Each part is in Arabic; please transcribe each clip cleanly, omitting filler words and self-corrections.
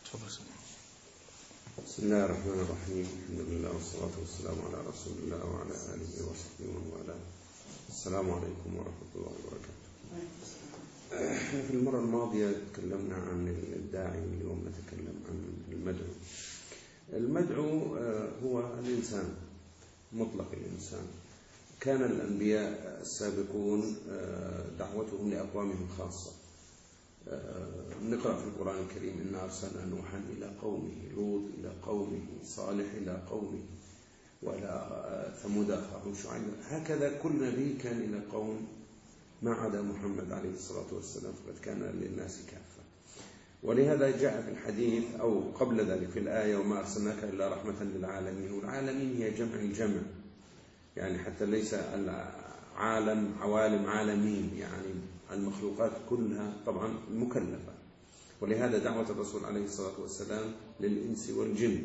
تفضل. بسم الله الرحمن الرحيم. الحمد لله والصلاة والسلام على رسول الله وعلى آله وصحبه ومن والاه. السلام عليكم ورحمة الله وبركاته. احنا في المرة الماضية تكلمنا عن الداعي، اليوم نتكلم عن المدعو. المدعو هو الإنسان، مطلق الإنسان. كان الأنبياء السابقون دعوتهم لأقوامهم خاصة. نقرأ في القرآن الكريم: إنا أرسلنا نوحا إلى قومه، لوط إلى قومه، صالح إلى قومه، وإلى ثمود أخاهم شعيب. هكذا كل نبي كان إلى قوم ما عدا محمد عليه الصلاة والسلام، فقد كان للناس كافة. ولهذا جاء في الحديث أو قبل ذلك في الآية: وما أرسلناك إلا رحمة للعالمين. والعالمين هي جمع الجمع، يعني حتى ليس العالم عوالم، عالمين يعني المخلوقات كلها طبعا مكلفة. ولهذا دعوة الرسول عليه الصلاة والسلام للإنس والجن.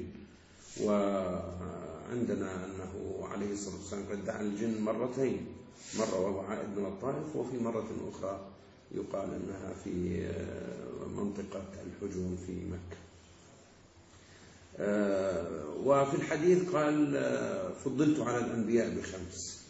وعندنا أنه عليه الصلاة والسلام قد دعا الجن مرتين، مرة وهو عائد من الطائف، وفي مرة أخرى يقال أنها في منطقة الحجون في مكة. وفي الحديث قال: فضلت على الأنبياء ب5،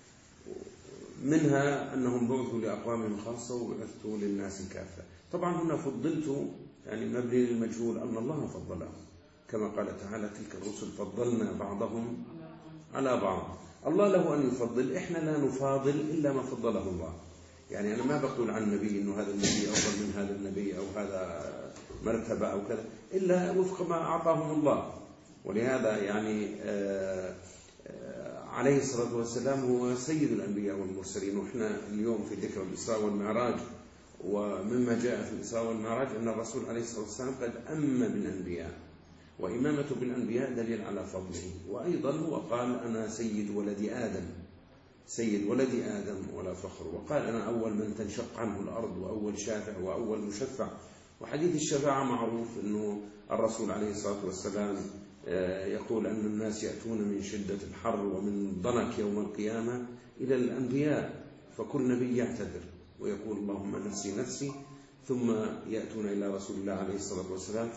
منها أنهم بعثوا لأقوام خاصة وبعثوا للناس كافة. طبعا هنا فضلت يعني مبني للمجهول، أن الله فضلهم، كما قال تعالى: تلك الرسل فضلنا بعضهم على بعض. الله له أن يفضل، إحنا لا نفاضل إلا ما فضله الله. يعني أنا ما بقول عن النبي أنه هذا النبي أفضل من هذا النبي أو هذا مرتبة أو كذا، إلا وفق ما أعطاهم الله. ولهذا يعني عليه الصلاة والسلام هو سيد الأنبياء والمرسلين. وإحنا اليوم في ذكر الإسراء والمعراج، ومما جاء في الإسراء والمعراج أن الرسول عليه الصلاة والسلام قد أم بالأنبياء، وإمامته بالأنبياء دليل على فضله. وأيضا هو قال: أنا سيد ولد آدم، سيد ولد آدم ولا فخر. وقال: أنا أول من تنشق عنه الأرض، وأول شافع وأول مشفع. وحديث الشفاعة معروف أنه الرسول عليه الصلاة والسلام يقول أن الناس يأتون من شدة الحر ومن ضنك يوم القيامة إلى الأنبياء، فكل نبي يعتذر ويقول: اللهم نفسي نفسي، ثم يأتون إلى رسول الله عليه الصلاة والسلام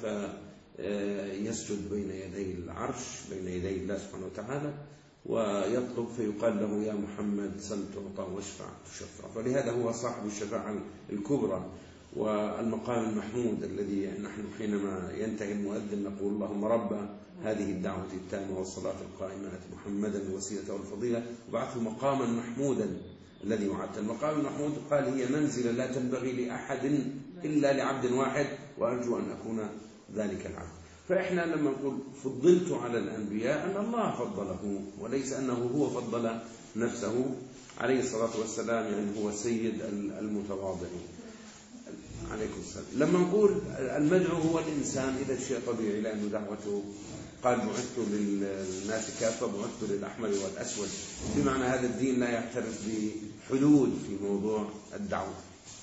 فيسجد بين يدي العرش، بين يدي الله سبحانه وتعالى، ويطلب فيقال له: يا محمد سل تعطى واشفع تشفع. فلهذا هو صاحب الشفاعة الكبرى والمقام المحمود، الذي نحن حينما ينتهي المؤذن نقول: اللهم رب هذه الدعوة التامة والصلاة القائمة آت محمدا الوسيلة والفضيلة وبعثه مقاما محمودا الذي وعدت. المقام المحمود قال: هي منزلة لا تنبغي لأحد إلا لعبد واحد، وأرجو أن أكون ذلك العبد. فإحنا لما نقول فضلت على الأنبياء أن الله فضله، وليس أنه هو فضل نفسه عليه الصلاة والسلام، يعني هو سيد المتواضعين. عليكم السلام. لما نقول المدعو هو الإنسان، إذا شيء طبيعي، لأنه دعوته قال: بعثت للناس كافة، بعثت للأحمر والأسود، بمعنى هذا الدين لا يعترف بحدود في موضوع الدعوة.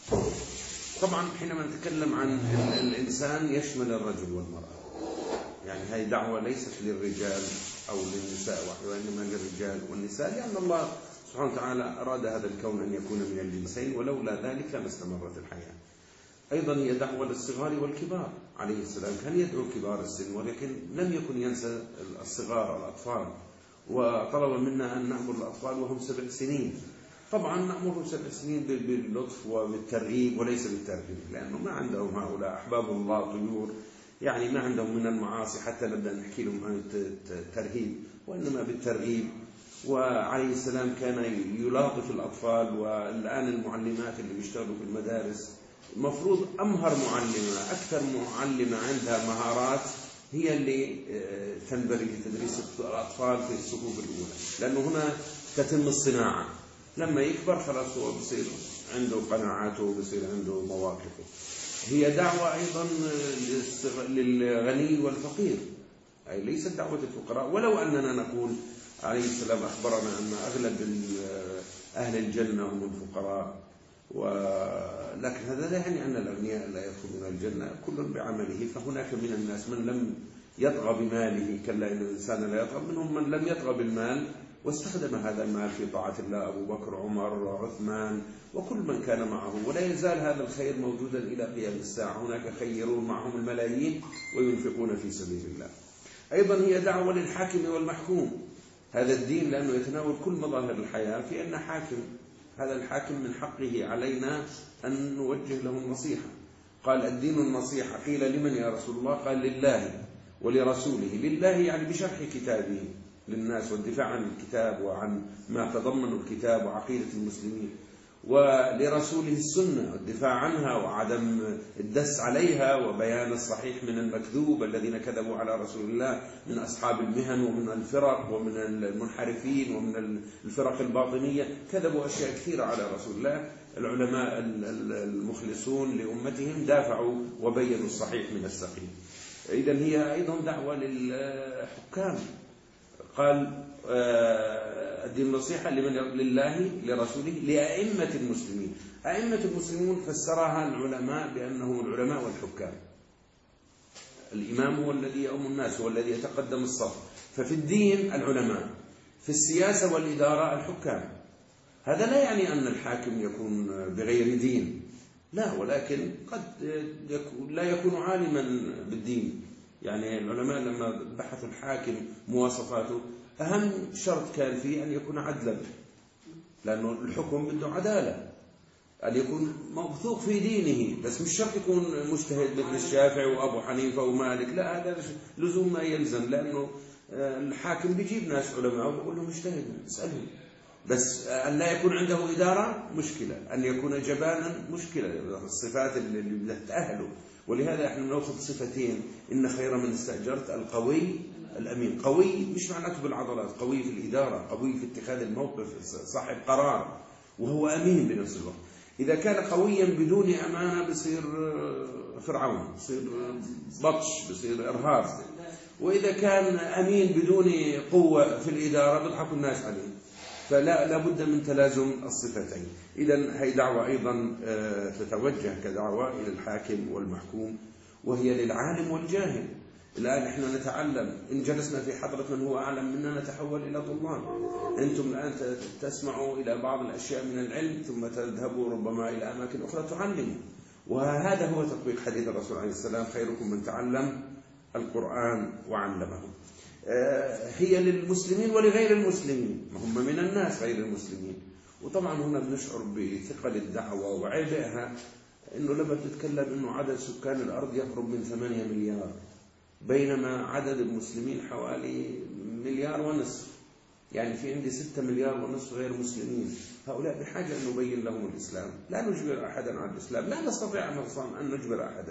طبعا حينما نتكلم عن الإنسان يشمل الرجل والمرأة، يعني هذه دعوة ليست للرجال أو للنساء وحده، وإنما للرجال والنساء، لأن الله سبحانه وتعالى أراد هذا الكون أن يكون من الجنسين، ولولا ذلك لما استمرت الحياة. أيضا هي دعوة للصغار والكبار. عليه السلام كان يدعو كبار السن، ولكن لم يكن ينسى الصغار الأطفال، وطلب منا أن نأمر الأطفال وهم 7 سنين. طبعا نأمرهم 7 سنين باللطف وبالترغيب وليس بالترهيب، لأنه ما عندهم هؤلاء أحباب الله طيور، يعني ما عندهم من المعاصي حتى نبدأ نحكي لهم عن الترهيب، وإنما بالترغيب. وعليه السلام كان يلاطف الأطفال. والآن المعلمات اللي بيشتغلوا في المدارس المفروض أمهر معلمة، أكثر معلمة عندها مهارات هي اللي تنبغي لتدريس الأطفال في الصفوف الأولى، لأنه هنا تتم الصناعة. لما يكبر خلاص هو بصير عنده قناعاته وبصير عنده مواقفه. هي دعوة أيضا للغني والفقير، أي ليست دعوة الفقراء، ولو أننا نقول عليه السلام أخبرنا أن أغلب أهل الجنة هم الفقراء، ولكن هذا لا يعني أن الأغنياء لا يدخلون الجنة، كل بعمله. فهناك من الناس من لم يطغى بماله، كلا إن الإنسان لا يطغى، منهم من لم يطغى بالمال واستخدم هذا المال في طاعة الله أبو بكر عمر وعثمان وكل من كان معه، ولا يزال هذا الخير موجودا إلى قيام الساعة. هناك خيرون معهم الملايين وينفقون في سبيل الله. أيضا هي دعوة للحاكم والمحكوم. هذا الدين لأنه يتناول كل مظاهر الحياة، في أن حاكم، هذا الحاكم من حقه علينا أن نوجه له النصيحة. قال الدين النصيحة. قيل لمن يا رسول الله؟ قال لله ولرسوله. لله يعني بشرح كتابه للناس والدفاع عن الكتاب وعن ما تضمن الكتاب وعقيدة المسلمين، ولرسوله السنة والدفاع عنها وعدم الدس عليها وبيان الصحيح من المكذوب الذين كذبوا على رسول الله من أصحاب المهن ومن الفرق ومن المنحرفين ومن الفرق الباطنية، كذبوا أشياء كثيرة على رسول الله. العلماء المخلصون لأمتهم دافعوا وبينوا الصحيح من السقيم. إذن هي أيضا دعوة للحكام. قال الدين النصيحة لله لرسوله لأئمة المسلمين. أئمة المسلمين فسرها العلماء بأنهم العلماء والحكام. الإمام هو الذي يؤم الناس، هو الذي يتقدم الصف. ففي الدين العلماء، في السياسة والإدارة الحكام. هذا لا يعني أن الحاكم يكون بغير دين، لا، ولكن قد لا يكون عالما بالدين. يعني العلماء لما بحثوا الحاكم مواصفاته، أهم شرط كان فيه أن يكون عدلا، لأنه الحكم بده عدالة، أن يكون موثوق في دينه، بس مش شرط يكون مجتهد مثل الشافعي وأبو حنيفة ومالك، لا، هذا لزوم ما يلزم، لأنه الحاكم بيجيب ناس علماء ويقول لهم اجتهدوا اسألهم. بس أن لا يكون عنده إدارة مشكلة، أن يكون جبانا مشكلة، الصفات اللي بدها تأهله. ولهذا احنا نأخذ صفتين: إن خير من استأجرت القوي الأمين. قوي مش معناته بالعضلات، قوي في الإدارة، قوي في اتخاذ الموقف، صاحب قرار، وهو أمين بنفس الوقت. إذا كان قويا بدون أمانة بصير فرعون، بصير بطش، بصير إرهاب. وإذا كان أمين بدون قوة في الإدارة بيضحك الناس عليه. فلا بد من تلازم الصفتين. إذن هي دعوة أيضا تتوجه كدعوة إلى الحاكم والمحكوم، وهي للعالم والجاهل. الآن إحنا نتعلم، إن جلسنا في حضرة من هو أعلم منا نتحول إلى طلاب. أنتم الآن تسمعوا إلى بعض الأشياء من العلم ثم تذهبوا ربما إلى أماكن أخرى تعلموا. وهذا هو تطبيق حديث الرسول عليه السلام: خيركم من تعلم القرآن وعلمه. هي للمسلمين ولغير المسلمين، هم من الناس غير المسلمين. وطبعا هنا بنشعر بثقل الدعوة وعبئها، إنه لما تتكلم إنه عدد سكان الأرض يقرب من 8 مليار، بينما عدد المسلمين حوالي 1.5 مليار. يعني في عندي 6.5 مليار غير مسلمين. هؤلاء بحاجة أن نبين لهم الإسلام. لا نجبر أحدا على الإسلام، لا نستطيع أن نجبر أحدا،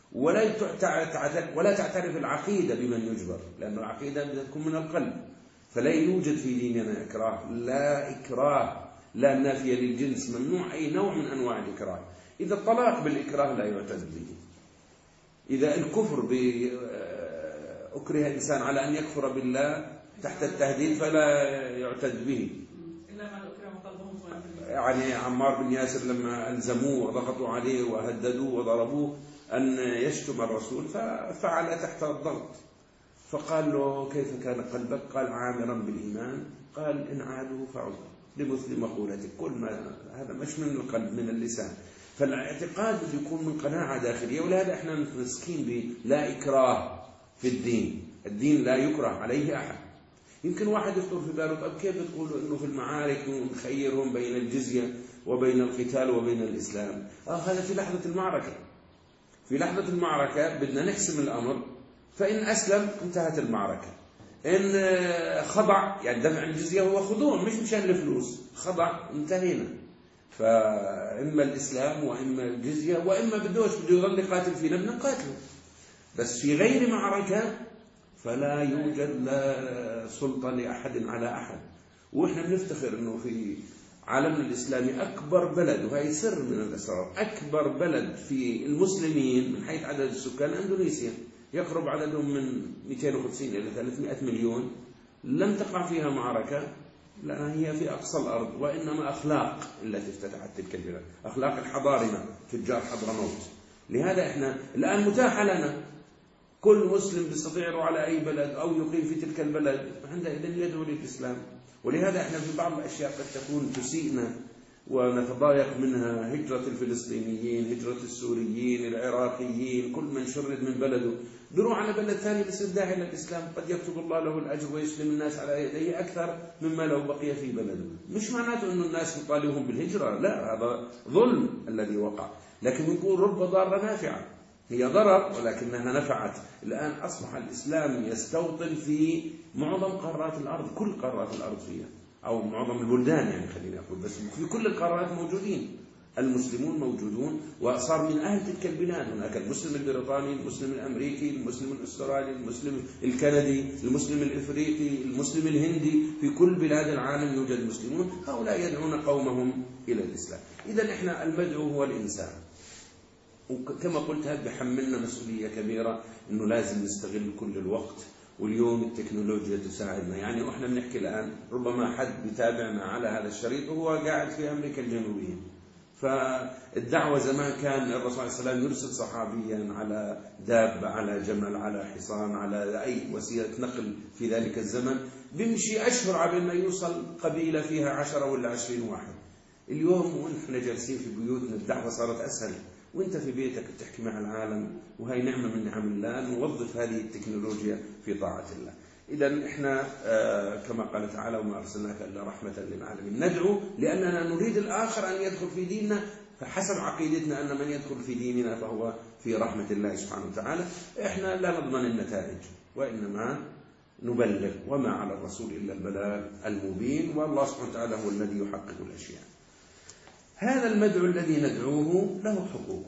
ولا تعترف العقيدة بمن يجبر، لأن العقيدة تكون من القلب. فلا يوجد في ديننا إكراه، لا إكراه، لا نافية للجنس، ممنوع أي نوع من أنواع الإكراه. إذا الطلاق بالإكراه لا يعتد به. إذا الكفر أكره إنسان على أن يكفر بالله تحت التهديد فلا يعتد به. يعني عمار بن ياسر لما ألزموه وضغطوا عليه وهددوه وضربوه أن يشتم الرسول ففعل تحت الضغط، فقال له: كيف كان قلبك؟ قال: عامرا بالإيمان. قال: إن عادوا فعد لمثل مقولتك. كل ما هذا مش من القلب، من اللسان. فالاعتقاد يكون من قناعة داخلية. ولهذا احنا متمسكين لا إكراه في الدين. الدين لا يكره عليه أحد. يمكن واحد يخطر في باله: طب كيف تقولوا إنه في المعارك نخيرهم بين الجزية وبين القتال وبين الإسلام؟ هذا في لحظة المعركة. في لحظة المعركة بدنا نحسم الأمر، فإن أسلم انتهت المعركة. إن خضع، يعني دفع الجزية هو خضوع مش مشان الفلوس، خضع، انتهينا. فإما الإسلام وإما الجزية، وإما بده يظل يقاتل فينا بنقاتله. بس في غير معركة فلا يوجد لا سلطة لأحد على أحد. وإحنا بنفتخر إنه في عالمنا الإسلامي أكبر بلد، وهي سر من الأسرار، أكبر بلد في المسلمين من حيث عدد السكان أندونيسيا، يقرب عددهم من 250 إلى 300 مليون. لم تقع فيها معركة، لأنها هي في أقصى الأرض، وإنما أخلاق التي افتتحت تلك البلاد، أخلاق الحضارمة تجار حضرموت. لهذا إحنا الآن متاح لنا كل مسلم يستطيع يروح على أي بلد أو يقيم في تلك البلد، عندئذ يدعو للإسلام. ولهذا احنا في بعض الأشياء قد تكون تسيئنا ونتضايق منها، هجرة الفلسطينيين، هجرة السوريين، العراقيين، كل من شرد من بلده بيروح على بلد ثاني بصير داعي للإسلام، قد يكتب الله له الأجر ويسلم الناس على يديه أكثر مما لو بقي في بلده. مش معناته أن الناس يطالبهم بالهجرة، لا، هذا ظلم الذي وقع، لكن نقول رب ضارة نافعة، هي ضرر ولكنها نفعت. الآن أصبح الإسلام يستوطن في معظم قارات الأرض، كل قارات الأرض فيها، أو معظم البلدان يعني خليني أقول، بس في كل القارات موجودين المسلمون موجودون، وصار من أهل تلك البلاد. هناك المسلم البريطاني، المسلم الأمريكي، المسلم الأسترالي، المسلم الكندي، المسلم الإفريقي، المسلم الهندي، في كل بلاد العالم يوجد مسلمون، هؤلاء يدعون قومهم إلى الإسلام. إذن إحنا المدعو هو الإنسان، وكما قلت هذا بيحملنا مسؤولية كبيرة إنه لازم نستغل كل الوقت. واليوم التكنولوجيا تساعدنا، يعني وإحنا بنحكي الآن ربما حد بيتابعنا على هذا الشريط وهو قاعد في أمريكا الجنوبية. فالدعوة زمان كان الرسول صلى الله عليه وسلم يرسل صحابيا على دابة، على جمل، على حصان، على أي وسيلة نقل في ذلك الزمن، بيمشي أشهر على ما يوصل قبيلة فيها 10 ولا 20 واحد. اليوم ونحن جالسين في بيوتنا الدعوة صارت أسهل، وانت في بيتك بتحكي مع العالم، وهي نعمة من نعم الله، نوظف هذه التكنولوجيا في طاعة الله. إذا إحنا كما قال تعالى وما أرسلناك إلا رحمة للعالمين، ندعو لأننا نريد الآخر أن يدخل في ديننا، فحسب عقيدتنا أن من يدخل في ديننا فهو في رحمة الله سبحانه وتعالى. إحنا لا نضمن النتائج، وإنما نبلغ، وما على الرسول إلا البلاغ المبين، والله سبحانه وتعالى هو الذي يحقق الأشياء. هذا المدعو الذي ندعوه له حقوق.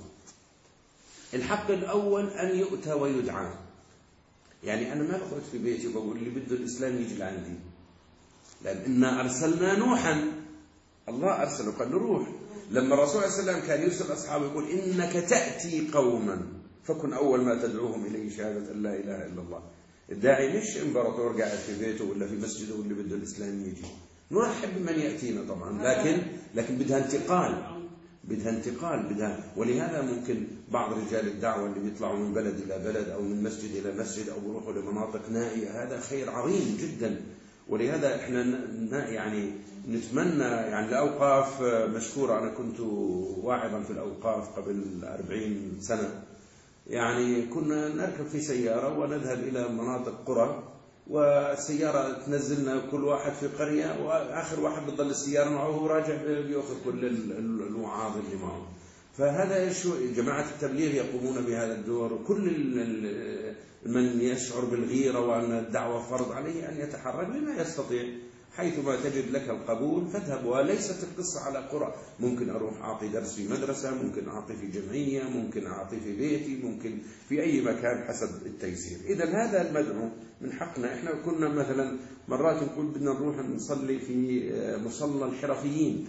الحق الأول أن يؤتى ويدعى، يعني أنا ما بقعد في بيتي وبقول اللي بده الإسلام يجي لعندي، لأن إنا أرسلنا نوحا، الله أرسله قال له روح. لما الرسول صلى الله عليه وسلم كان يرسل أصحابه يقول إنك تأتي قوما فكن أول ما تدعوهم إليه شهادة أن لا إله إلا الله. الداعي مش إمبراطور قاعد في بيته ولا في مسجده واللي بده الإسلام يجي. نرحب بمن يأتينا طبعا، لكن بدها انتقال، ولهذا ممكن بعض رجال الدعوة اللي بيطلعوا من بلد إلى بلد أو من مسجد إلى مسجد أو بيروحوا لمناطق نائية، هذا خير عظيم جدا. ولهذا احنا يعني نتمنى، يعني الأوقاف مشكورة، أنا كنت واعظا في الأوقاف قبل 40 سنة، يعني كنا نركب في سيارة ونذهب إلى مناطق قرى، والسيارة تنزلنا كل واحد في قرية، وآخر واحد بضل السيارة معه وهو راجع بيأخذ كل الوعاظ اللي معه. فهذا جماعة التبليغ يقومون بهذا الدور، وكل من يشعر بالغيرة وأن الدعوة فرض عليه أن يتحرك بما يستطيع، حيثما تجد لك القبول فاذهب. وليست القصة على قرى، ممكن أروح أعطي درس في مدرسة، ممكن أعطي في جمعية، ممكن أعطي في بيتي، ممكن في أي مكان حسب التيسير. إذا هذا المدعو من حقنا. إحنا كنا مثلا مرات نقول بدنا نروح نصلي في مصلى الحرفيين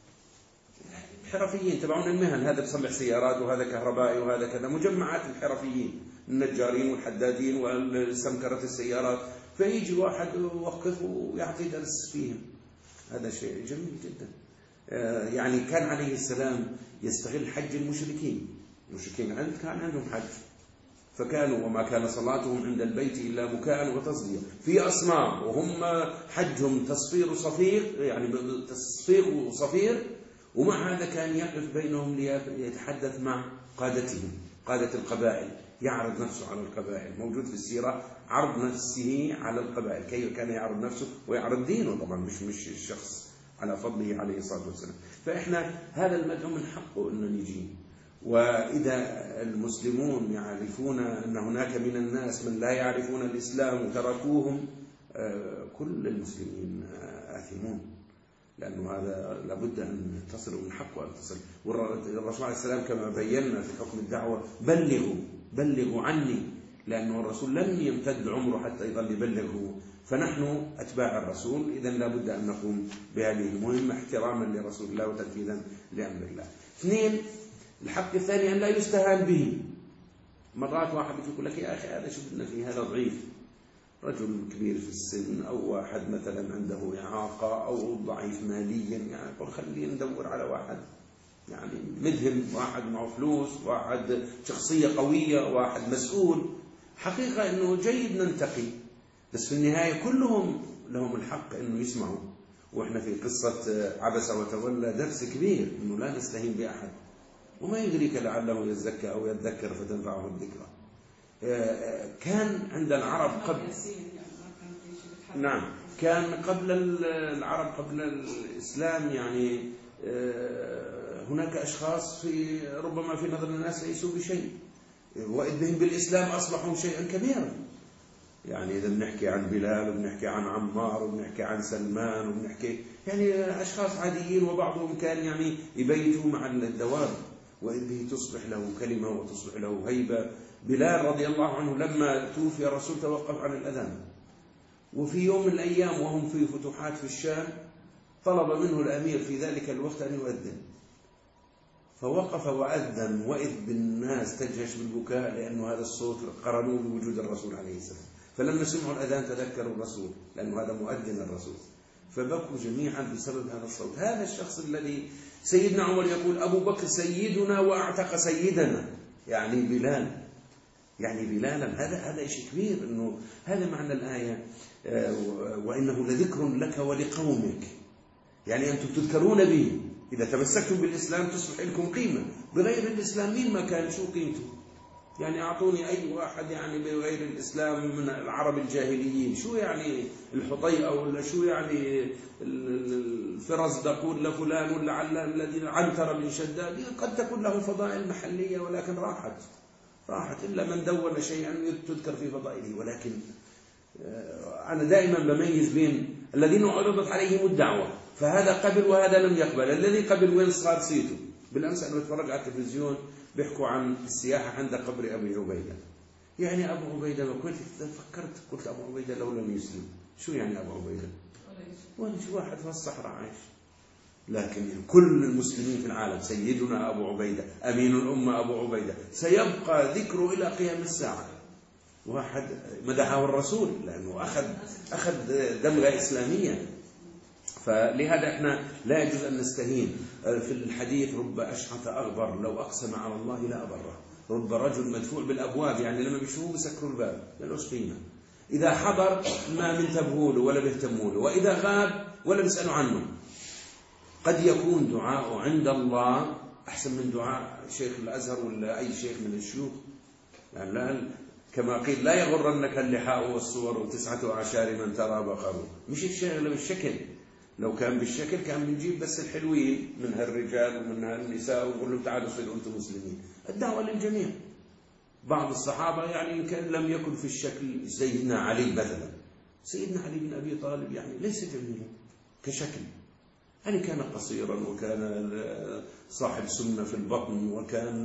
تبعون المهن، هذا بصلح سيارات وهذا كهربائي وهذا كذا، مجمعات الحرفيين، النجارين والحدادين والسمكرة السيارات، فيجي واحد يوقف ويعطي درس فيهم. هذا شيء جميل جدا. يعني كان عليه السلام يستغل حج المشركين كان عندهم حج، فكانوا وما كان صلاتهم عند البيت إلا مكاء وتصدية في أصنام، وهم حجهم تصفير وصفير، يعني تصفير وصفير، ومع هذا كان يقف بينهم ليتحدث مع قادتهم، قادة القبائل، يعرض نفسه على القبائل. موجود في السيرة عرض نفسه على القبائل، كيف كان يعرض نفسه ويعرض دينه، طبعا مش الشخص على فضله عليه الصلاة والسلام. فإحنا هذا المدعو من حقه أن نجي. وإذا المسلمون يعرفون أن هناك من الناس من لا يعرفون الإسلام وتركوهم، كل المسلمين آثمون، لأنه هذا لابد أن تصلوا من حقه أن تصل. والرسول عليه السلام كما بينا في حكم الدعوة بلغوا عني، لأنه الرسول لم يمتد عمره حتى يظل يبلغه، فنحن أتباع الرسول، إذن لابد أن نقوم بهذه المهمة احتراما لرسول الله وتنفيذا لأمر الله. 2، الحق الثاني أن لا يستهان به. مرات واحد يقول لك يا أخي هذا شو بدنا فيه، هذا ضعيف، رجل كبير في السن أو واحد مثلا عنده إعاقة أو ضعيف ماليا، يعني قل خلينا ندور على واحد يعني مدهم، واحد معه فلوس، واحد شخصية قوية، واحد مسؤول. حقيقة أنه جيد ننتقي، بس في النهاية كلهم لهم الحق أنه يسمعوا وإحنا في قصة عبس وتولى درس كبير إنه لا نستهين بأحد، وما يدريك لعله يزكى أو يذكر فتنفعه الذكرى. كان عند العرب قبل، نعم، كان قبل العرب قبل الإسلام يعني هناك أشخاص في ربما في نظر الناس ليسوا بشيء، وإذ بهم بالإسلام أصبحوا شيئا كبيرا. يعني إذا بنحكي عن بلال وبنحكي عن عمار وبنحكي عن سلمان وبنحكي يعني أشخاص عاديين، وبعضهم كان يعني يبيتوا مع الدواب، وإذ به تصبح له كلمة وتصبح له هيبة. بلال رضي الله عنه لما توفي الرسول توقف عن الأذان، وفي يوم من الأيام وهم في فتوحات في الشام طلب منه الأمير في ذلك الوقت أن يؤذن، فوقف وأذن، وإذ بالناس تجهش بالبكاء لأنه هذا الصوت قرنوه بوجود الرسول عليه السلام. فلما سمعوا الأذان تذكروا الرسول لأنه هذا مؤذن الرسول، فبكوا جميعا بسبب هذا الصوت. هذا الشخص الذي سيدنا عمر يقول أبو بكر سيدنا وأعتق سيدنا، يعني بلال، يعني بلالا. هذا شيء كبير، إنه هذا معنى الآية وإنه لذكر لك ولقومك، يعني أنتم تذكرون به. إذا تمسكتم بالإسلام تصبح لكم قيمة، بغير الإسلام مين ما كان شو قيمته؟ يعني أعطوني أي واحد يعني بغير الإسلام من العرب الجاهليين، شو يعني الحطيئة ولا شو يعني الفرزدق ولا فلان ولا علان الذين عنتر بن شداد، قد تكون له فضائل محلية ولكن راحت إلا من دون شيئا تذكر في فضائله. ولكن أنا دائما بميز بين الذين عرضت عليهم الدعوة فهذا قبل وهذا لم يقبل. الذي قبل وين صار صيته؟ بالأمس أنا بتفرج على التلفزيون بيحكوا عن السياحة عند قبر أبي عبيدة. يعني أبو عبيدة ما كنت فكرت قلت أبو عبيدة لو لم يسلم، شو يعني أبو عبيدة؟ ولا شو واحد في الصحراء عايش. لكن كل المسلمين في العالم سيدنا أبو عبيدة أمين الأمة أبو عبيدة سيبقى ذكره إلى قيام الساعة. واحد مدحه الرسول لأنه أخذ دمغة إسلامية. فلهذا احنا لا يجوز أن نستهين. في الحديث رب أشعث أغبر لو أقسم على الله لا أبره، رب رجل مدفوع بالأبواب، يعني لما بيشوفوه بيسكروا الباب مالوش قيمة. إذا حضر ما بينتبهوا له ولا بيهتموا له، وإذا غاب ولا بيسألوا عنه. قد يكون دعاءه عند الله أحسن من دعاء شيخ الأزهر ولا أي شيخ من الشيوخ. يعني لا، كما قيل لا يغرنك اللحاء والصور وتسعة أعشار من ترى بقره. مش الشغل بالشكل، لو كان بالشكل كان بنجيب بس الحلوين من هالرجال ومن هالنساء ونقول لهم تعالوا صيروا أنتم مسلمين. الدعوة للجميع. بعض الصحابة يعني إن كان لم يكن في الشكل سيدنا علي مثلا، سيدنا علي بن أبي طالب يعني ليس جميلا كشكل، يعني كان قصيرا وكان صاحب سمنة في البطن وكان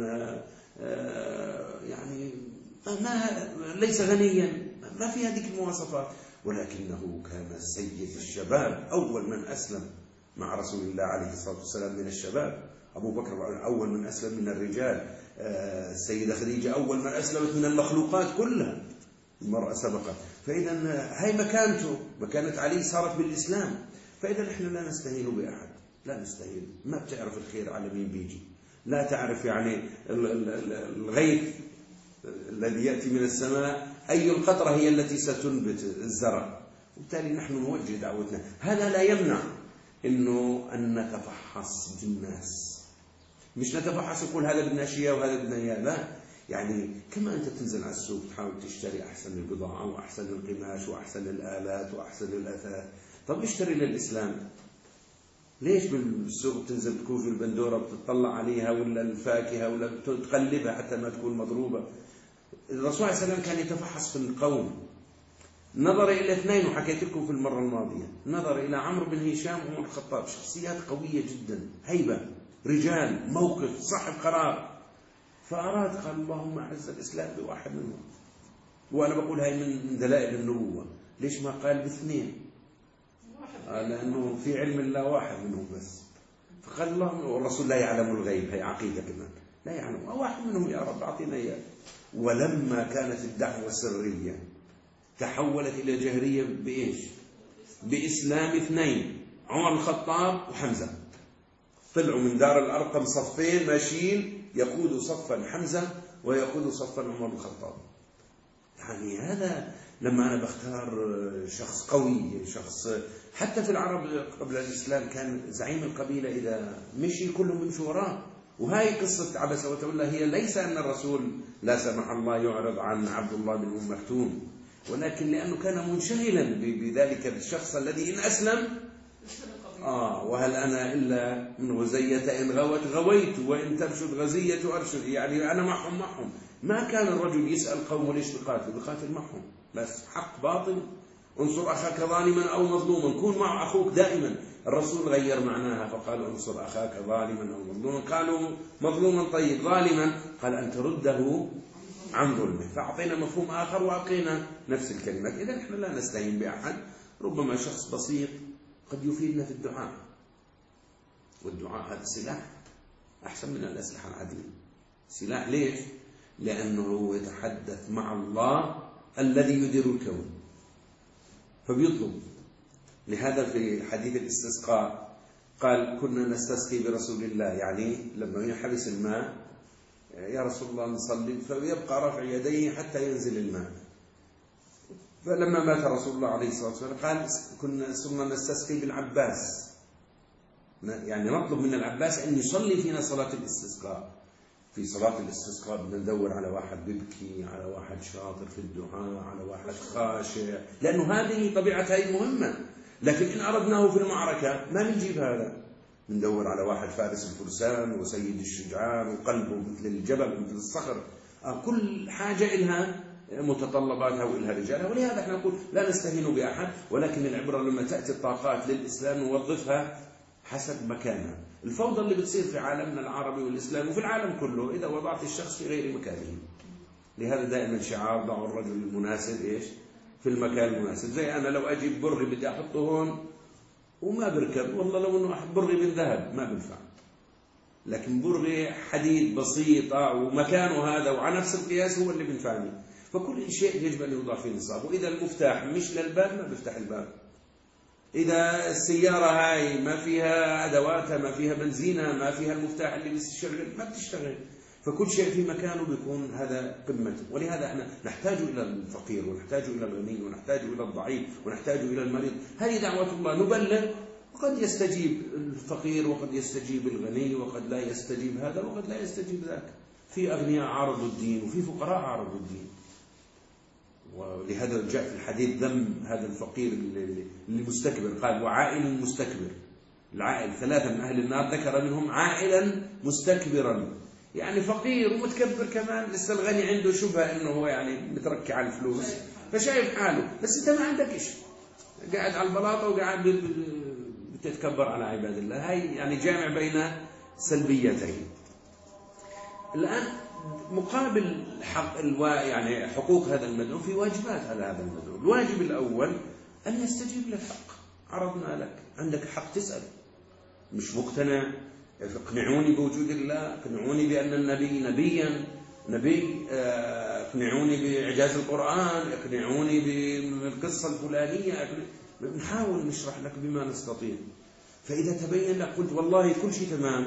يعني ليس غنيا، ما في هذه المواصفات، ولكنه كان سيد الشباب، أول من أسلم مع رسول الله عليه الصلاة والسلام من الشباب. أبو بكر أول من أسلم من الرجال، السيدة خديجة أول من أسلمت من المخلوقات كلها، المرأة سبقت. فإذا هاي مكانته، مكانة علي صارت بالإسلام. فإذا نحن لا نستهين بأحد، لا نستهين. ما بتعرف الخير على مين بيجي، لا تعرف يعني الغيث الذي يأتي من السماء أي القطرة هي التي ستنبت الزرع. وبالتالي نحن نوجه دعوتنا. هذا لا يمنع إنه أن نتفحص بالناس، مش نتفحص يقول هذا بدنا أشياء وهذا بدنا إياه، لا. يعني كما أنت تنزل على السوق تحاول تشتري أحسن البضاعة وأحسن القماش وأحسن الآلات وأحسن الأثاث. طب اشتري للإسلام. ليش بالسوق تنزل تكون في البندورة بتطلع عليها ولا الفاكهة ولا تقلبها حتى ما تكون مضروبة؟ الرسول صلى الله عليه وسلم كان يتفحص في القوم. نظر إلى اثنين وحكيت لكم في المرة الماضية، نظر إلى عمرو بن هشام وعمر الخطاب، شخصيات قوية جدا، هيبة، رجال، موقف، صاحب قرار. فأراد قال اللهم أعز الإسلام بواحد منهم. وأنا بقول هاي من دلائل النبوة. ليش ما قال باثنين؟ لأنه في علم الله واحد منهم بس. فقال اللهم، والرسول لا يعلم الغيب، هي عقيدة كمان، لا يعلم، واحد منهم يا رب أعطينا إياه. ولما كانت الدعوة سرية تحولت إلى جهرية بإيش؟ بإسلام اثنين، عمر الخطاب وحمزة. طلعوا من دار الأرقم صفين ماشيين، يقود صفا حمزة ويقود صفا عمر الخطاب. يعني هذا لما أنا بختار شخص قوي، شخص حتى في العرب قبل الإسلام كان زعيم القبيلة إذا مشي كلهم يمشوا وراه. وهي قصة عبس وتولى هي ليس أن الرسول لا سمح الله يعرض عن عبد الله بن أم مكتوم، ولكن لأنه كان منشغلا بذلك الشخص الذي إن أسلم وهل أنا إلا من غزية إن غوت غويت وإن ترشد غزية أرشد، يعني أنا معهم. ما كان الرجل يسأل قومه ليش بقاتل معهم، بس حق باطل، انصر أخاك ظالما أو مظلوما، كون مع أخوك دائما. الرسول غير معناها فقال انصر أخاك ظالما أو مظلوما، قالوا مظلوما طيب، ظالما قال أن ترده عن ظلمه، فأعطينا مفهوم آخر وأعطينا نفس الكلمات. إذا نحن لا نستهين بأحد، ربما شخص بسيط قد يفيدنا في الدعاء، والدعاء هذا سلاح أحسن من الأسلحة العادية. سلاح ليش؟ لأنه يتحدث مع الله الذي يدير الكون فبيطلب. لهذا في حديث الاستسقاء قال كنا نستسقي برسول الله، يعني لما ينحبس الماء يا رسول الله نصلي فيبقى رافع يديه حتى ينزل الماء. فلما مات رسول الله عليه الصلاة والسلام قال كنا صرنا نستسقي بالعباس، يعني نطلب من العباس أن يصلي فينا صلاة الاستسقاء. في صلاة الاستسقاء بدنا ندور على واحد بيبكي، على واحد شاطر في الدعاء، على واحد خاشع، لأنه هذه طبيعة هذه مهمة. لكن إن أردناه في المعركة ما نجيب هذا، ندور على واحد فارس الفرسان وسيد الشجعان وقلبه مثل الجبل مثل الصخر. كل حاجة إلها متطلباتها وإلها رجالها. ولهذا احنا نقول لا نستهين بأحد، ولكن العبرة لما تأتي الطاقات للإسلام نوظفها حسب مكانها. الفوضى اللي بتصير في عالمنا العربي والإسلام وفي العالم كله إذا وضعت الشخص في غير مكانه. لهذا دائما شعار ضعوا الرجل المناسب إيش في المكان المناسب. زي أنا لو أجيب برغي بدي أحطه هون وما بركب، والله لو أنه برغي من ذهب ما بنفع، لكن برغي حديد بسيطة ومكانه هذا وعلى نفس القياس هو اللي بنفعني. فكل شيء يجب أن يوضع فيه نصاب. وإذا المفتاح مش للباب ما بيفتح الباب، إذا السيارة هاي ما فيها أدواتها، ما فيها بنزينها، ما فيها المفتاح اللي بيشتغل ما بتشتغل. فكل شيء في مكانه بيكون هذا قمته. ولهذا احنا نحتاج إلى الفقير ونحتاج إلى الغني ونحتاج إلى الضعيف ونحتاج إلى المريض. هذه دعوة الله نبلغ، وقد يستجيب الفقير وقد يستجيب الغني وقد لا يستجيب هذا وقد لا يستجيب ذاك. في أغنياء عارضوا الدين وفي فقراء عارضوا الدين. ولهذا جاء في الحديث ذم هذا الفقير اللي مستكبر، قال وعائل مستكبر. العائل 3 من أهل النار ذكر منهم عائلا مستكبرا، يعني فقير ومتكبر كمان. لسه الغني عنده شبهة انه هو يعني متركي على الفلوس فشايف حاله، بس انت ما عندك شيء، قاعد على البلاطه وقاعد بتتكبر على عباد الله. هاي يعني جامع بين سلبيتين. الآن مقابل حق يعني حقوق هذا المدعو في واجبات على هذا المدعو. الواجب الأول أن يستجيب للحق. عرضنا لك، عندك حق تسأل، مش مقتنع اقنعوني بوجود الله، اقنعوني بأن النبي نبي، اقنعوني بإعجاز القرآن، اقنعوني بالقصة الفلانية، نحاول نشرح لك بما نستطيع. فإذا تبين لك قلت والله كل شيء تمام،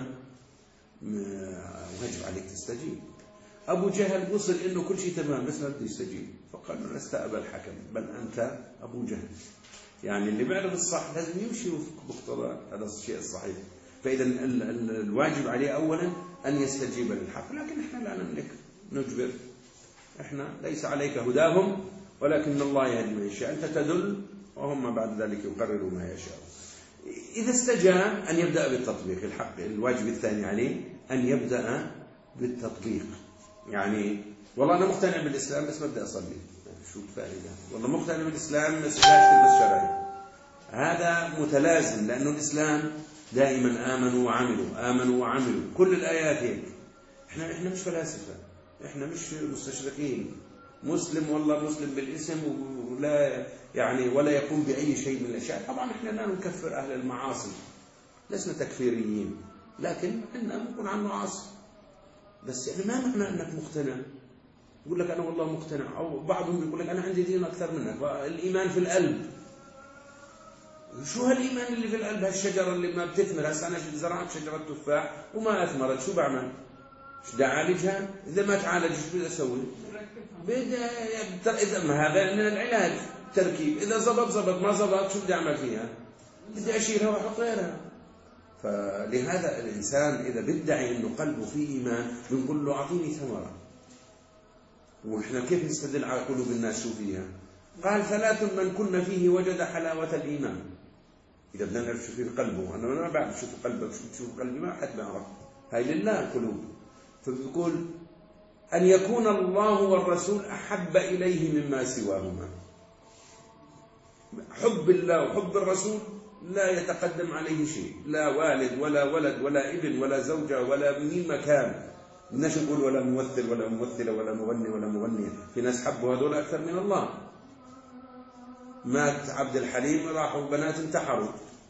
واجب عليك تستجيب. أبو جهل وصل إنه كل شيء تمام بس ما بده يستجيب، فقال له لست أبا الحكم بل أنت أبو جهل. يعني اللي بيعرف الصح لازم يمشي بمقتضى هذا الشيء الصحيح. فإذا الواجب عليه أولا أن يستجيب للحق، لكن إحنا لا نملك نجبر. إحنا ليس عليك هداهم ولكن الله يهدي من يشاء، أنت تدل وهم بعد ذلك يقرروا ما يشاء. إذا استجاب أن يبدأ بالتطبيق. الحق الواجب الثاني عليه أن يبدأ بالتطبيق. يعني والله أنا مقتنع بالإسلام بس ما بدي أصلي، شو الفائدة؟ والله مقتنع بالإسلام بس لا أشتغل شرعي. هذا متلازم، لأنه الإسلام دائما آمنوا وعملوا كل الآيات هيك. إحنا مش فلاسفة، إحنا مش مستشرقين. مسلم والله مسلم بالاسم ولا يعني ولا يقوم بأي شيء من الأشياء. طبعا إحنا لا نكفر أهل المعاصي، لسنا تكفيريين، لكن إحنا نكون عن معاصي. بس يعني ما معنى أنك مقتنع. يقول لك أنا والله مقتنع، أو بعضهم يقول لك أنا عندي دين أكثر منك. الإيمان في القلب. شو هالإيمان اللي في القلب؟ هالشجرة اللي ما بتثمر. هسه أنا زرعت شجرة تفاح وما أثمرت، شو بعمل؟ ايش بدي اعالجها؟ اذا ما تعالجت شو بدي اسوي؟ اذا ما هذا من العلاج تركيب، اذا زبط ما زبط شو بدي اعمل فيها؟ بدي اشيلها واحط غيرها. فلهذا الانسان اذا بيدعي انه قلبه فيه ايمان بنقول له اعطيني ثمره. واحنا كيف نستدل على قلوب الناس شو فيها؟ قال 3 من كن فيه وجد حلاوه الايمان. اذا بدنا نعرف شو في قلبه، انا ما بعرف شو في قلبك، شو في قلبي ما حد بيعرف، هاي لله القلوب. فبيقول أن يكون الله والرسول أحب إليه مما سواهما. حب الله وحب الرسول لا يتقدم عليه شيء، لا والد ولا ولد ولا ابن ولا زوجة ولا مين مكان. بدناش نقول ولا ممثل ولا ممثلة ولا مغني ولا مغنية، في ناس حبوا هذول أكثر من الله. مات عبد الحليم راحوا بنات انتحروا،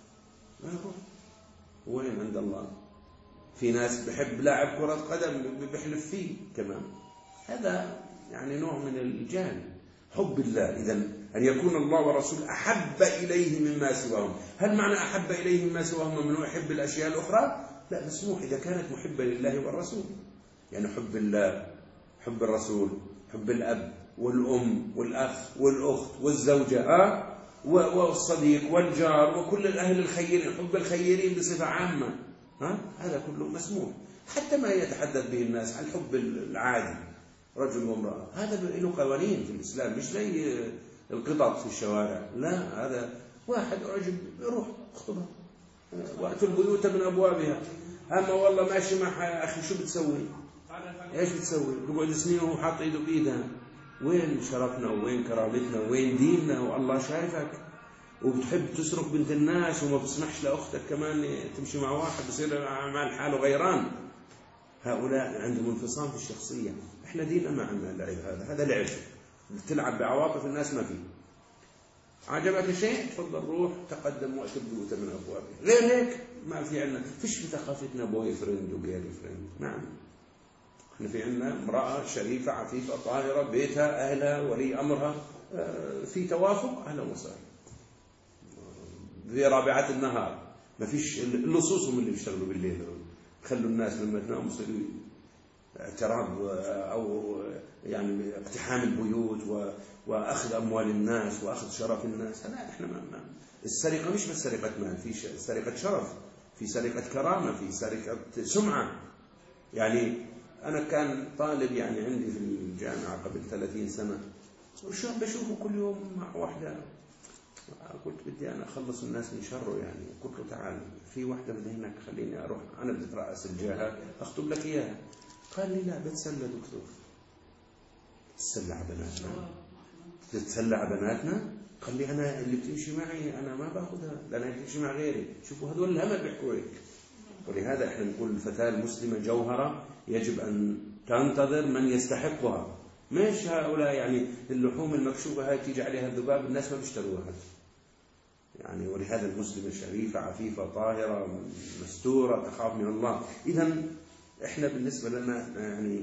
وين عند الله؟ في ناس بحب لاعب كرة قدم بحلف فيه كمان. هذا يعني نوع من الجهل. حب الله إذا أن يكون الله ورسوله أحب إليه مما سواهم. هل معنى أحب إليه مما سواهم من يحب الأشياء الأخرى؟ لا، مسموح إذا كانت محبة لله والرسول. يعني حب الله، حب الرسول، حب الأب والأم والأخ والأخت والزوجة والصديق والجار وكل الأهل الخيرين، حب الخيرين بصفة عامة، هذا كله مسموح. حتى ما يتحدث به الناس عن الحب العادي، رجل وامرأة، هذا له قوانين في الإسلام، مش زي القطط في الشوارع. لا، هذا واحد أعجب يروح اخطبها، وأتوا البيوت من أبوابها. أما والله ماشي مع أخي شو بتسوي؟ إيش بتسوي؟ بقعد سنين وهو حاط إيده بإيدها. وين شرفنا وين كرامتنا وين ديننا؟ والله شايفك وبتحب تسرق بنت الناس وما بتسمحش لأختك كمان تمشي مع واحد بصير مع حاله غيران. هؤلاء عندهم انفصام في الشخصية. احنا ديننا ما عندنا اللعب هذا لعب، بتلعب بعواطف الناس ما فيه. عجبك شيء تفضل روح تقدم وقت البيوت من أبوابه. غير هيك ما في عندنا، فيش في ثقافتنا بوي فريند وجيرل فريند. نعم، احنا في عندنا امرأة شريفة عفيفة طاهرة، بيتها أهلها ولي أمرها في توافق، أهلا وسهلا. في رابعة النهار ما فيش اللصوصهم اللي بيشتغلوا بالليل، خلوا الناس لما تنام يصيروا اعتراض أو يعني اقتحام البيوت وأخذ أموال الناس وأخذ شرف الناس. لا، إحنا ما السرقة مش بس سرقة مال، في سرقة شرف، في سرقة كرامة، في سرقة سمعة. يعني أنا كان طالب يعني عندي في الجامعة قبل 30 سنة، وشو بشوفه كل يوم مع واحدة. قلت بدي أنا أخلص الناس من شره، يعني قلت له تعال في واحدة بذهنك خليني أروح أنا بترأس الجهة أخطب لك إياها. قال لي لا، بتسلى دكتور. تتسلى بناتنا؟ تتسلى بناتنا؟ قال لي أنا اللي بتمشي معي أنا ما باخذها، لأنها بتمشي مع غيري. شوفوا هذول الهمل بيحكوا هيك. ولهذا إحنا نقول الفتاة المسلمة جوهرة يجب أن تنتظر من يستحقها، مش هؤلاء يعني اللحوم المكشوفة هاي تيجي عليها الذباب الناس ما بيشتروها يعني. ولهذا المسلمة شريفة عفيفة طاهرة مستورة تخاف من الله. إذا إحنا بالنسبة لنا يعني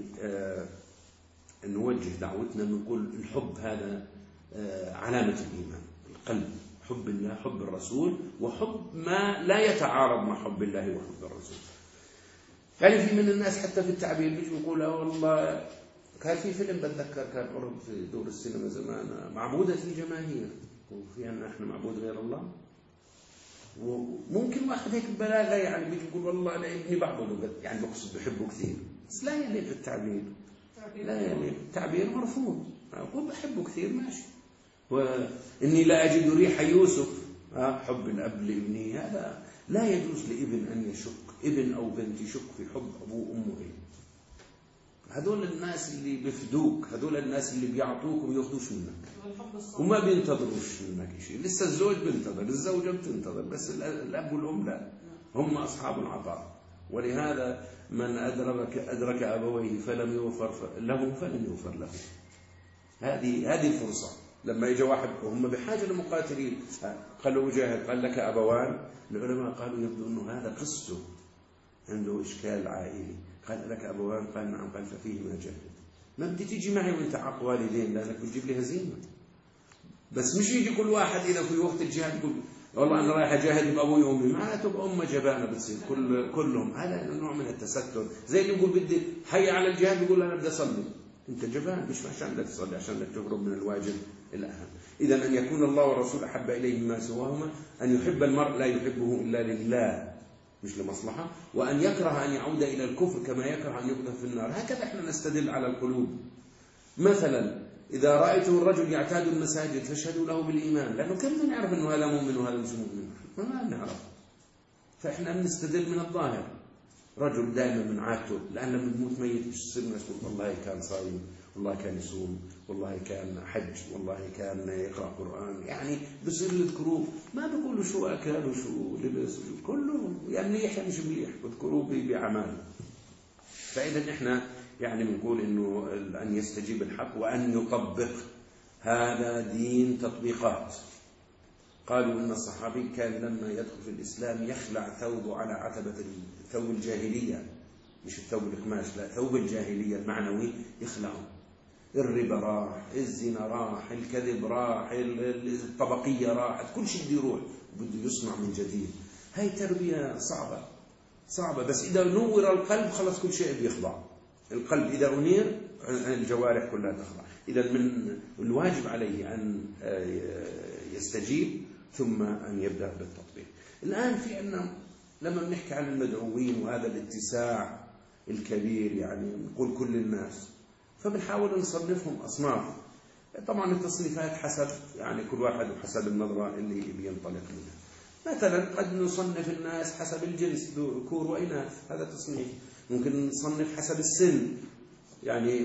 نوجه دعوتنا نقول الحب هذا علامة الإيمان. القلب حب الله، حب الرسول، وحب ما لا يتعارض مع حب الله وحب الرسول. يعني في من الناس حتى في التعبير بيجوا يقولوا والله كان في فيلم بتذكر كان عرض في دور السينما زمان، معبودة الجماهير، وفي أن احنا معبود غير الله. وممكن واحد هيك بلاغة يعني بيجي يقول والله أنا ابني بعبده، يعني بقصد بحبه كثير، بس لا يليق التعبير، لا يليق التعبير، مرفوض. أقول بحبه كثير ماشي، وإني لا أجد ريح يوسف، حب الأب لابنه، هذا لا يجوز لابن أن يشك، ابن أو بنت يشك في حب أبوه وأمه. هذول الناس اللي بيفدوك، هذول الناس اللي بيعطوك وما ياخذوش منك وما بينتظروش منك شيء. لسه الزوج بينتظر، الزوجة بتنتظر، بس الأب والأم لا، هم أصحاب العطاء. ولهذا من أدرك أبويه فلم يغفر له فلن يغفر له. هذه الفرصة. لما يجي واحد وهم بحاجة لمقاتلين، قالوا مجاهد قال لك أبوان، العلماء قالوا يبدو أنه هذا قصته عنده إشكال عائلي. قال لك أبوان؟ قال نعم. قال ففيهما جاهد. ما بدي تيجي معي وانت عق والدين، لأنك بتجيب لي هزيمة. بس مش يجي كل واحد إذا في وقت الجهاد يقول والله أنا رايح أجاهد بأبوي وأمي، معناته بأمة جبانة بتصير كلهم. هذا نوع من التستر، زي اللي يقول بدي حي على الجهاد يقول أنا بدي أصلي. أنت جبان، مش عشان بدك تصلي، عشان بدك تهرب من الواجب الأهم. إذا أن يكون الله والرسول أحب إليه مما سواهما، أن يحب المرء لا يحبه إلا لله مش لمصلحة، وأن يكره أن يعود إلى الكفر كما يكره أن يقذف في النار. هكذا احنا نستدل على القلوب. مثلا إذا رأيته الرجل يعتاد المساجد فاشهدوا له بالإيمان، لأنه كيف نعرف أنه هذا مؤمن وهذا مش مؤمن؟ ما نعرف. فإحنا بنستدل من الظاهر. رجل دائما من عادته، لأن لما بيموت ميت بيصير الناس يقول والله كان صايم، والله كان يصوم، والله كان حج، والله كان يقرأ قرآن، يعني بصير يذكروه، ما بيقولوا شو أكل وشو لبس كله، يعني مليح مش مليح، بذكروه بعمال. فإذا إحنا يعني بنقول إنه أن يستجيب الحق وأن يطبق، هذا دين تطبيقات. قالوا إن الصحابي كان لما يدخل في الإسلام يخلع ثوبه على عتبة ثوب الجاهلية، مش الثوب القماش، لا، ثوب الجاهلية المعنوي يخلعه. الربا راح، الزنا راح، الكذب راح، الطبقية راحت، كل شيء بده يروح وبده يصنع من جديد. هاي تربية صعبة، بس إذا نور القلب خلص كل شيء بيخضع. القلب إذا أنير الجوارح كلها تخضع. إذا من الواجب عليه أن يستجيب ثم أن يبدأ بالتطبيق. الآن في أن لما بنحكي عن المدعوين وهذا الاتساع الكبير، يعني نقول كل الناس، فبنحاول نصنفهم أصناف. طبعا التصنيفات حسب يعني كل واحد وحسب النظرة اللي بينطلق منها. مثلا قد نصنف الناس حسب الجنس، ذكور وإناث، هذا تصنيف. ممكن نصنف حسب السن، يعني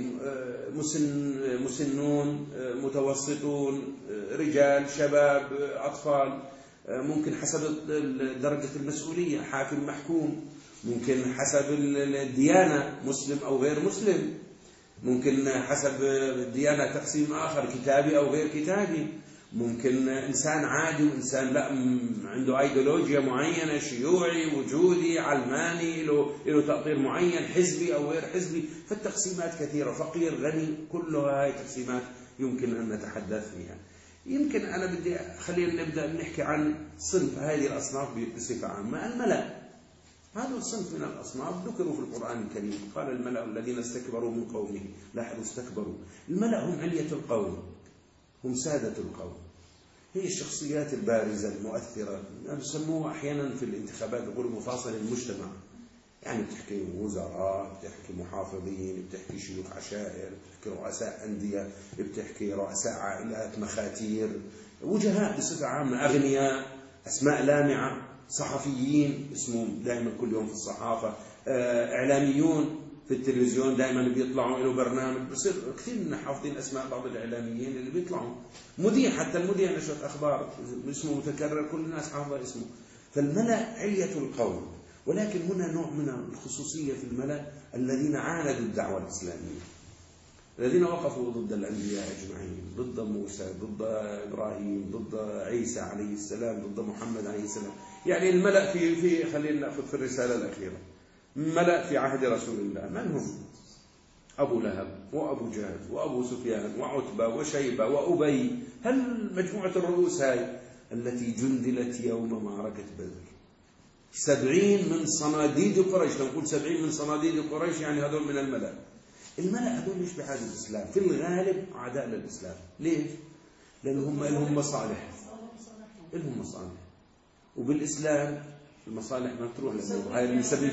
مسنون، متوسطون، رجال، شباب، أطفال. ممكن حسب درجة المسؤولية، حاكم، محكوم. ممكن حسب الديانة، مسلم أو غير مسلم. ممكن حسب الديانة تقسيم آخر، كتابي أو غير كتابي. ممكن إنسان عادي وإنسان لا عنده أيديولوجيا معينة، شيوعي، وجودي، علماني، له تأطير معين، حزبي أو غير حزبي. فالتقسيمات كثيرة، فقير، غني، كلها هاي تقسيمات يمكن أن نتحدث فيها. يمكن أنا بدي خلينا نبدأ نحكي عن صنف هذه الأصناف بصفة عامة. الملأ، هذا الصنف من الأصناف ذكروا في القرآن الكريم. قال الملأ الذين استكبروا من قومه، لاحظوا استكبروا. الملأ هم علية القوم، هم سادة القوم، هي الشخصيات البارزة المؤثرة. يسموها أحيانا في الانتخابات يقولوا مفاصل المجتمع، يعني بتحكي وزراء، بتحكي محافظين، بتحكي شيوخ عشائر، بتحكي رؤساء أندية، بتحكي رؤساء عائلات، مخاتير، وجهاء بصفة عامة، أغنياء، أسماء لامعة، صحفيين اسمهم دائما كل يوم في الصحافة، إعلاميون في التلفزيون دائما بيطلعوا له برنامج، بصير كثير منا حافظين أسماء بعض الإعلاميين اللي بيطلعوا. مذيع، حتى المذيع نشرة أخبار اسمه متكرر، كل الناس حافظة اسمه. فالملأ علية القوم. ولكن هنا نوع من الخصوصية في الملأ الذين عاندوا الدعوة الإسلامية، الذين وقفوا ضد الأنبياء أجمعين، ضد موسى، ضد إبراهيم، ضد عيسى عليه السلام، ضد محمد عليه السلام. يعني الملأ في خلينا نأخذ في الرسالة الأخيرة، ملأ في عهد رسول الله من هم؟ أبو لهب وأبو جهل وأبو سفيان وعتبة وشيبة وأبي. هل مجموعة الرؤوس هاي التي جندلت يوم معركة بدر 70 من صناديد قريش، لو نقول 70 من صناديد قريش يعني هذول من الملأ. الملأ هذول مش بحاجة الإسلام، في الغالب أعداء للإسلام. ليش؟ لأنهم لهم مصالح، لهم مصالح، وبالإسلام المصالح ما تروح لهم. هاي اللي بيسبب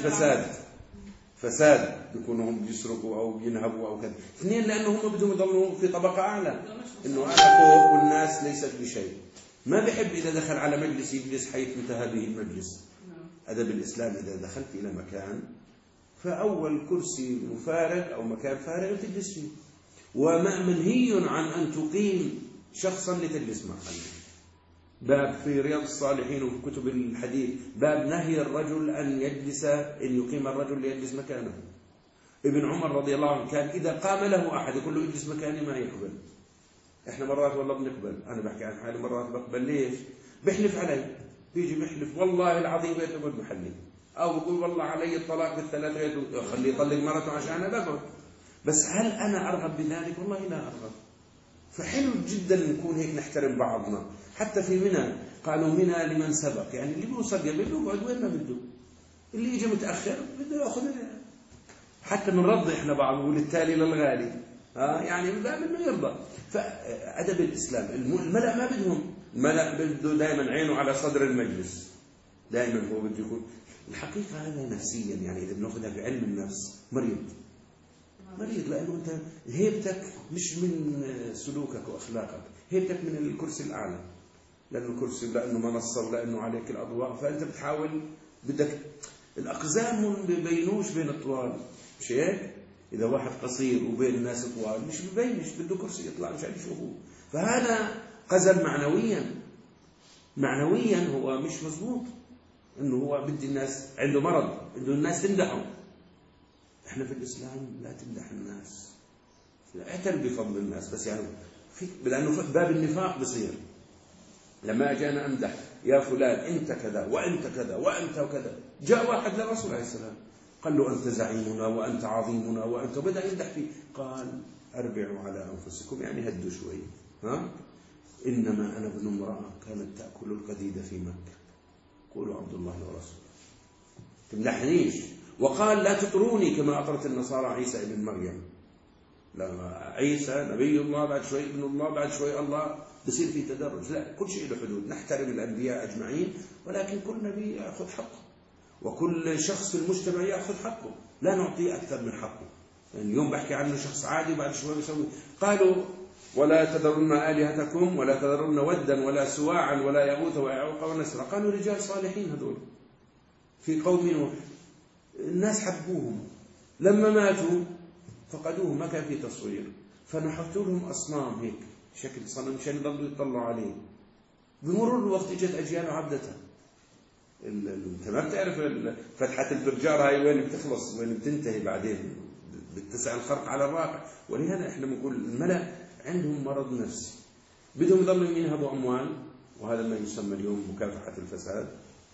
فساد بيكونوا هم بيسرقوا أو بينهبوا أو كذا. اثنين، لأنه هم بدهم يضلوا في طبقة أعلى، إنه أنا فوق والناس ليست بشيء. ما بحب إذا دخل على مجلس يجلس حيث انتهى به المجلس. أدب الإسلام إذا دخلت إلى مكان فأول كرسي فارغ أو مكان فارغ تجلس فيه، ومنهي عن أن تقيم شخصا لتجلس معه. باب في رياض الصالحين وفي كتب الحديث باب نهي الرجل أن يقيم الرجل ليجلس مكانه. ابن عمر رضي الله عنه كان إذا قام له أحد يقول له اجلس مكاني ما يقبل. إحنا مرات والله بنقبل، أنا بحكي عن حالي مرات بقبل. ليش؟ بحلف علي، بيجي بحلف والله العظيم يتقعد محلي، أو يقول والله علي الطلاق بالثلاث، خليه يطلق مرته عشان أنا بقعد. بس هل أنا أرغب بذلك؟ والله لا أرغب. فحلو جدا نكون هيك نحترم بعضنا. حتى في منى قالوا منى لمن سبق، يعني اللي بيوصل قبل بيقعد وين ما بده، اللي يجي متأخر بده ياخذ. حتى بنرضي احنا بعض، نقول التالي للغالي، يعني من باب انه يرضى. فأدب الإسلام. الملأ ما بدهم، الملأ بده دائما عينه على صدر المجلس، دائما هو بده يكون. الحقيقة هذا نفسيا، يعني إذا بناخذها بعلم النفس مريض، لأنه أنت هيبتك مش من سلوكك وأخلاقك، هيبتك من الكرسي الأعلى، لأنه الكرسي، لأنه منصة، لأنه عليك الأضواء، فأنت بتحاول بدك الأقزام ما بيبينوش بين الطوال، مش هيك؟ إذا واحد قصير وبين الناس طوال مش ببينش، بده كرسي يطلع مش عارف شو هو. فهذا قزم معنويا هو مش مزبوط، إنه هو بدي الناس عنده مرض، عنده الناس تمدحه. إحنا في الإسلام لا تمدح الناس، اعترف بفضل الناس، بس يعني لأنه باب النفاق بصير. لما أجانا أمدح يا فلان أنت كذا وأنت كذا وأنت وكذا، جاء واحد للرسول عليه السلام قال له أنت زعيمنا وأنت عظيمنا وأنت، بدأ يمدح فيه. قال أربعوا على أنفسكم، يعني هدوا شوي، إنما أنا ابن امرأة كانت تأكل القديد في مكة، قولوا عبد الله ورسوله، تمدحنيش. وقال لا تطروني كما أطرت النصارى عيسى ابن مريم. لا، عيسى نبي الله، بعد شوي ابن الله، بعد شوي الله، بصير في تدرج. لا، كل شيء له حدود. نحترم الأنبياء أجمعين، ولكن كل نبي يأخذ حقه، وكل شخص في المجتمع يأخذ حقه، لا نعطيه أكثر من حقه. يعني اليوم بحكي عنه شخص عادي، وبعد شوي بيسوي. قالوا ولا تذرن آلهتكم ولا تذرن ودا ولا سواعا ولا يغوث ويعوق ونسرا. قالوا رجال صالحين هذول في قوم نوح، الناس حبوهم، لما ماتوا فقدوه، ما كان في تصوير، فنحتوا لهم أصنام هيك شكل صنم مشان يضلوا يطلعوا عليه. بمرور الوقت اجت أجيال عبدتها. انت ما بتعرف فتحة الفرجار هاي وين بتخلص وين بتنتهي، بعدين بتسع الخرق على الواقع. ولهذا احنا بنقول الملأ عندهم مرض نفسي، بدهم يضلوا ينهبوا أموال، وهذا ما يسمى اليوم مكافحة الفساد،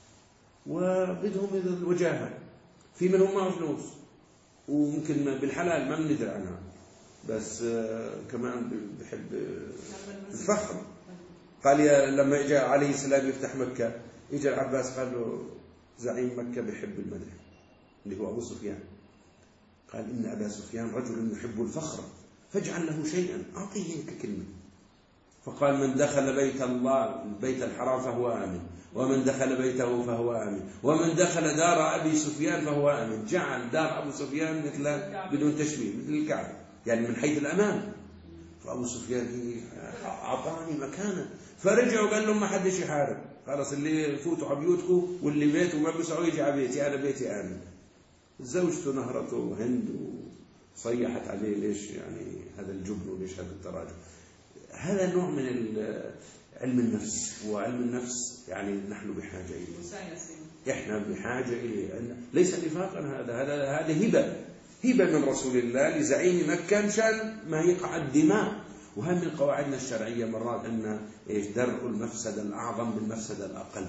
وبدهم الوجاهة. في منهم معه فلوس، وممكن بالحلال ما بندري عنها، بس كمان بحب الفخر. قال لما جاء عليه السلام يفتح مكة، اجى العباس قال له زعيم مكة بحب المدح، اللي هو أبو سفيان. قال إن أبا سفيان رجل يحب الفخر، فاجعل له شيئا، أعطيه كلمة. فقال من دخل بيت الله البيت الحرام فهو آمن، ومن دخل بيته فهو آمن، ومن دخل دار أبي سفيان فهو آمن. جعل دار أبو سفيان مثل بدون تشبيه مثل الكعبة، يعني من حيث الأمان. فأبو سفيان أعطاني مكانه، فرجعوا قال لهم ما حدش يحارب، خلاص اللي يفوتوا على بيوتكم واللي بيته ما بيسعوا يجي على بيتي، أنا بيتي آمن. زوجته نهرته هند وصيحت عليه، ليش يعني هذا الجبن وليش هذا التراجع. هذا نوع من علم النفس، وعلم النفس يعني نحن بحاجة إليه، إحنا بحاجة إليه، ليس نفاقا، هذا هبة من رسول الله لزعيم مكة مشان ما يقع الدماء. وهي من قواعدنا الشرعية مرات أن درء المفسدة الأعظم بالمفسدة الأقل،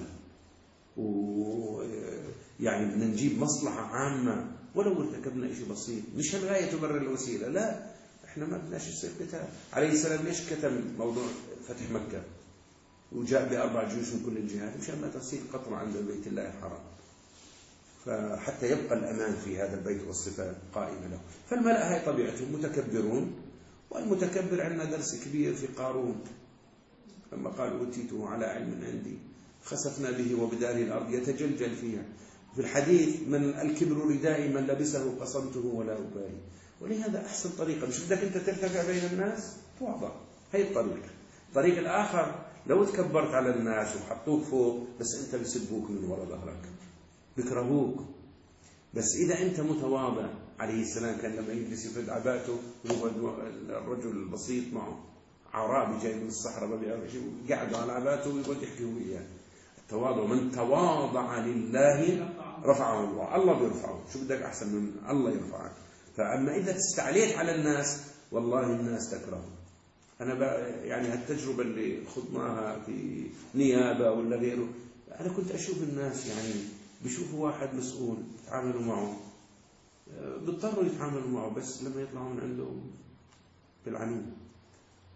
ويعني بدنا نجيب مصلحة عامة ولو ارتكبنا شيء بسيط، مش الغاية تبرر الوسيلة. لا، احنا ما بدناش يصير قتال. عليه السلام ليش كتم موضوع فتح مكة وجاء ب4 جيوش من كل الجهات؟ مشان ما تصير قطرة عند بيت الله الحرام، فحتى يبقى الأمان في هذا البيت والصفات قائمة له. فالملأ هاي طبيعتهم متكبرون، والمتكبر عندنا درس كبير في قارون لما قال أوتيته على علم عندي خسفنا به وبداره الأرض يتجلجل فيها. في الحديث من الكبر ردائي من لبسه قصمته ولا أبالي. ولهذا أحسن طريقة، مش بدك أنت ترتفع بين الناس، توضع، هي الطريقة. الطريق الآخر لو تكبرت على الناس وحطوك فوق، بس أنت بيسبوك من وراء ظهرك، بيكرهوك. بس إذا أنت متواضع، عليه السلام كان لما يجلس يفرد عباته الرجل البسيط معه عرابي جاي من الصحراء ما بيعرف شيء، قعدوا على عباته ويقعد يحكي هو إياه. التواضع، من تواضع لله رفعه الله، الله بيرفعه. شو بدك أحسن من الله يرفعك؟ فأما إذا استعليت على الناس والله الناس تكره. أنا يعني هالتجربة اللي خضناها في نيابة ولا غيره، أنا كنت أشوف الناس يعني بيشوفوا واحد مسؤول يتعاملوا معه، بيضطروا يتعاملوا معه، بس لما يطلعوا من عنده بالعنون.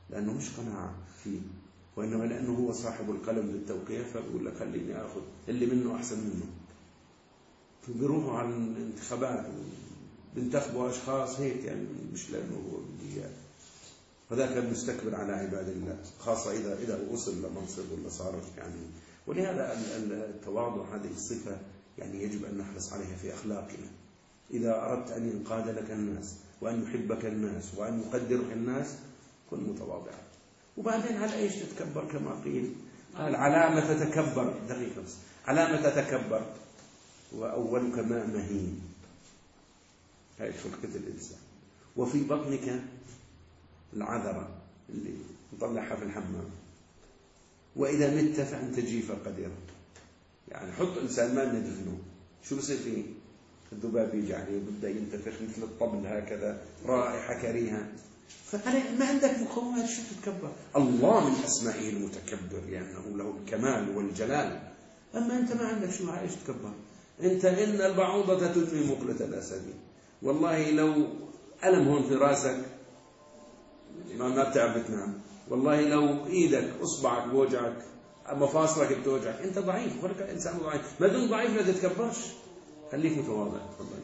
لأنه مش قناعة فيه، وإنما لأنه هو صاحب القلم بالتوقيع، فبيقول لك خليني أخذ اللي منه أحسن منه. فبيروحوا على الانتخابات بينتخبوا أشخاص هيك يعني، مش لأنه هو بدي إياه. فذاك المستكبر على عباد الله، خاصة إذا وصل لمنصب ولا صار يعني. ولهذا التواضع هذه الصفة يعني يجب أن نحرص عليها في أخلاقنا. إذا أردت أن ينقاد لك الناس وأن يحبك الناس وأن يقدرك الناس، كن متواضعا. وبعدين على إيش تتكبر كما قيل؟ قال علامة تتكبر، دقيقة بس، علامة تتكبر وأولك ماء مهين، هاي خلقة الإنسان. وفي بطنك العذرة اللي نطلعها في الحمام، وإذا مت فأنت جيفة قديرة. يعني حط إنسان ما ندفنه، شو بصير فيه؟ الذباب يجي عليه وبدأ ينتفخ مثل الطبل هكذا، رائحة كريهة. فما عندك مقومات، شو تتكبر؟ الله من أسمائه المتكبر لأنه له الكمال والجلال. أما أنت ما عندك شو، عايش تكبر؟ أنت إن البعوضة تدمي مقلة الأسد. والله لو ألم هون في راسك ما بتعرف تنام. والله لو إيدك أصبعك بوجعك، مفاصلك بتوجعك، أنت ضعيف، ولك إنسان ضعيف. ما دون ضعيف لا تتكبرش، خليك متواضع. تفضل.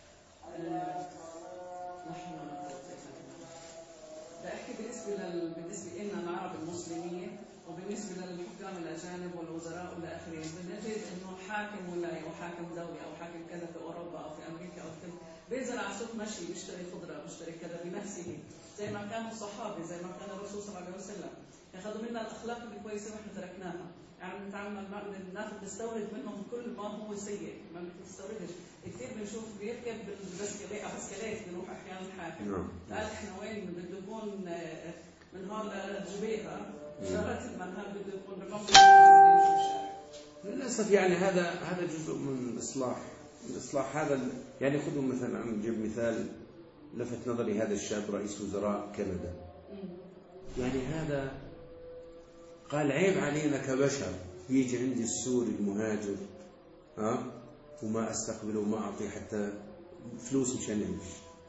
بأحكي بالنسبة لنا العرب المسلمين، وبالنسبة للحكام الأجانب والوزراء والآخرين، بنجد إنه حاكم ولاية وحاكم دولة أو حاكم كذا في أوروبا أو في أمريكا أو كذا بينزل على سوق مشي بيشتري خضرة بيشتري كذا بنفسه، زي ما كانوا الصحابة، زي ما كان الرسول صلى الله عليه وسلم. ياخذوا منا الأخلاق الكويسة وإحنا تركناها. يعني بنتعامل ناخذ نستورد منهم كل ما هو سيء، ما بنستوردش. كثير بنشوف بيركب بالبسكليت بيروح أحيانا الحاكم. قال إحنا وين بده يكون من هون لجبيرة شارة المنهل بده يكون رقم. للأسف يعني هذا جزء من الإصلاح هذا. يعني خذوا مثلا، نجيب مثال لفت نظري، هذا الشاب رئيس وزراء كندا. يعني هذا قال عيب علينا كبشر يجي عندي السوري المهاجر وما استقبله وما اعطيه حتى فلوس مشان يمشي.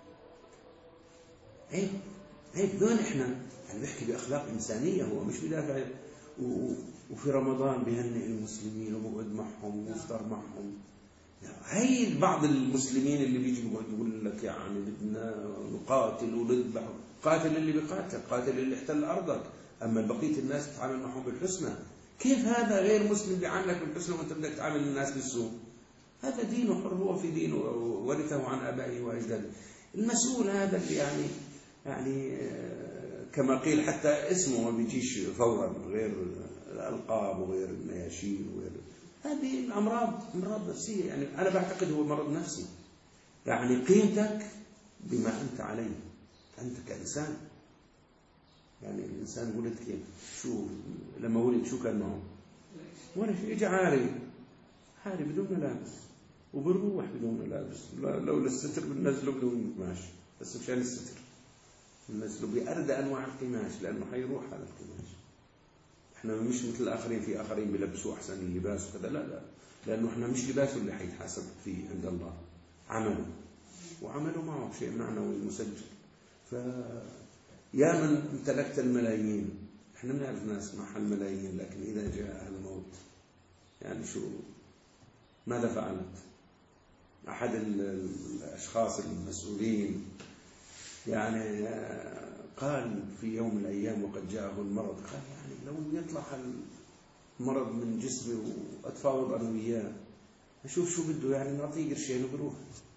عيب دون احنا يعني بيحكي باخلاق انسانيه، هو مش بدافع. وفي رمضان بيهنئ المسلمين وبقعد معهم ويفطر معهم. هي بعض المسلمين اللي بيجي بيقول لك يعني بدنا نقاتل ونذبح. قاتل اللي بيقاتل، قاتل اللي احتل ارضك، اما بقيه الناس تتعامل معهم بالحسنى. كيف هذا غير مسلم بيعاملك بالحسنى وانت بدك تعامل الناس بالسوء؟ هذا دينه حر، هو في دينه ورثه عن ابائه واجداده. المسؤول هذا اللي يعني كما قيل حتى اسمه ما بيجيش فورا، غير الالقاب وغير النياشين وغير هذه امراض نفسيه. يعني انا بعتقد هو مرض نفسي. يعني قيمتك بما انت عليه انت كانسان. يعني الانسان ولد كيف؟ شو لما ولد شو كان معه؟ ولا شيء، اجى عاري بدون ملابس وبروح بدون ملابس. لولا الستر بننزله بدون قماش، بس مشان الستر بننزله بأردى انواع القماش لانه حيروح هذا القماش. احنا مش مثل الاخرين، في اخرين بيلبسوا احسن اللباس وكذا، لا، لانه احنا مش لباسه اللي حيتحاسب فيه عند الله، وعمله معه شيء معنوي مسجل. يا من امتلكت الملايين، احنا بنعرف ناس معها الملايين، لكن اذا جاء الموت يعني شو ماذا فعلت؟ احد الاشخاص المسؤولين يعني قال في يوم من الايام وقد جاءه المرض، قال يعني لو يطلع المرض من جسمي واتفاوض انا وياه، اشوف شو بده، يعني نعطيه قرشين وبروح.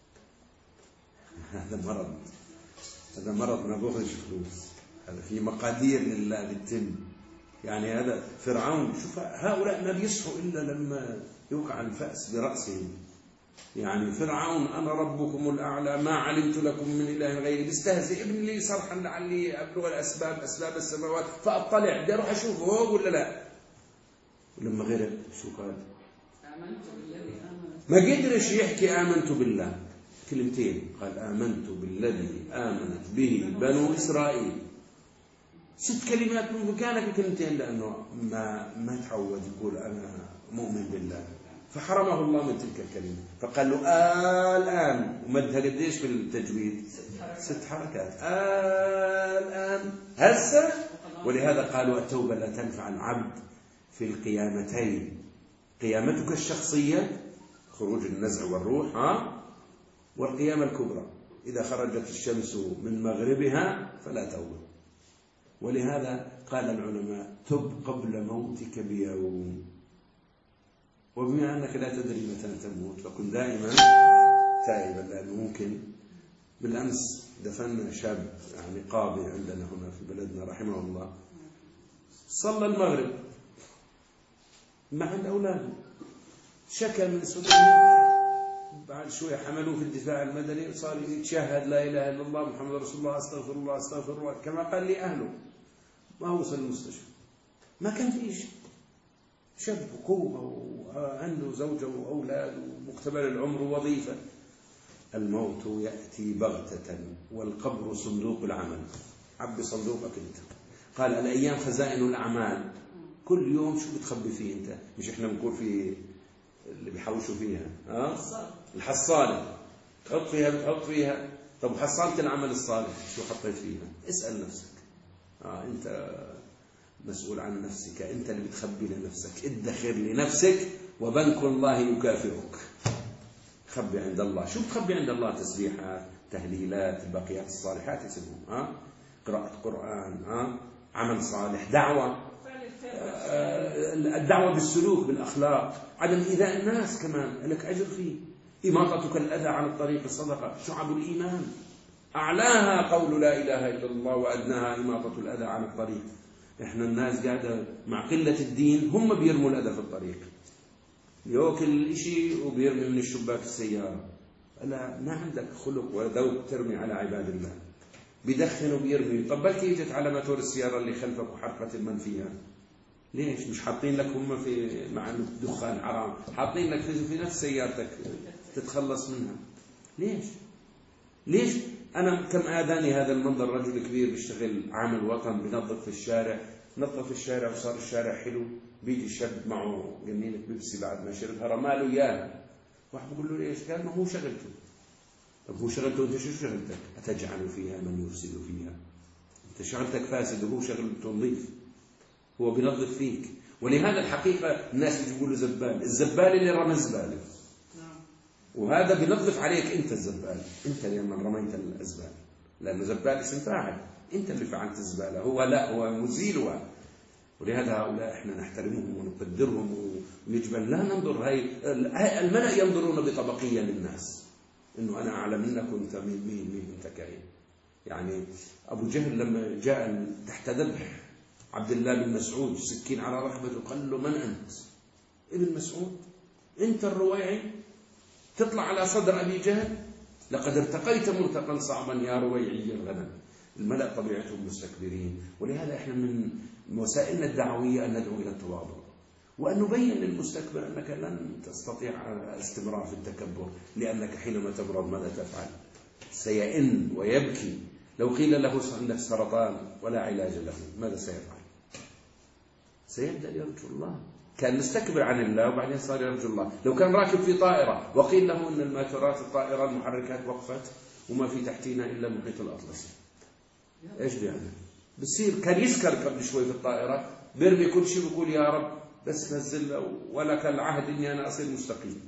هذا مرض ما بياخذش فلوس، هذا في مقادير لله بالتم. يعني هذا فرعون، شوف هؤلاء ما بيصحوا إلا لما يوقع الفأس برأسهم. يعني فرعون أنا ربكم الأعلى ما علمت لكم من إله غيري، بيستهزئ ابن لي صرحا لعلي أبلغ أسباب السماوات فأطلع، بدي أروح أشوفه هو ولا لا. ولما غرق شو قال؟ آمنت بالذي آمنت. ما قدرش يحكي آمنت بالله، كلمتين قال آمنت بالذي آمنت به بنو إسرائيل. 6 كلمات من مكانك كلمتين، لأنه ما تعود يقول أنا مؤمن بالله، فحرمه الله من تلك الكلمة. فقال له الآن، ومدها قديش في التجويد؟ 6 حركات. الآن هسه ولهذا قالوا التوبة لا تنفع العبد في القيامتين: قيامتك الشخصية، خروج النزع والروح، والقيامة الكبرى إذا خرجت الشمس من مغربها فلا توبة. ولهذا قال العلماء: تب قبل موتك بيوم. وبما أنك لا تدري متى تموت فكن دائما تائبا، لأنه ممكن. بالأمس دفنا شاب يعني قاضي عندنا هنا في بلدنا رحمه الله، صلى المغرب مع الأولاد، شكى من سكري، بعد شوية حملوه في الدفاع المدني وصار يتشهد لا إله إلا الله محمد رسول الله أستغفر الله أستغفر الله كما قال لي أهله. ما وصل المستشفى، ما كان فيه شيء، شاب قوة وعنده زوجة وأولاد ومقتبل العمر ووظيفة. الموت يأتي بغتة والقبر صندوق العمل. عبي صندوقك أنت. قال: الأيام خزائن الأعمال. كل يوم شو بتخبي فيه أنت؟ مش إحنا بنقول في اللي بيحوشوا فيها الحصالة، تحط فيها بتحط فيها. طب حصلت العمل الصالح شو حطيت فيها؟ اسأل نفسك. أنت مسؤول عن نفسك، أنت اللي بتخبي لنفسك. ادخر لنفسك وبنك الله يكافئك. خبي عند الله. شو بتخبي عند الله؟ تسبيحات، تهليلات، الباقيات الصالحات يسموهم، قراءة قرآن، عمل صالح، دعوة، الدعوة بالسلوك بالأخلاق، عدم إيذاء الناس كمان لك أجر فيه، إماطتك الأذى عن الطريق الصدقة. شعب الإيمان أعلاها قول لا إله إلا الله وأدناها إماطة الأذى عن الطريق. إحنا الناس قاعدة مع قلة الدين هم بيرموا الأذى في الطريق، يأكل شيء وبيرمي من الشباك السيارة. لا، ما عندك خلق وذوق ترمي على عباد الله. بيدخن وبيرمي. طب بلكي اجت على موتور السيارة اللي خلفك وحرقت من فيها، ليش مش حاطين لك هم في مع الدخان حرام، حاطين لك في نفس سيارتك تتخلص منها؟ ليش أنا كم آذاني هذا المنظر، رجل كبير بيشتغل عامل وطن بنظف في الشارع، نظف الشارع وصار الشارع حلو، بيجي شاب معه جنينة بيبسي بعد ما شربها رماله إياها. واحد بيقول له: ليش؟ قال: ما هو شغلته. طب هو شغلته، أنت شو شغلتك؟ أتجعل فيها من يفسد فيها؟ أنت شغلتك فاسد وهو شغلته نظيف، هو بينظف فيك. ولهذا الحقيقة الناس يقولوا زبال، الزبال اللي رمى الزبالة، وهذا بينظف عليك أنت الزبال، أنت لما رميت الزبالة، لأنه زبال اسم فاعل، أنت اللي فعلت الزبالة، هو لا، هو مزيلها. ولهذا هؤلاء احنا نحترمهم ونقدرهم، ويجب أن لا ننظر هاي الملأ ينظرون بطبقية للناس، إنه أنا أعلى منك وأنت مين أنت كائن. يعني أبو جهل لما جاء تحت ذبح عبد الله بن مسعود سكين على رقبته، قال له: من أنت؟ ابن مسعود، أنت الرويعي تطلع على صدر أبي جهل؟ لقد ارتقيت مرتقا صعبا يا رويعي الغنم. الملأ طبيعتهم مستكبرين. ولهذا احنا من وسائلنا الدعوية أن ندعو إلى التواضع، وأن نبين للمستكبر أنك لن تستطيع الاستمرار في التكبر، لأنك حينما تمرض ماذا تفعل؟ سيئن ويبكي. لو قيل له عندك سرطان ولا علاج له ماذا سيفعل؟ سيبدأ يرجو الله. كان مستكبر عن الله وبعدين صار يرجو الله. لو كان راكب في طائرة وقيل له أن الماتورات الطائرة المحركات وقفت وما في تحتنا إلا المحيط الأطلسي، إيش بيعمل؟ بصير كان يسكر قبل شوي في الطائرة، بيرمي كل شيء ويقول: يا رب بس نزل ولك العهد إني أنا أصير مستقيم.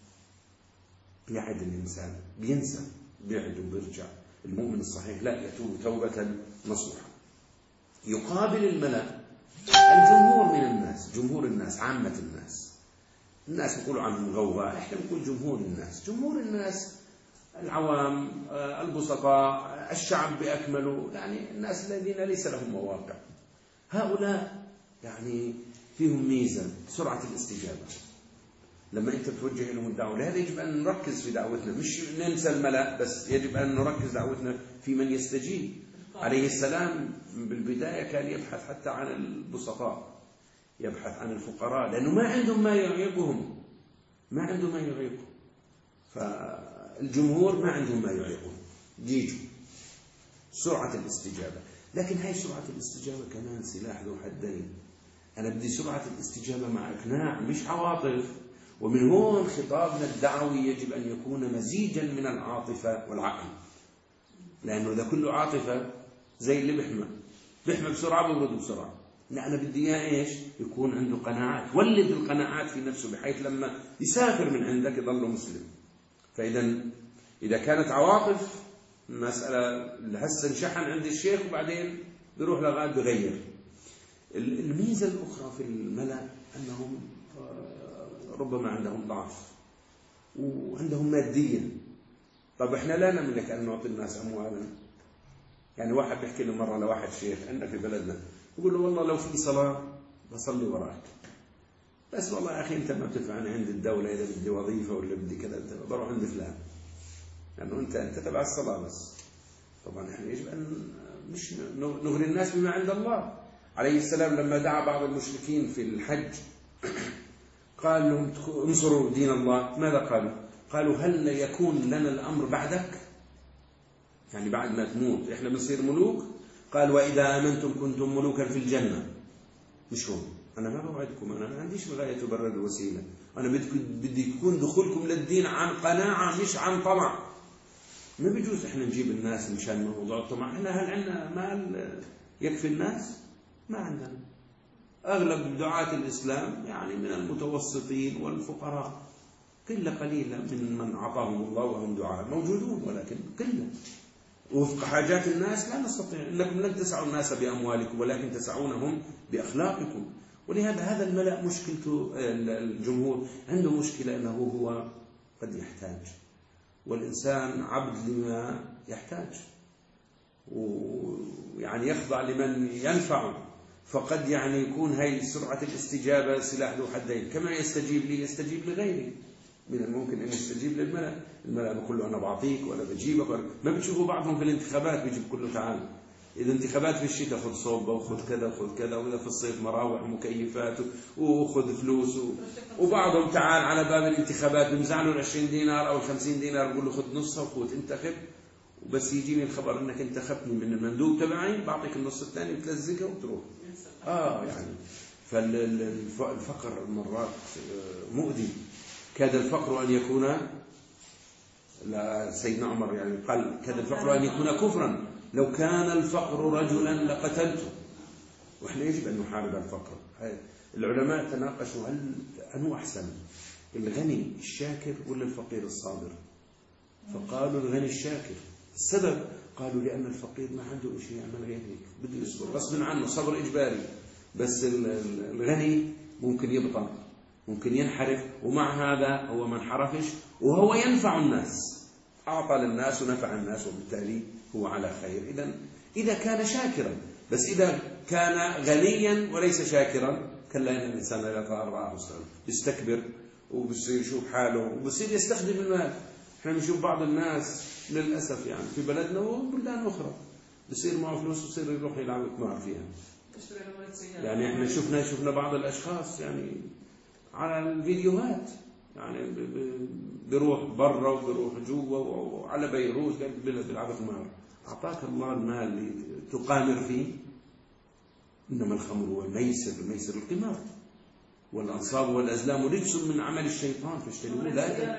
بيعد الإنسان، بينسى، بيعد وبيرجع. المؤمن الصحيح لا، يتوب توبة نصوحة. يقابل الملأ الجمهور من الناس، جمهور الناس، عامة الناس يقولوا عنهم غوغاء، احنا نقول جمهور الناس. جمهور الناس العوام، البسطاء، الشعب بأكمله، يعني الناس الذين ليس لهم مواقع. هؤلاء يعني فيهم ميزة، سرعة الاستجابة. لما أنت توجه لهم الدعوة، لهذا يجب أن نركز في دعوتنا، مش ننسى الملأ بس، يجب أن نركز دعوتنا في من يستجيب. عليه السلام بالبداية كان يبحث حتى عن البسطاء، يبحث عن الفقراء، لأنه ما عندهم ما يعيقهم، ما عندهم ما يعيقهم. فالجمهور ما عندهم ما يعيقهم، يجوا سرعة الاستجابة. لكن هاي سرعة الاستجابة كمان سلاح ذو حدين. أنا بدي سرعة الاستجابة مع إقناع مش عواطف. ومن هون خطابنا الدعوي يجب أن يكون مزيجا من العاطفة والعقل، لأنه إذا كله عاطفة زي اللي بحمى بيحمى بسرعة وبيبرد بسرعة. لا، أنا بدي إياه إيش؟ يكون عنده قناعات، ولد القناعات في نفسه بحيث لما يسافر من عندك يضل مسلم. إذا كانت عواطف مسألة هسه انشحن عند الشيخ وبعدين بيروح لغاية بغير. الميزة الأخرى في الملأ أنهم ربما عندهم ضعف وعندهم مادية. طب إحنا لا نملك أن نعطي الناس أموالا. يعني واحد بيحكي له مرة لواحد شيخ عندنا في بلدنا، يقول له والله لو في صلاة بصلي وراك، بس والله يا أخي أنت ما بتدفعني عند الدولة، إذا بدي وظيفة ولا بدي كذا بروح عند فلان، لأنه أنت تبع الصلاة بس. طبعا إحنا يجب أن مش نغري الناس بما عند الله. عليه السلام لما دعا بعض المشركين في الحج قال لهم انصروا دين الله، ماذا قالوا؟ قالوا هل يكون لنا الأمر بعدك؟ يعني بعد ما تموت إحنا بنصير ملوك؟ قال وإذا آمنتم كنتم ملوكا في الجنة. مش هون، أنا ما بوعدكم، أنا ما عنديش غاية تبرر الوسيلة، أنا بدي يكون دخولكم للدين عن قناعة مش عن طمع. ما بيجوز إحنا نجيب الناس مشان موضوع الطمع. إحنا هل عندنا مال يكفي الناس؟ ما عندنا. أغلب دعاة الإسلام يعني من المتوسطين والفقراء، قلة قليلة من عطاهم الله وهم دعاة موجودون، ولكن قلة. وفق حاجات الناس لا نستطيع. إنكم لن تسعوا الناس بأموالكم ولكن تسعونهم بأخلاقكم. ولهذا هذا الملأ مشكلته، الجمهور عنده مشكلة أنه هو قد يحتاج، والإنسان عبد لما يحتاج، ويعني يخضع لمن ينفعه. فقد يعني يكون هاي سرعة الاستجابة سلاح ذو حدين، كما يستجيب لي يستجيب لغيري. من الممكن أن يستجيب للملأ، الملأ بقول له أنا بعطيك ولا بجيبك ما بتشوفوا بعضهم في الانتخابات بيجيب كله تعال. إذا انتخابات في الشتاء خذ صوبة وخذ كذا وخذ كذا، وإذا في الصيف مراوح ومكيفات وخذ فلوس وبعضهم تعال على باب الانتخابات بمزعلوا 20 دينار أو 50 دينار بقول له خذ نصها وخذ انتخب، وبس يجيني الخبر أنك انتخبتني من المندوب تبعي بعطيك النص الثاني بتلزقها وتروح. يعني فالفقر مرات مؤذي. كاد الفقر أن يكون، لا سيدنا عمر يعني قال كاد الفقر أن يكون كفرا، لو كان الفقر رجلا لقتلته. وإحنا يجب أن نحارب الفقر. العلماء تناقشوا هل أنه أحسن، الغني الشاكر ولا الفقير الصابر؟ فقالوا الغني الشاكر. السبب قالوا لأن الفقير ما عنده شيء يعمل غير هيك، بده يصبر غصب عنه، صبر إجباري. بس الغني ممكن يبطل، ممكن ينحرف، ومع هذا هو ما انحرفش وهو ينفع الناس، أعطى للناس ونفع الناس، وبالتالي هو على خير. إذا كان شاكرا. بس إذا كان غنيا وليس شاكرا كلا إن الإنسان لا يتضرع يستكبر وبصير يشوف حاله وبصير يستخدم المال. احنا بنشوف بعض الناس للأسف يعني في بلدنا وبلدان أخرى بصير معه فلوس وبصير يروح يلعب قمار فيها. يعني احنا شفنا بعض الأشخاص يعني على الفيديوهات، يعني بيروح برا وبيروح جوا وعلى بيروت بيلعب قمار. أعطاك الله المال تقامر فيه، إنما الخمر والميسر، الميسر القمار والأنصاب والأزلام رجس من عمل الشيطان فاجتنبوه.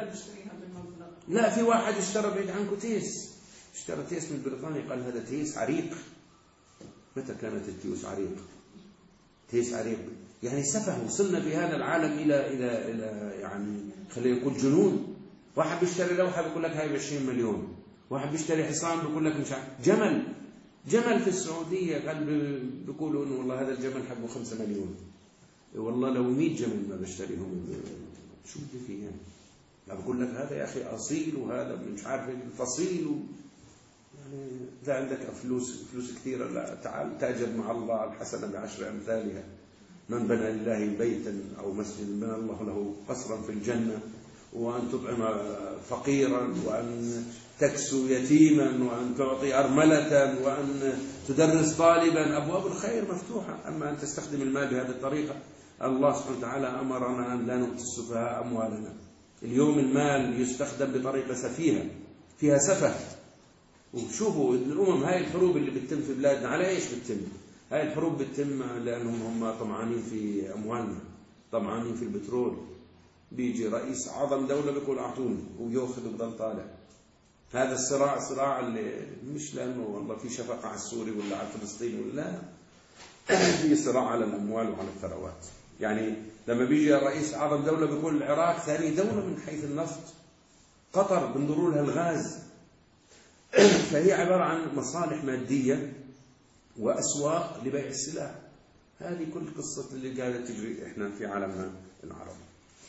لا في واحد اشترى بعيد عنكم تيس، اشترى تيس من بريطانيا، قال هذا تيس عريق. متى كانت التيوس عريق؟ تيس عريق يعني سفه. وصلنا في هذا العالم إلى يعني خلينا نقول جنون. واحد بيشتري لوحة بيقول لك هاي ب20 مليون، واحد بيشتري حصان بيقول لك مش عارف. جمل في السعودية قال بيقولوا إنه والله هذا الجمل حقه 5 مليون. والله لو 100 جمل ما بشتريهم. شو بدي فيه يعني؟ لا بقول لك هذا يا أخي أصيل وهذا مش عارف الفصيل يعني إذا عندك فلوس كثيرة لا تعال تأجر مع الله الحسنة ب10 أمثالها. من بنى لله بيتا أو مسجد بنى الله له قصرا في الجنة، وأن تطعم فقيرا، وأن تكسو يتيما، وأن تعطي أرملة، وأن تدرس طالبا. أبواب الخير مفتوحة. أما أن تستخدم المال بهذه الطريقة، الله سبحانه وتعالى أمرنا أن لا نؤتي السفهاء أموالنا. اليوم المال يستخدم بطريقة سفيهة فيها سفه. وشوفوا الأمم هاي الحروب اللي بتتم في بلادنا على إيش بتتم؟ هاي الحروب بتتم لأنهم هم طمعانين في أموالنا، طمعانين في البترول. بيجي رئيس عظم دولة بيقول أعطوني ويأخذ وبضل طالع. هذا الصراع اللي مش لأنه والله في شفقة على السوري ولا على فلسطين ولا في صراع على الأموال وعلى الثروات. يعني لما بيجي رئيس أعظم دولة بيقول العراق ثاني دولة من حيث النفط، قطر بندروا لها الغاز. فهي عبارة عن مصالح مادية وأسواق لبيع السلاح. هذه كل قصة اللي قاعدة تجري إحنا في عالمنا العربي.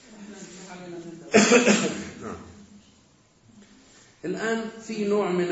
الآن في نوع من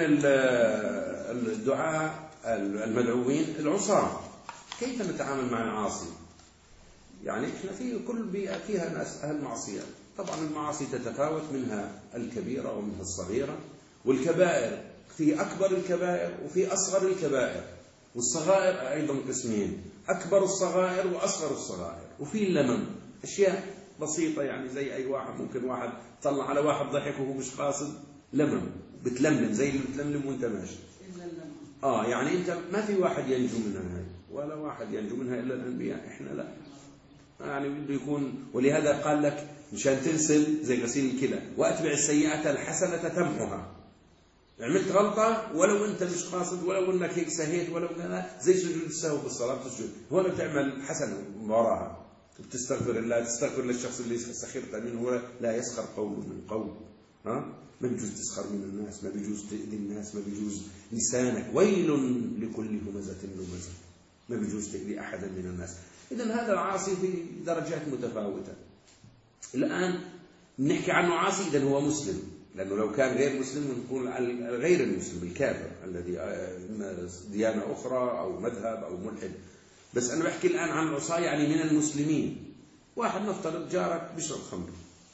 الدعاء المدعوين العصاة. كيف نتعامل مع العاصي؟ يعني إحنا في كل بيئة فيها ناس أهل معصية. طبعا المعاصي تتفاوت، منها الكبيرة ومنها الصغيرة، والكبائر في أكبر الكبائر وفي أصغر الكبائر، والصغائر أيضا قسمين: أكبر الصغائر وأصغر الصغائر. وفي اللمم أشياء بسيطة، يعني زي أي واحد ممكن واحد طلع على واحد ضحك وهو مش قاصد، لمم بتلملم زي اللي بتلملم وانت ماشي. يعني انت ما في واحد ينجو منها هاي، ولا واحد ينجو منها الا الانبياء. احنا لا، يعني بده يكون. ولهذا قال لك مشان تغسل زي غسيل الكلى: واتبع السيئه الحسنه تمحها. عملت غلطه ولو انت مش قاصد، ولو انك هيك سهيت، ولو زي سجود السهو بالصلاه تسجد، هو بتعمل حسنه وراها، بتستغفر الله، تستغفر للشخص اللي سخرت منه. لا يسخر قوم من قوم. ما بيجوز تسخر من الناس، ما بيجوز تأذي الناس، ما بيجوز لسانك. ويل لكل همزة لمزة. ما بيجوز تأذي أحدا من الناس. إذن هذا العاصي في درجات متفاوتة. الآن نحكي عنه عاصي إذن هو مسلم، لأنه لو كان غير مسلم نقول غير المسلم الكافر الذي ديانة أخرى أو مذهب أو ملحد. بس أنا بحكي الآن عن العصاة، يعني من المسلمين. واحد نفترض جارك بيشرب خمر،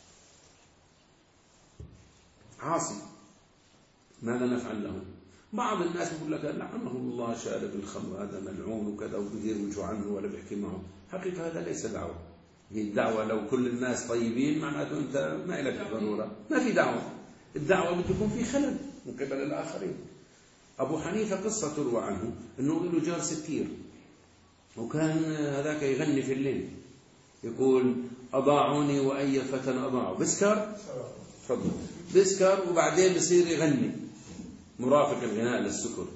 عاصي، ماذا نفعل له؟ بعض الناس يقول لك لعنه الله شارب الخمر، هذا ملعون وكذا، وبدير وجهه عنه ولا بيحكي معه. حقيقة هذا ليس دعوة. هي الدعوة لو كل الناس طيبين معناته أنت ما لك ضرورة، ما في دعوة. الدعوة بده يكون في خلل من قبل الآخرين. أبو حنيفة قصة تروى عنه أنه له جار سكير، وكان هذاك يغني في الليل يقول: أضاعوني وأي فتى أضاعوا. بسكر، تفضل، بسكر وبعدين بصير يغني مرافق الغناء للسكر.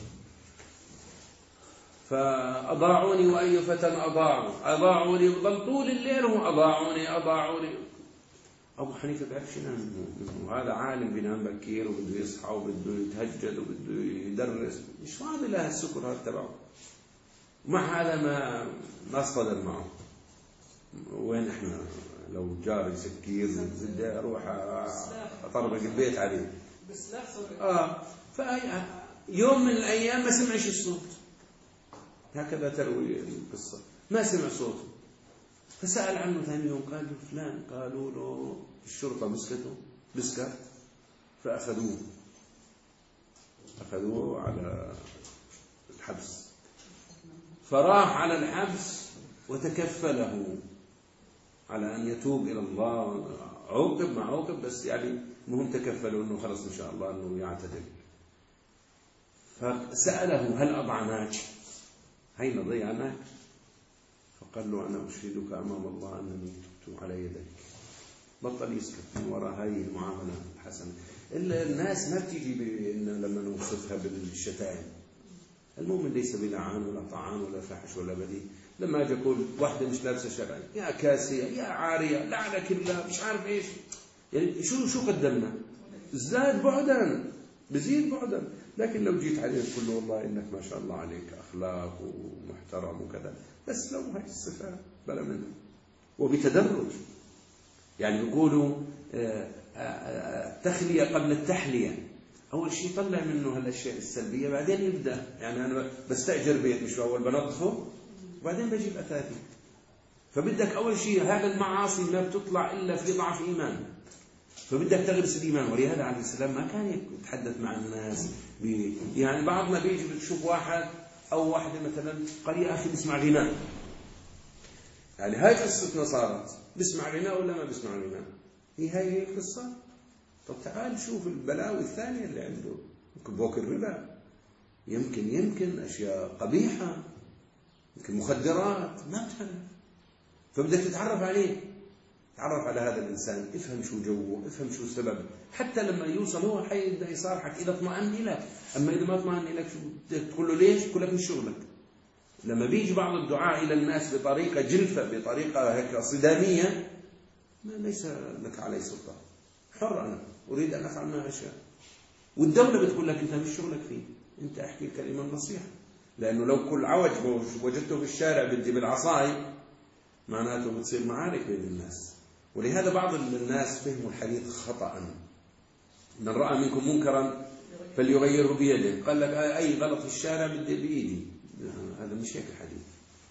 فأضاعوني وأي فتى أضاعوني، بضل طول الليل هم أضاعوني. أبو حنيفة بيعرفش ينام منه. هذا عالم بينام بكير وبده يصحى وبده يتهجد وبده يدرس، مش فاضي له السكر هذا تبعه. ومع هذا ما اصطدم معه. وين احنا لو جاري سكير بدي اروح اطربق البيت عليه. يوم من الايام ما سمعش الصوت، هكذا تروي القصه، ما سمع صوته. فسأل عنه ثاني يوم، قال له فلان. قالوا له الشرطة مسكته بسكر، فأخذوه على الحبس. فراح على الحبس وتكفله على أن يتوب إلى الله. عوقب ما عوقب، بس يعني مهم تكفلوا أنه خلص إن شاء الله أنه يعتدل. فسأله: هل أضعناك؟ هين ضيعناك؟ فقال له: أنا أشهدك أمام الله أنني تبت على يدك. بطل يسكت من وراء هذه المعاملة الحسنة. الناس ما بتيجي لما نوصفها بالشتائم. المؤمن ليس بلعان ولا طعان ولا فحش ولا بذيء. لما أجي أقول واحدة مش لابسة شرعي: يا كاسية، يا عارية، لعنك الله، مش عارف إيش، يعني شو قدمنا؟ زاد بعدا، بزيد بعدا. لكن لو جيت عليه تقول له: والله إنك ما شاء الله عليك أخلاق ومحترم وكذا، بس لو هاي الصفات بلا منها. وبتدرج، يعني بيقولوا تخلية قبل التحلية. أول شيء طلع منه هالأشياء السلبية، بعدين يبدأ. يعني أنا بستأجر بيت، مش أول بنظفه وبعدين بجيب أثاثي. فبدك أول شيء، هذا المعاصي ما بتطلع إلا في ضعف إيمان، فبدك تغرس الإيمان. ولهذا عليه السلام ما كان يتحدث مع الناس يعني بعضنا بيجي بتشوف واحد أو واحدة مثلا قال: يا أخي بسمع غناء. يعني هاي قصتنا صارت، بسمع غناء ولا ما بسمع غناء؟ هي القصة. طب تعال شوف البلاوي الثانية اللي عنده. يمكن بوك الربا، يمكن أشياء قبيحة، يمكن مخدرات، ما بتعرف. فبدك تتعرف عليه. تعرف على هذا الإنسان، افهم شو جوه، افهم شو سبب، حتى لما يوصل هو حيبدأ يصارحك إذا اطمأن إليك. أما إذا ما اطمأن إليك تقول له ليش؟ تقول لك مش شغلك. لما بيجي بعض الدعاء إلى الناس بطريقة جلفة، بطريقة هيك صدامية، ليس لك علي سلطان، حر أنا أريد أن أفعل ما أشاء. والدولة بتقول لك أنت مش شغلك فيه، أنت أحكي الكلمة النصيحة. لأنه لو كل عوج وجدته في الشارع بدي بالعصاي معناته بتصير معارك بين الناس. ولهذا بعض الناس فهموا الحديث خطأ. من رأى منكم منكرا فليغيره بيده، قال لك أي غلط في الشارع بدي بإيدي. هذا مش هيك الحديث.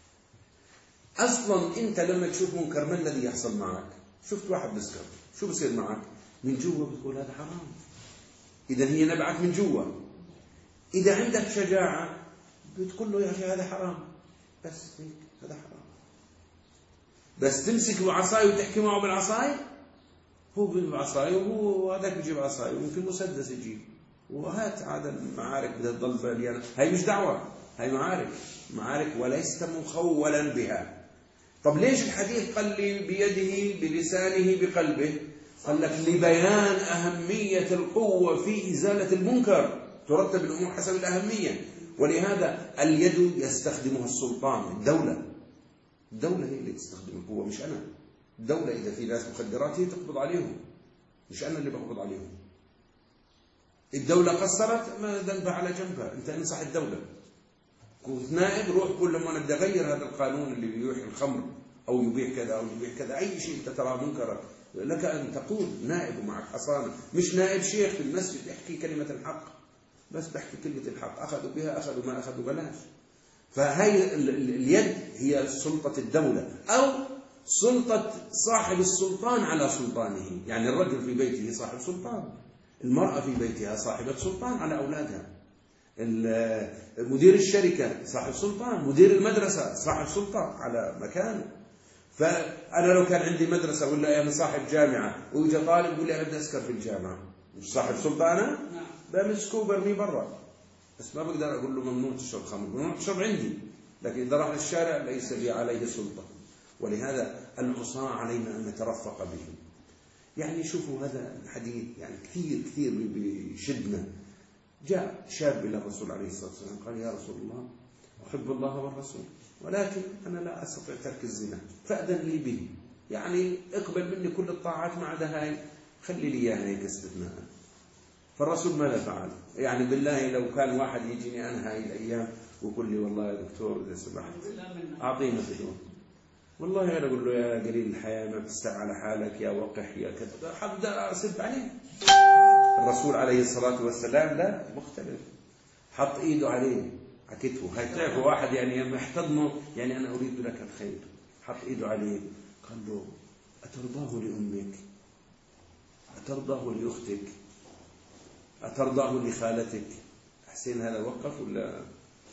أصلا أنت لما تشوف منكر ما الذي يحصل معك؟ شفت واحد بسكر، شو بصير معك؟ من جوا بتقول هذا حرام. إذا هي نبعك من جوا. إذا عندك شجاعة بتقول له يا أخي هذا حرام، بس هيك هذا حرام. بس تمسك بعصاي وتحكي معه بالعصاي، هو بيجيب عصاي وهو هذاك بيجيب عصاي ويمكن مسدس يجيب، وهات عاد المعارك بدها تضل باليانة. هاي مش دعوة، هاي معارك وليست مخولا بها. طب ليش الحديث قال لي بيده بلسانه بقلبه؟ قال لك لبيان أهمية القوة في إزالة المنكر، ترتب الأمور حسب الأهمية. ولهذا اليد يستخدمها السلطان، الدولة هي اللي تستخدم القوة مش أنا. الدولة إذا في ناس مخدرات هي تقبض عليهم، مش أنا اللي بقبض عليهم. الدولة قصرت ما ذنبها على جنبها، أنت انصح الدولة. كنت نائب روح قول لهم أنا بدي أغير هذا القانون اللي بيبيح الخمر أو يبيح كذا أو يبيح كذا، أي شيء أنت تراه منكرا لك أن تقول. نائب ومعك حصانة، مش نائب شيخ في المسجد يحكي كلمة الحق، بس بحكي كلمة الحق، أخذوا بها أخذوا، ما أخذوا بلاش. فهي اليد هي سلطة الدولة أو سلطة صاحب السلطان على سلطانه. يعني الرجل في بيته صاحب سلطان، المرأة في بيتها صاحبة سلطان على أولادها، مدير الشركة صاحب سلطان، مدير المدرسة صاحب سلطان على مكانه. فأنا لو كان عندي مدرسة ولا أنا صاحب جامعة ويجي طالب يقول لي أنا بدي أسكر في الجامعة، مش صاحب سلطانة؟ بمسكه برميه برا، بس ما بقدر أقول له ممنوع تشرب خمر، ممنوع تشرب عندي، لكن إذا راح للشارع ليس لي عليه سلطة. ولهذا العصاة علينا أن نترفق بهم. يعني شوفوا هذا الحديث يعني كثير بيشدنا. جاء شاب إلى الرسول عليه الصلاة والسلام قال يا رسول الله أحب الله والرسول ولكن أنا لا أستطيع ترك الزنا فأذن لي به، يعني اقبل مني كل الطاعات ما عدا هاي، خلي لي إياها هيك استثناء. فالرسول ماذا فعل؟ يعني بالله لو كان واحد يجيني أنا هاي الأيام ويقول لي والله يا دكتور إذا سمحت أعطينا بدون، والله أنا أقول له يا قليل الحياة ما بتستع على حالك يا وقح يا كذا، حبدأ أسب عليه. الرسول عليه الصلاة والسلام لا مختلف، حط إيده عليه على كتفه، هاي تعرفوا واحد يعني محتضنه يعني أنا أريد لك الخير، حط إيده عليه قال له أترضاه لأمك؟ أترضاه لأختك؟ أترضاه لخالتك؟ حسين هذا وقف ولا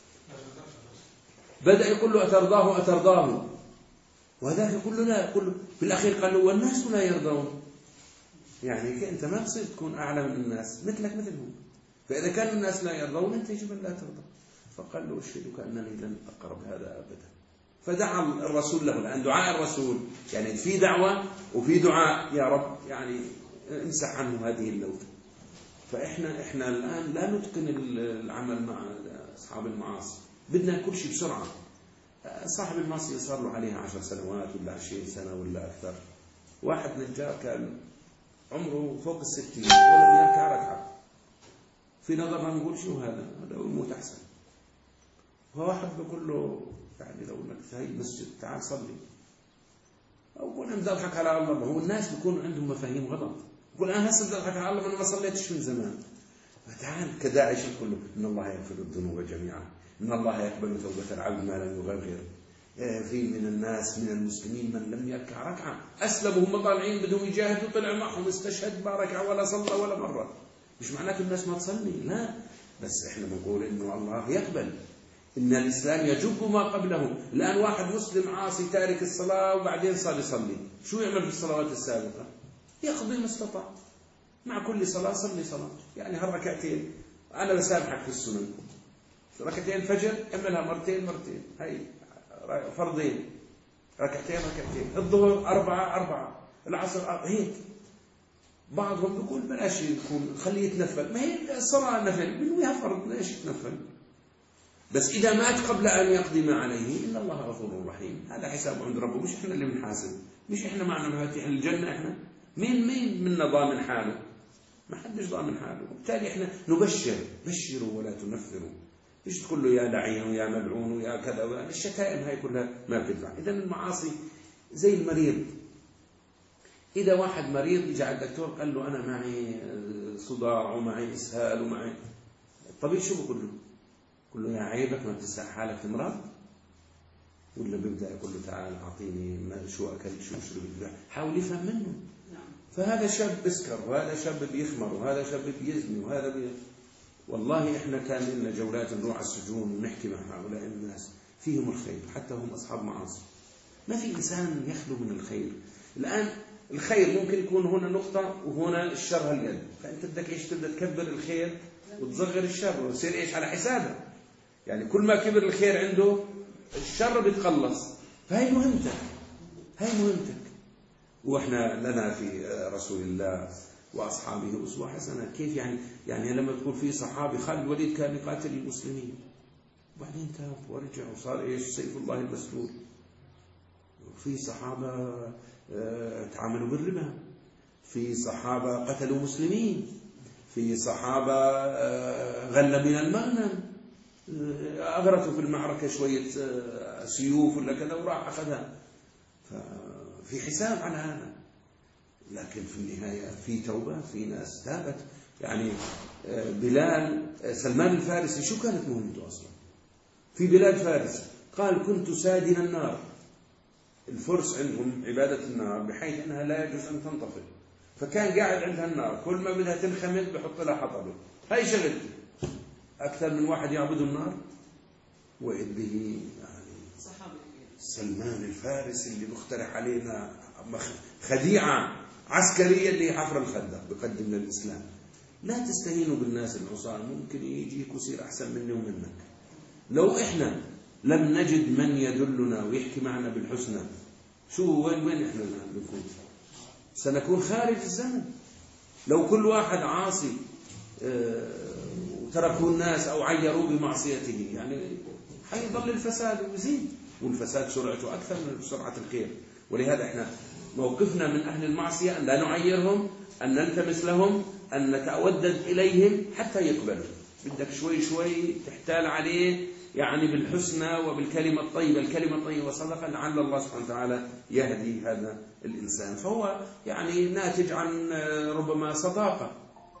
بدأ يقول له أترضاه وهذاك يقول له لا، يقول له بالأخير قال له والناس لا يرضون، يعني أنت ما تصير تكون أعلى من الناس، مثلك مثلهم، فإذا كان الناس لا يرضون أنت يجب أن لا ترضى. فقال له أشهدك أنني لن أقرب هذا أبدا. فدعا الرسول له، لأن دعاء الرسول يعني في دعوة وفي دعاء يا رب يعني امسح عنه هذه اللوثة. فإحنا الآن لا نتقن العمل مع أصحاب المعاصي، بدنا كل شيء بسرعة. صاحب المعصية صار له عليها 10 سنوات ولا 20 سنة ولا أكثر. واحد نجار كان عمره فوق 60 ولم يركع ركعة، في نظرنا نقول شو هذا يموت أحسن. فواحد بيقول له يعني لو انك في هاي المسجد تعال صلي، او يقول انا بدي اضحك على الله. ما هو الناس بيكون عندهم مفاهيم غلط، يقول انا هسه بدي اضحك على الله انا ما صليتش من زمان. فتعال كداعش يقول له ان الله يغفر الذنوب جميعا، ان الله يقبل توبة العبد ما لم يغرغر. في من الناس من المسلمين من لم يركع ركعة، أسلموا هم طالعين بدهم يجاهدوا طلع معهم استشهد ما ركع ولا صلى ولا مرة. مش معناته الناس ما تصلي، لا، بس احنا بنقول انه الله يقبل، إن الإسلام يجب ما قبله. الآن واحد مسلم عاصي تارك الصلاة وبعدين صار يصلي، شو يعمل في الصلوات السابقة؟ يقضي ما استطاع، مع كل صلاة صلي صلاة، يعني هالركعتين أنا بسامحك في السنن، ركعتين فجر اعملها مرتين هاي فرضين، ركعتين الظهر 4 العصر هيك. بعضهم بيقول بلاش يكون خليه يتنفل، ما هي الصلاة نفل بنويها فرض، ليش يتنفل؟ بس إذا مات قبل أن يقضي ما عليه إن الله غفور رحيم، هذا حساب عند ربه، مش إحنا اللي بنحاسب، مش إحنا معنا مفاتيح الجنة. إحنا مين منا ضامن حاله؟ ما حدش ضامن حاله. وبالتالي إحنا بشروا ولا تنفروا. مش تقول له يا لعين ويا ملعون ويا كذا، الشتائم هاي كلها ما بتنفع. إذا المعاصي زي المريض. إذا واحد مريض يجي على الدكتور قال له أنا معي صداع ومعي إسهال ومعي، الطبيب شو بقول له؟ قل له يا عيبك ما تسع حالك تمرض؟ ولا بيبدأ يقول له تعال أعطيني شو أكلت شو شربت، حاول يفهم منه. فهذا شاب بسكر وهذا شاب بيخمر وهذا شاب بيزني وهذا والله إحنا كان لنا جولات نروح على السجون ونحكي مع هؤلاء الناس، فيهم الخير حتى هم أصحاب معاصي. ما في إنسان يخلو من الخير. الآن الخير ممكن يكون هنا نقطة وهنا الشر هاليد، فأنت بدك إيش؟ تبدأ تكبر الخير وتصغر الشر ويصير إيش على حسابه. يعني كل ما كبر الخير عنده الشر بيتقلص. فهي مهمتك. وإحنا لنا في رسول الله وأصحابه أسوة حسنة. كيف يعني لما تقول في صحابي خالد الوليد كان يقاتل المسلمين وبعدين تاب ورجع وصار إيش؟ سيف الله المسلول. وفي صحابة تعاملوا بالربا، في صحابة قتلوا مسلمين، في صحابة غل من المغنم، أغرتوا في المعركة شوية سيوف ولا كذا وراح أخذها. ففي حساب على هذا، لكن في النهاية في توبة، في ناس تابت. يعني سلمان الفارسي شو كانت مهمته أصلا في بلاد فارس؟ قال كنت سادن النار. الفرس عندهم عبادة النار بحيث أنها لا يجوز أن تنطفئ، فكان قاعد عندها النار كل ما بدها تنخمد بحط لها حطبه. هاي شغلته. أكثر من واحد يعبد النار. وإذ به سلمان الفارسي اللي بيقترح علينا خديعة عسكرية اللي حفر الخندق بقدم للإسلام. لا تستهينوا بالناس العصاة، ممكن يجيك ويصير أحسن مني ومنك. لو إحنا لم نجد من يدلنا ويحكي معنا بالحسنى، وين إحنا الآن بنكون؟ سنكون خارج الزمن. لو كل واحد عاصي وتركوا الناس أو عيروا بمعصيته، يعني حيضل الفساد ويزيد، والفساد سرعته أكثر من سرعة الخير. ولهذا إحنا موقفنا من أهل المعصية أن لا نعيرهم، أن نلتمس لهم، أن نتودد إليهم حتى يقبلوا. بدك شوي شوي تحتال عليه يعني بالحسنى وبالكلمة الطيبة. الكلمة الطيبة صدقة، لعل الله سبحانه وتعالى يهدي هذا الإنسان. فهو يعني ناتج عن ربما صداقة،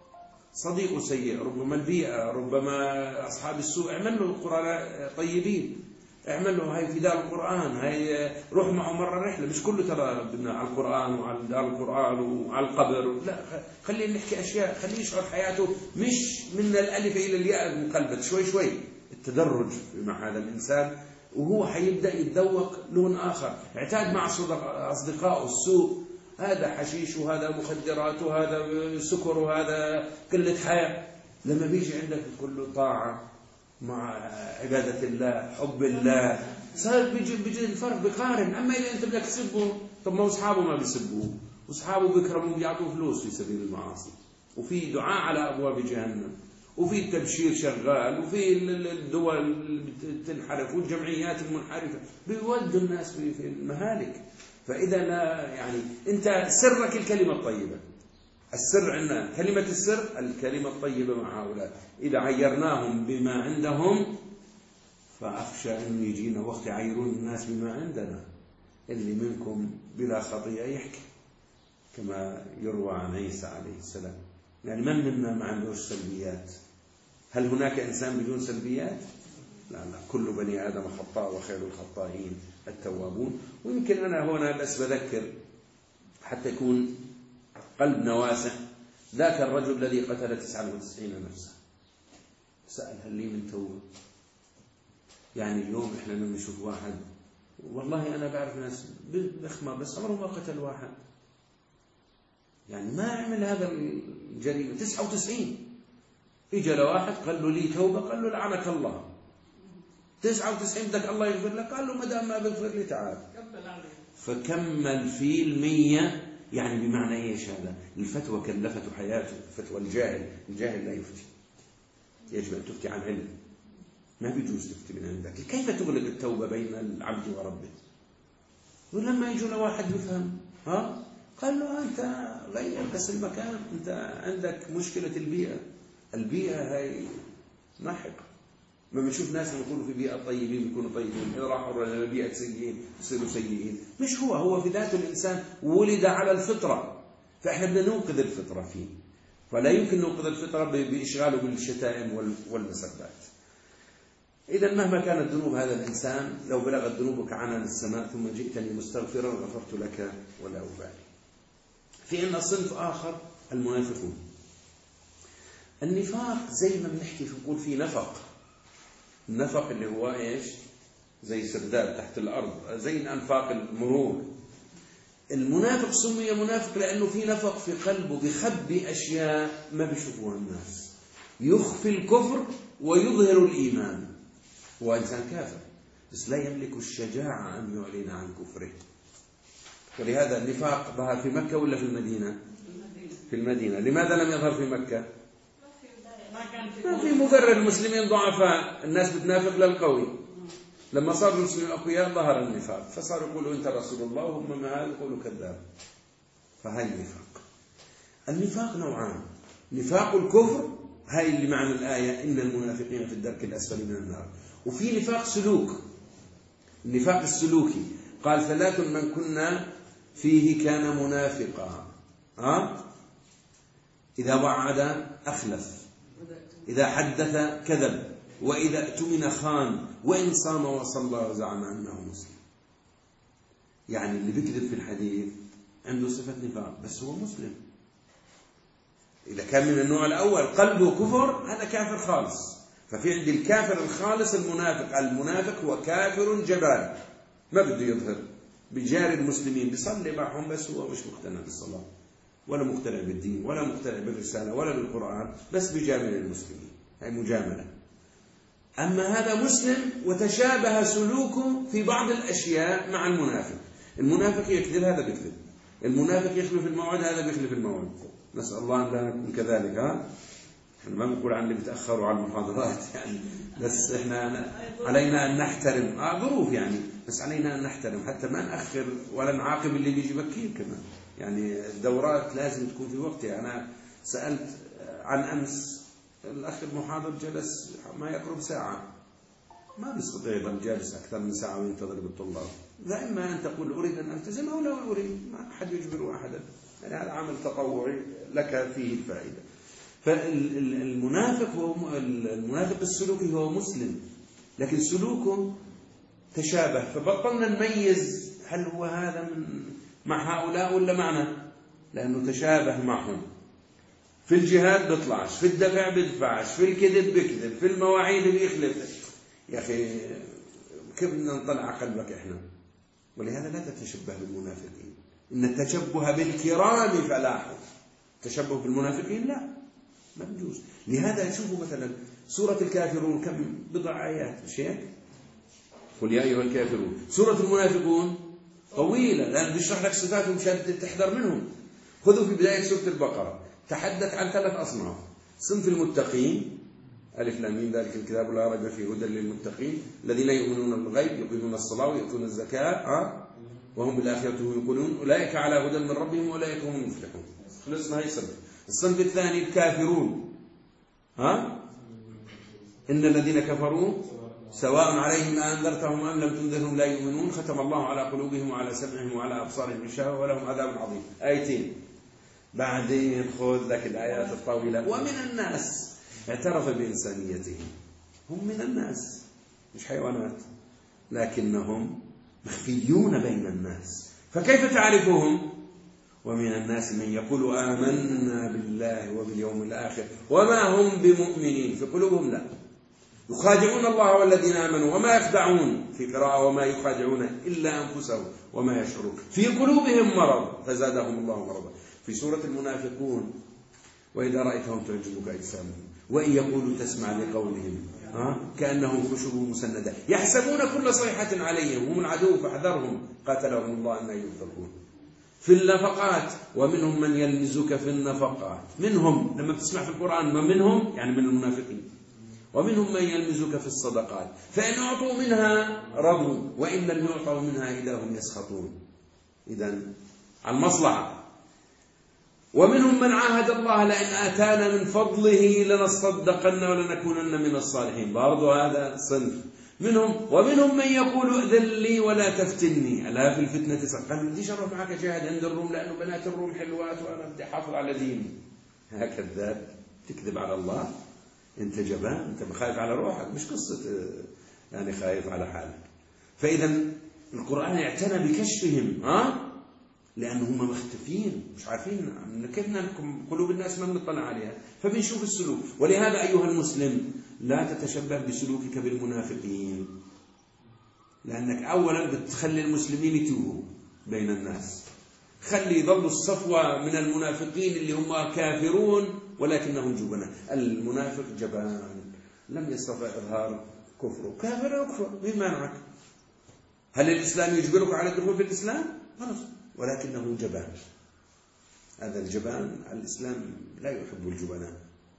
صديق سيء، ربما البيئة، ربما أصحاب السوء. اعمل له قراء طيبين، اعمل له هاي في دار القرآن، هاي روح معه مرة رحلة. مش كله ترى بدنا على القرآن وعلى دار القرآن وعلى القبر، لا، خليه نحكي أشياء، خليه يشعر حياته مش من الألف إلى الياء مقلبة، شوي شوي التدرج مع هذا الإنسان، وهو حيبدأ يتذوق لون آخر. اعتاد مع أصدقائه السوء، هذا حشيش وهذا مخدرات وهذا سكر وهذا قلة حياة. لما بيجي عندك تقول له طاعة مع عبادة الله، حب الله، صار بيجي الفرق بقارن. أما إذا أنت بدك تسبه، طب ما أصحابه ما بيسبوه، وأصحابه بيكرموا بيعطوه فلوس في سبيل المعاصي، وفي دعاء على أبواب جهنم، وفي التبشير شغال، وفي الدول تنحرف والجمعيات المنحرفة بيودوا الناس في المهالك. فإذا لا يعني أنت سرك الكلمة الطيبة. السر عندنا كلمة السر، الكلمة الطيبة مع هؤلاء. إذا عيرناهم بما عندهم فأخشى أن يجينا وقت يعيرون الناس بما عندنا. اللي منكم بلا خطيئة يحكي، كما يروى عن عيسى عليه السلام. يعني من منا ما عندهش سلبيات؟ هل هناك إنسان بدون سلبيات؟ لا، كل بني آدم خطاء وخير الخطائين التوابون. ويمكن أنا هنا بس بذكر حتى يكون قلبنا واسع. ذاك الرجل الذي قتل 99 نفسا سأل هل لي من توبة؟ يعني اليوم إحنا لما نشوف واحد، والله أنا بعرف ناس بخمر بس عمره ما قتل واحد، يعني ما عمل هذا الجريمة. 99 إجا لواحد قال له لي توبة، قال له لعنك الله. 99 بدك الله يغفر لك، قال له ما دام ما بغفر لي تعال. فكمل في 100 يعني بمعنى إيش هذا؟ الفتوى كلفته حياته، فتوى الجاهل لا يفتي، يجب أن تفتي عن علم، ما بيجوز تفتي من عندك. كيف تغلق التوبة بين العبد وربه؟ ولما يجوا لواحد يفهم قال له أنت غير بس المكان، أنت عندك مشكلة البيئة هاي نحق. ما بنشوف ناس يكونوا في بيئة طيبين بيكونوا طيبين، إذا راحوا إلى بيئة سيئين يصيروا سيئين. مش هو في ذات الإنسان ولد على الفطرة، فإحنا بدنا ننقذ الفطرة فيه، فلا يمكن ننقذ الفطرة بإشغاله بالشتائم والمسبات. إذا مهما كانت ذنوب هذا الإنسان، لو بلغت ذنوبك عنان السماء ثم جئتني مستغفرا غفرت لك ولا أبالي. في عندنا صنف آخر المنافقون. النفاق زي ما بنحكي نقول في النفق اللي هو إيش؟ زي سرداب تحت الأرض، زي الأنفاق المرور. المنافق سمي منافق لأنه في نفق في قلبه، بيخبي أشياء ما بيشوفوها الناس، يخفي الكفر ويظهر الإيمان. هو إنسان كافر بس لا يملك الشجاعة أن يعلن عن كفره. ولهذا النفاق ظهر في مكة ولا في المدينة؟ في المدينة. لماذا لم يظهر في مكة؟ ما في مبرر، المسلمين ضعفاء، الناس بتنافق للقوي. لما صار المسلمين أقوياء ظهر النفاق، فصاروا يقولوا أنت رسول الله وهم ما يقولوا كذاب. فهاي النفاق نوعان: نفاق الكفر، هاي اللي معنى الآية إن المنافقين في الدرك الأسفل من النار. وفي نفاق سلوك، النفاق السلوكي. قال 3 من كنا فيه كان منافقا، إذا وعد أخلف، إذا حدث كذب، وإذا اؤتمن خان، وإن صام وصلى وزعم أنه مسلم. يعني اللي بيكذب في الحديث عنده صفة نفاق بس هو مسلم. إذا كان من النوع الأول قلبه كفر هذا كافر خالص. ففي عندي الكافر الخالص المنافق هو كافر جبان ما بده يظهر، بجار المسلمين بيصلي معهم بس هو مش مقتنع بالصلاة ولا مقتنع بالدين ولا مقتنع بالرسالة ولا بالقرآن، بس بيجامل المسلمين، هي مجاملة. أما هذا مسلم وتشابه سلوكه في بعض الأشياء مع المنافق. المنافق يكذب هذا بيكذب، المنافق يخلف الموعد هذا بيخلف الموعد. نسأل الله أن لا نكون كذلك. احنا ما بنقول عن اللي بيتأخروا على المحاضرات يعني، بس احنا علينا أن نحترم ظروف يعني، بس علينا أن نحترم حتى ما نأخر ولا نعاقب اللي بيجي بكير كمان. يعني الدورات لازم تكون في وقتها. أنا سألت عن أمس الأخ المحاضر جلس ما يقرب ساعة، ما بيستطيع يظل جالس أكثر من ساعة وينتظر بالطلاب. إما أن تقول أريد أن ألتزم أو لا أريد، ما أحد يجبر أحدا، يعني هذا عمل تطوعي لك فيه الفائدة. فالمنافق السلوكي هو مسلم لكن سلوكه تشابه، فبطلنا نميز هل هو هذا مع هؤلاء ولا معنا، لأنه تشابه معهم. في الجهاد بيطلعش، في الدفع بيدفعش، في الكذب بيكذب، في المواعيد بيخلف. يا أخي كيف بدنا نطلع قلبك إحنا؟ ولهذا لا تتشبه بالمنافقين، إن التشبه بالكرام فلاح، التشبه بالمنافقين لا، ما بيجوز. لهذا شوفوا مثلا سورة الكافرون كم بضع آيات مش هيك؟ قل يا أيها الكافرون. سورة المنافقون طويلة لأن بيشرح لك صفاتهم مشان تحذر منهم. خذوا في بداية سورة البقرة تحدث عن 3 أصناف: صنف المتقين ألف لام ميم ذلك الكتاب لا ريب فيه هدى للمتقين الذين يؤمنون بالغيب يقيمون الصلاة ويؤتون الزكاة وهم بالآخرة هم يوقنون أولئك على هدى من ربهم وأولئك هم المفلحون. خلصنا هاي صنف. الصنف الثاني الكافرون، إن الذين كفروا سواء عليهم أنذرتهم أم لم تنذرهم لا يؤمنون ختم الله على قلوبهم وعلى سمعهم وعلى أبصارهم غشاوة ولهم عذاب عظيم. آيتين. بعدين خذ لك الآيات الطويلة. ومن الناس اعترف بإنسانيتهم، هم من الناس مش حيوانات لكنهم مخفيون بين الناس، فكيف تعرفهم؟ ومن الناس من يقول آمنا بالله وباليوم الآخر وما هم بمؤمنين، في قلوبهم لا، يخادعون الله والذين آمنوا وما يخدعون، في قراءة وما يخادعون إلا أنفسهم وما يشعرون، في قلوبهم مرض فزادهم الله مرضا. في سورة المنافقون وإذا رأيتهم تعجبك أجسامهم وإن يقولوا تسمع لقولهم كأنهم خشب مسندة يحسبون كل صيحة عليهم هم العدو فاحذرهم قاتلهم الله أن يؤفكون. في النفقات، ومنهم من يلمزك في النفقات. منهم لما بتسمع في القرآن منهم يعني من المنافقين. ومنهم من يلمزك في الصدقات فإن أعطوا منها رضوا وإن لم يعطوا منها إذا هم يسخطون. إذن على المصلحة. ومنهم من عاهد الله لئن آتانا من فضله لنصدقن ولنكونن من الصالحين. برضو هذا صنف منهم. ومنهم من يقول ائذن لي ولا تفتني ألا في الفتنة سقط. ما بديش أروح معك جاهد عند الروم لأنه بنات الروم حلوات وأنا بدي أحافظ على ديني. هكذا تكذب على الله. أنت جبان، أنت خايف على روحك، مش قصة يعني خايف على حالك. فإذا القرآن اعتنى بكشفهم لأنهم مختفين مش عارفين كيف قلوب الناس ما بنطلع عليها، فبنشوف السلوك. ولهذا أيها المسلم لا تتشبه بسلوكك بالمنافقين، لأنك أولا بتخلي المسلمين يتوهوا بين الناس. خلي يظل الصفوة من المنافقين اللي هم كافرون ولكنهم جبناء. المنافق جبان لم يستطع إظهار كفره، كافر يكفر، مين مانعك؟ هل الإسلام يجبرك على الدخول في الإسلام؟ خلاص، ولكنه جبان. هذا الجبان الإسلام لا يحب الجبناء.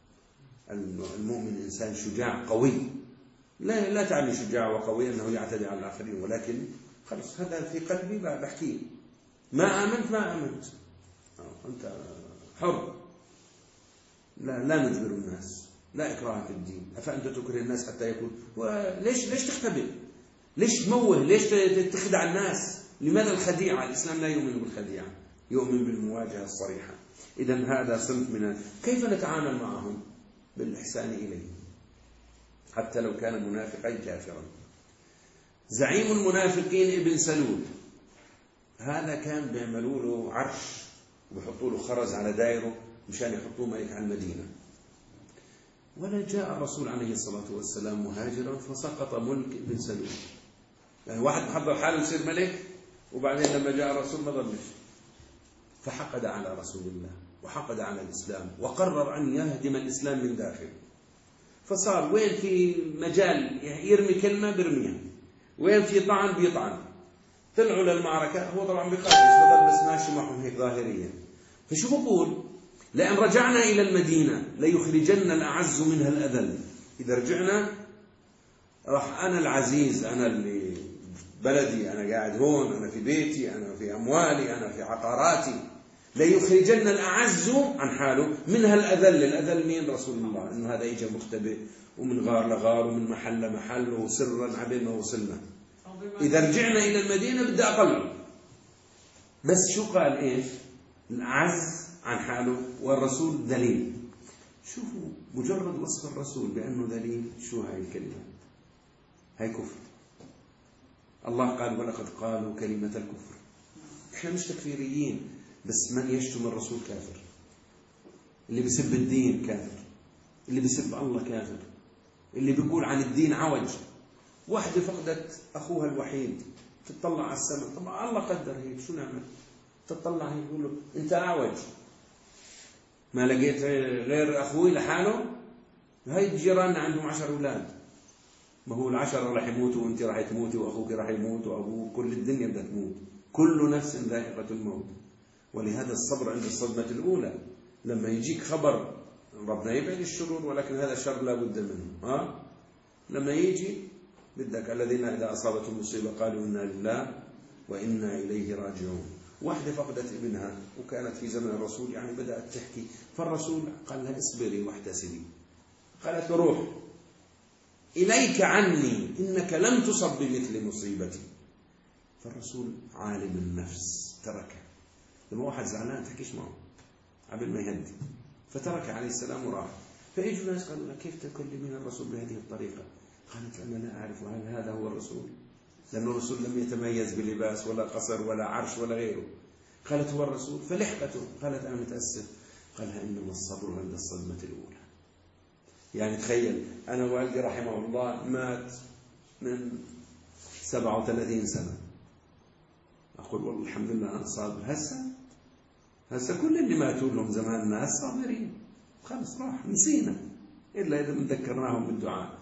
المؤمن إنسان شجاع قوي. لا تعني شجاع وقوي أنه يعتدي على الآخرين، ولكن خلاص هذا في قلبي بحكيه. ما آمنت أنت حر. لا نجبر الناس، لا إكراه في الدين. أفأنت تكره الناس حتى يكون؟ ليش تختبئ؟ ليش تموه؟ ليش تخدع الناس؟ لماذا الخديعة؟ الإسلام لا يؤمن بالخديعة، يؤمن بالمواجهة الصريحة. إذن هذا صنف من كيف نتعامل معهم؟ بالإحسان إليهم حتى لو كان منافقا كافرا. زعيم المنافقين ابن سلول، هذا كان بيعملوا له عرش وبيحطوا له خرز على دايره مشان يحطوه ملك على المدينة. ولا جاء الرسول عليه الصلاة والسلام مهاجرا فسقط ملك ابن سلول. يعني واحد محضر حاله يصير ملك وبعدين لما جاء الرسول ما ضلش، فحقد على رسول الله وحقد على الإسلام وقرر أن يهدم الإسلام من داخل. فصار وين في مجال يرمي كلمة برميها، وين في طعن بيطعن. طلعوا للمعركة، هو طبعا بقاتل فضل بس ماشي معهم هيك ظاهريا. فشو بقول؟ لأن رجعنا إلى المدينة ليخرجن الأعز منها الأذل. إذا رجعنا راح أنا العزيز، أنا اللي بلدي، أنا قاعد هون، أنا في بيتي، أنا في أموالي، أنا في عقاراتي. ليخرجن الأعز عن حاله منها الأذل. الأذل مين؟ رسول الله. إنه هذا إجا مختبئ ومن غار لغار ومن محل لمحل وسرا عبين ما وصلنا. إذا رجعنا إلى المدينة بدي أقلعه. بس شو قال إيش؟ الأعز عن حاله والرسول ذليل. شوفوا مجرد وصف الرسول بأنه ذليل، شو هاي الكلمة؟ هاي كفر. الله قال ولقد قالوا كلمة الكفر. إحنا مش تكفيريين، بس من يشتم الرسول كافر، اللي بيسب الدين كافر، اللي بيسب الله كافر، اللي بيقول عن الدين عوج. واحدة فقدت أخوها الوحيد تطلع على السماء، طبعا الله قدر هيك، شو نعمل؟ تطلع هيك يقول له أنت أعوج، ما لقيت غير أخوي لحاله؟ هاي جيراننا عندهم 10 أولاد، ما هو 10 راح يموتوا وأنت راح تموتي وأخوك راح يموت وأبوك، كل الدنيا بدها تموت، كل نفس ذائقة الموت. ولهذا الصبر عند الصدمة الأولى. لما يجيك خبر، ربنا يبعد الشرور ولكن هذا الشر لا بد منه. لما يجي بدك الذين إذا أصابتهم مصيبة قالوا إنا لله وإنا إليه راجعون. واحدة فقدت ابنها وكانت في زمن الرسول، يعني بدأت تحكي، فالرسول قال لها اصبري واحتسبي. قالت روح إليك عني إنك لم تصب بمثل مصيبتي. فالرسول عالم النفس تركه. لما واحد زعلان تحكيش معه قبل ما يهدي، فترك عليه السلام وراح. فيجوا الناس قالوا لها كيف تكلمين الرسول بهذه الطريقة؟ قالت أنا لا أعرف هل هذا هو الرسول، لأن الرسول لم يتميز بلباس ولا قصر ولا عرش ولا غيره. قالت هو الرسول، فلحقته. قالت أنا متأسف. قالها إنما الصبر عند الصدمة الأولى. يعني تخيل، أنا والدي رحمه الله مات من 37 سنة، أقول والله الحمد لله أنا صابر. هسه كل اللي ماتوا لهم زمان ناس صابرين، خلص راح نسينا إلا إذا ذكرناهم بالدعاء.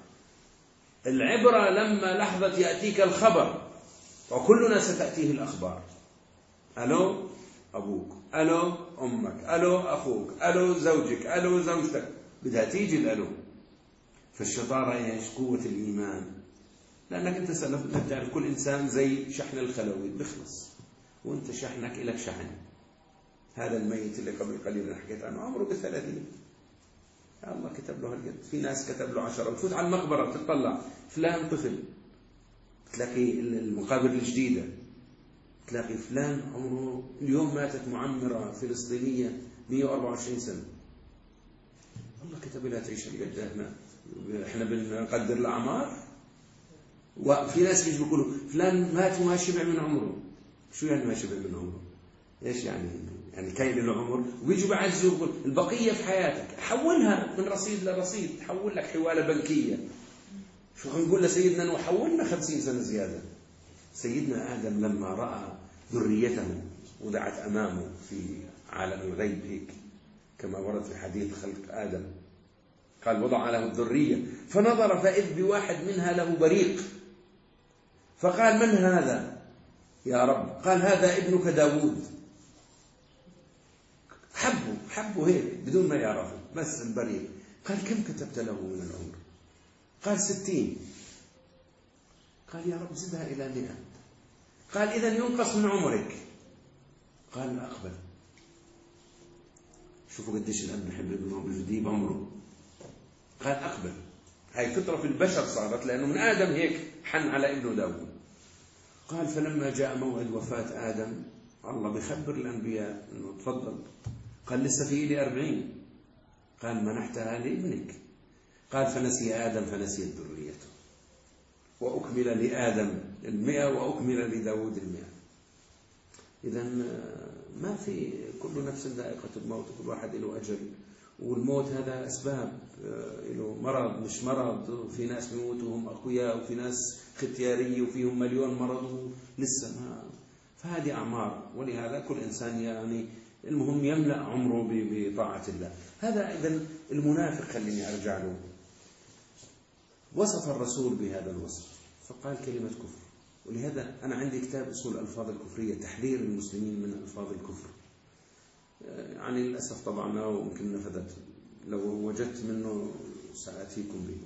العبرة لما لحظة يأتيك الخبر، وكلنا ستأتيه الأخبار. ألو أبوك، ألو أمك، ألو أخوك، ألو زوجك، ألو زوجتك، بدها تيجي الألو. فالشطارة إيش؟ قوة الإيمان. لأنك أنت تعرف كل إنسان زي شحن الخلوي بيخلص، وأنت شحنك إلك شحن. هذا الميت اللي قبل قليل أنا حكيت عنه عمره ب30، الله كتب له هالقد. في ناس كتب له 10. وتفوت على المقبرة تطلع فلان طفل، تلاقي المقابر الجديدة، تلاقي فلان عمره اليوم ماتت معمرة فلسطينية 124 سنة. الله كتب لها تعيش هالقد. احنا بنقدر الأعمار. وفي ناس بيجوا بيقولوا فلان مات وما شبع من عمره. شو يعني ما شبع من عمره؟ ايش يعني؟ يعني كاين له عمر ويجوا بعد يقول البقية في حياتك حولها من رصيد لرصيد، حول لك حوالة بنكية. شو نقول لسيدنا انه حولنا 50 سنة زيادة. سيدنا آدم لما رأى ذريته وضعت أمامه في عالم الغيب هيك كما ورد في حديث خلق آدم، قال وضع له الذرية فنظر فإذ بواحد منها له بريق، فقال من هذا يا رب؟ قال هذا ابنك داود. حبه هيك بدون ما يعرفه، بس البريق. قال كم كتبت له من العمر؟ قال 60. قال يا رب زدها إلى 100. قال إذن ينقص من عمرك. قال أقبل. شوفوا قديش الأب بحب ابنه بجديد عمره. قال أقبل. هاي فطرة في البشر صارت، لأنه من آدم هيك حن على ابنه داود. قال فلما جاء موعد وفاة آدم الله بيخبر الأنبياء أنه تفضل. قال لسه في لي 40. قال منحتها لابنك. قال فنسي آدم فنسيت ذريته، وأكمل لآدم 100 وأكمل لداود 100. إذن ما في، كل نفس ذائقة الموت، كل واحد له أجل. والموت هذا أسباب، له مرض مش مرض. وفي ناس بيموتوا وهم أقوياء، وفي ناس ختيارية وفيهم مليون مرض ولسه ما. فهذه أعمار، ولهذا كل إنسان يعني المهم يملأ عمره بطاعة الله. هذا إذن المنافق خليني أرجع له. وصف الرسول بهذا الوصف فقال كلمة كفر. ولهذا أنا عندي كتاب اسمه الألفاظ الكفرية، تحذير المسلمين من ألفاظ الكفر. يعني للأسف طبعا وممكن نفذت، لو وجدت منه سآتيكم به.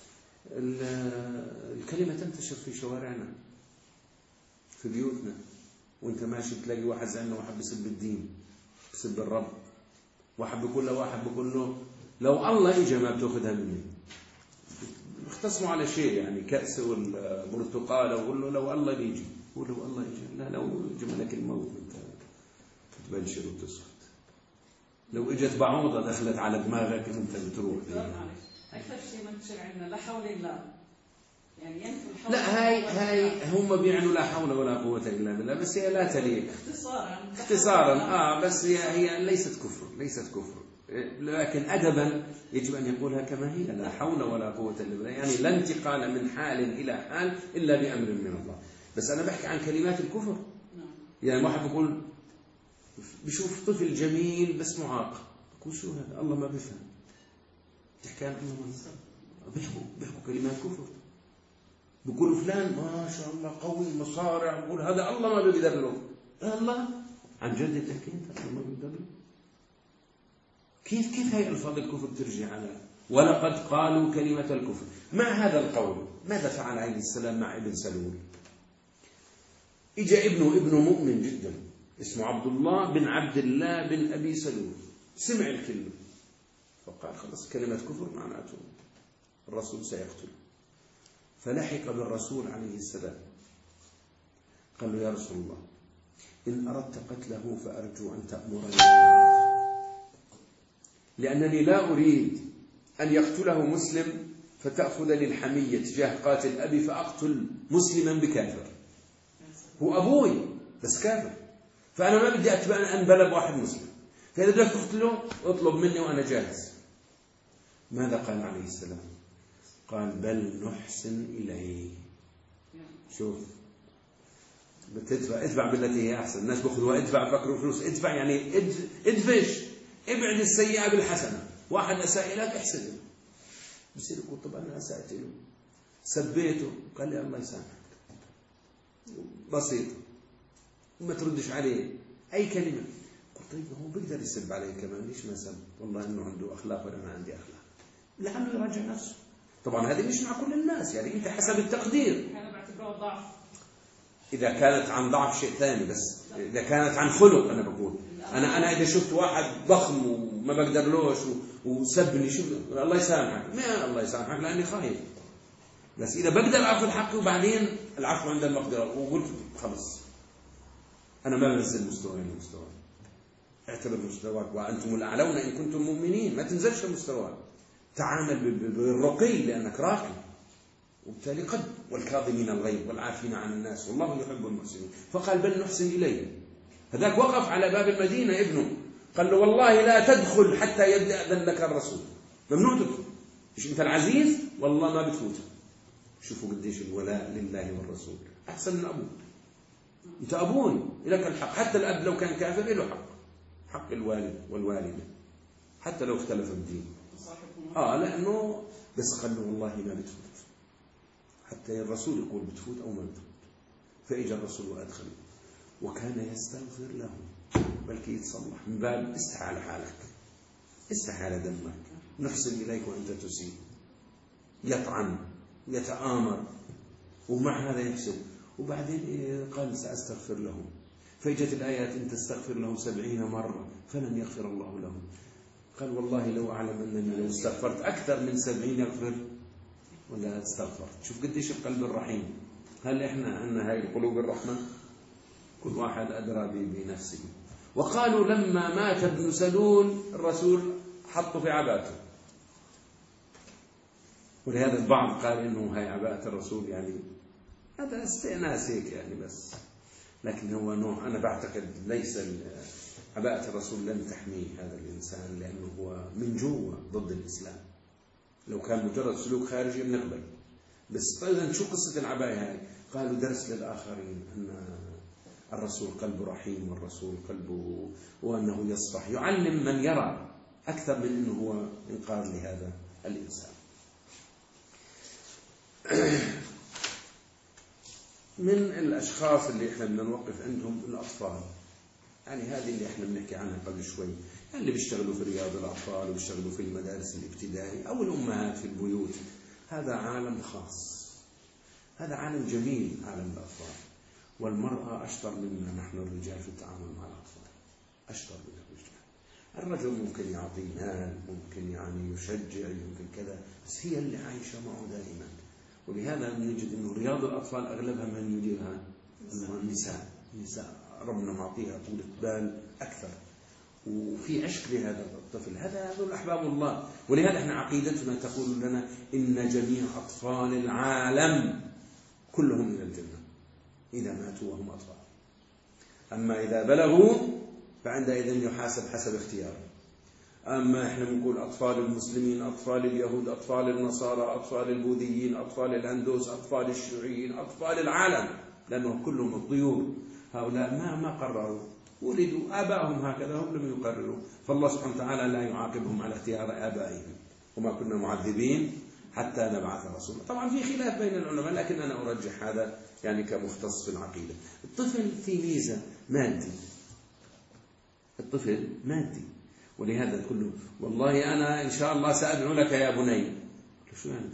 الكلمة تنتشر في شوارعنا، في بيوتنا، وانت ماشي بتلاقي واحد زعلنا، واحد بسب الدين، بسب الرب، واحد بيقول له، واحد بيقول له لو الله اجى ما بتاخذها مني. اختصموا على شيء يعني كأس والبرتقال، وقول له لو الله بيجي، قول له الله يجي. لا، لو اجى ملك الموت انت تبنشر وتسكت. لو اجت بعوضة دخلت على دماغك انت بتروح. اكثر شيء منتشر عندنا لا حول الله، يعني ينفي الحول. لا، هاي هم بيعنوا لا حول ولا قوة إلا بالله، بس هي لا تليق اختصارا. بس هي ليست كفر، لكن أدبا يجب أن يقولها كما هي، لا حول ولا قوة إلا بالله، يعني لا انتقال من حال إلى حال إلا بأمر من الله. بس أنا بحكي عن كلمات الكفر. يعني واحد بيقول بشوف طفل جميل بس معاق، بقول شو هذا؟ الله ما بيفهم. تحكي عن الله ما بيحكوا كلمات كفر. بيقولوا فلان ما شاء الله قوي مصارع، بقول هذا الله ما بيقدر له. الله عن جد تحكي انت الله ما بيقدر له؟ كيف هاي الفاظ الكفر ترجع على ولقد قالوا كلمة الكفر؟ مع هذا القول ماذا فعل عليه السلام مع ابن سلول؟ اجى ابنه مؤمن جدا اسمه عبد الله بن عبد الله بن أبي سلول، سمع الكلمة فقال خلص كلمة كفر معناته الرسول سيقتل. فلحق بالرسول عليه السلام قال له يا رسول الله إن أردت قتله فأرجو أن تأمرني، لأنني لا أريد أن يقتله مسلم فتأخذ للحمية تجاه قاتل أبي فأقتل مسلما بكافر. هو أبوي بس كافر، فأنا ما بدي أنبلى بواحد مسلم، فإذا بدك تقتله اطلب مني وأنا جاهز. ماذا قال عليه السلام؟ قال بل نحسن إليه. شوف ادفع بالتي هي أحسن. الناس بأخذوا ادفع فكروا فلوس، ادفع يعني ادفش، ابعد السيئة بالحسنة. واحد أساء لك احسن، بصير يقول طب أنا أسأت له سبيته، قال لي الله يسامحك، بسيط، وما تردش عليه. أي كلمة. قلت طيب هو بيقدر يسب علي كمان، ليش ما سب؟ والله إنه عنده أخلاق ولا ما عندي أخلاق، لعله يراجع نفسه. طبعا هذه مش مع كل الناس، يعني أنت حسب التقدير. أنا بعتبره ضعف. إذا كانت عن ضعف شيء ثاني، بس إذا كانت عن خلق أنا بقول أنا إذا شفت واحد ضخم وما بقدرلوش وسبني، شو الله يسامحك، ما الله يسامحك لأني خايف. بس إذا بقدر أخذ حقي وبعدين العفو عند المقدرة، وقلت خلص أنا ما بنزل مستواي لمستواك، اعتبر مستواك وأنتم الأعلون إن كنتم مؤمنين، ما تنزلش مستواك، تعامل بالرقي لأنك راقي. وبالتالي قد والكاظمين الغيظ والعافين عن الناس والله يحب المحسنين. فقال بل نحسن إليه. هذاك وقف على باب المدينة ابنه قال له والله لا تدخل حتى يأذن لك الرسول، ممنوع تدخل، مش أنت العزيز والله ما بتفوت. شوفوا قديش الولاء لله والرسول أحسن من أبوه. أنت أبوي لك الحق، حتى الأب لو كان كافر له حق، حق الوالد والوالدة حتى لو اختلف الدين. لأنه بس قال له والله ما بتفوت، حتى الرسول يقول بتفوت أو ما بتفوت. فإجا الرسول وأدخله وكان يستغفر له، بلكي يتصلح من باب استحى على حالك، استحى على دمك، نحسن إليك وأنت تسيء، يطعن يتآمر ومع هذا يحسن. وبعدين قال سأستغفر لهم، فإجت الآيات إن تستغفر لهم 70 مرة فلن يغفر الله لهم. قال والله لو أعلم أنني لو استغفرت أكثر من 70 يغفر ولا استغفرت. شوف قديش القلب الرحيم. هل إحنا عندنا هاي القلوب الرحمة؟ كل واحد أدرى بنفسه. وقالوا لما مات ابن سلول الرسول حطه في عباته، ولهذا البعض قال إنه هاي عباءة الرسول يعني هذا استئناس هيك يعني بس، لكن هو نوع. أنا بعتقد ليس عباءة الرسول لن تحميه هذا الإنسان، لأنه هو من جوا ضد الإسلام. لو كان مجرد سلوك خارجي بنقبل، بس طيب شو قصة العباية هاي؟ قالوا درس للآخرين أن الرسول قلبه رحيم، والرسول قلبه وأنه يصفح، يعلم من يرى أكثر من أنه هو إنقاذ لهذا الإنسان. من الأشخاص اللي إحنا بدنا نوقف عندهم الأطفال، يعني هذه اللي إحنا بنحكي عنها قبل شوي، يعني اللي بيشتغلوا في رياض الأطفال وبيشتغلوا في المدارس الابتدائي أو الأمهات في البيوت. هذا عالم خاص، هذا عالم جميل، عالم الأطفال. والمرأة أشطر منا نحن الرجال في التعامل مع الأطفال، أشطر من الرجال. الرجل ممكن يعطي مال، ممكن يعني يشجع، يمكن كذا، بس هي اللي عايشة معه دائما. ولهذا نجد أنه رياض الأطفال أغلبها من يديرها النساء. ربنا معطيها طولة بال أكثر، وفي عشق لهذا الطفل. هذول أحباب الله. ولهذا احنا عقيدتنا تقول لنا إن جميع أطفال العالم كلهم إلى الجنة إذا ماتوا وهم أطفال. أما إذا بلغوا فعندئذ يحاسب حسب اختياره. أما إحنا بنقول أطفال المسلمين، أطفال اليهود، أطفال النصارى، أطفال البوذيين، أطفال الهندوس، أطفال الشيوعيين، أطفال العالم، لأنهم كلهم الطيور. هؤلاء ما قرروا، ولدوا آبائهم هكذا، هم لم يقرروا. فالله سبحانه وتعالى لا يعاقبهم على اختيار آبائهم، وما كنا معذبين حتى نبعث رسولا. طبعا في خلاف بين العلماء، لكن أنا أرجح هذا يعني كمختص في العقيدة. الطفل في ميزة مادي، الطفل مادي. ولهذا كله والله أنا إن شاء الله سأدعو لك يا بني. شو يعني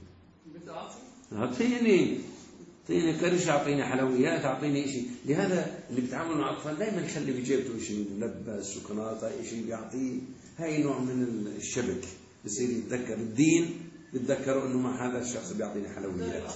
تدعو؟ أعطيني كرش، أعطيني حلويات، أعطيني شيء. لهذا اللي بيتعامل مع الأطفال دائما يخلي في جيبته شيء، ملبس، شوكولاتة، شيء بيعطيه. هاي نوع من الشبك، بصير يتذكر الدين، بتذكروا إنه مع هذا الشخص بيعطيني حلويات.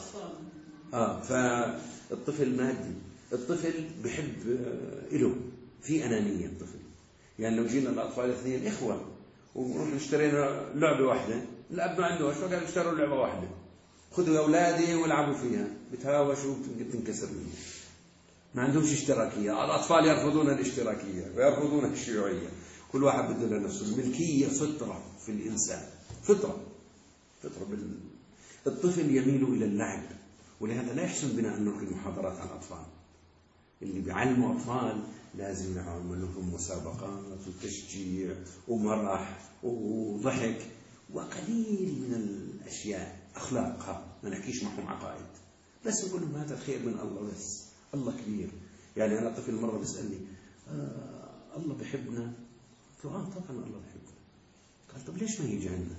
فالطفل مادي. الطفل بحب له في أنانية. الطفل يعني لو جينا الأطفال اثنين إخوة ونروح نشترينا لعبة واحدة، الأب ما عنده فقال اشتروا لعبة واحدة، خذوا يا أولادي والعبوا فيها، بتهاوشوا وتنكسر منه. ما عندهمش اشتراكية. الأطفال يرفضون الاشتراكية ويرفضون الشيوعية. كل واحد بده لنفسه. الملكية فطرة في الإنسان، فطرة. الطفل يميل إلى اللعب. ولهذا لا يحسن بنا أن نلقي محاضرات عن الأطفال. اللي بيعلموا أطفال لازم نعمل لهم مسابقات وتشجيع ومرح وضحك وقليل من الأشياء أخلاقها. ما نحكيش معهم عقائد، بس نقول لهم هذا الخير من الله، بس الله كبير. يعني أنا طفل مرة بيسألني الله بحبنا. قلت له طبعا الله بحبنا. قال طب ليش ما يجي عندنا؟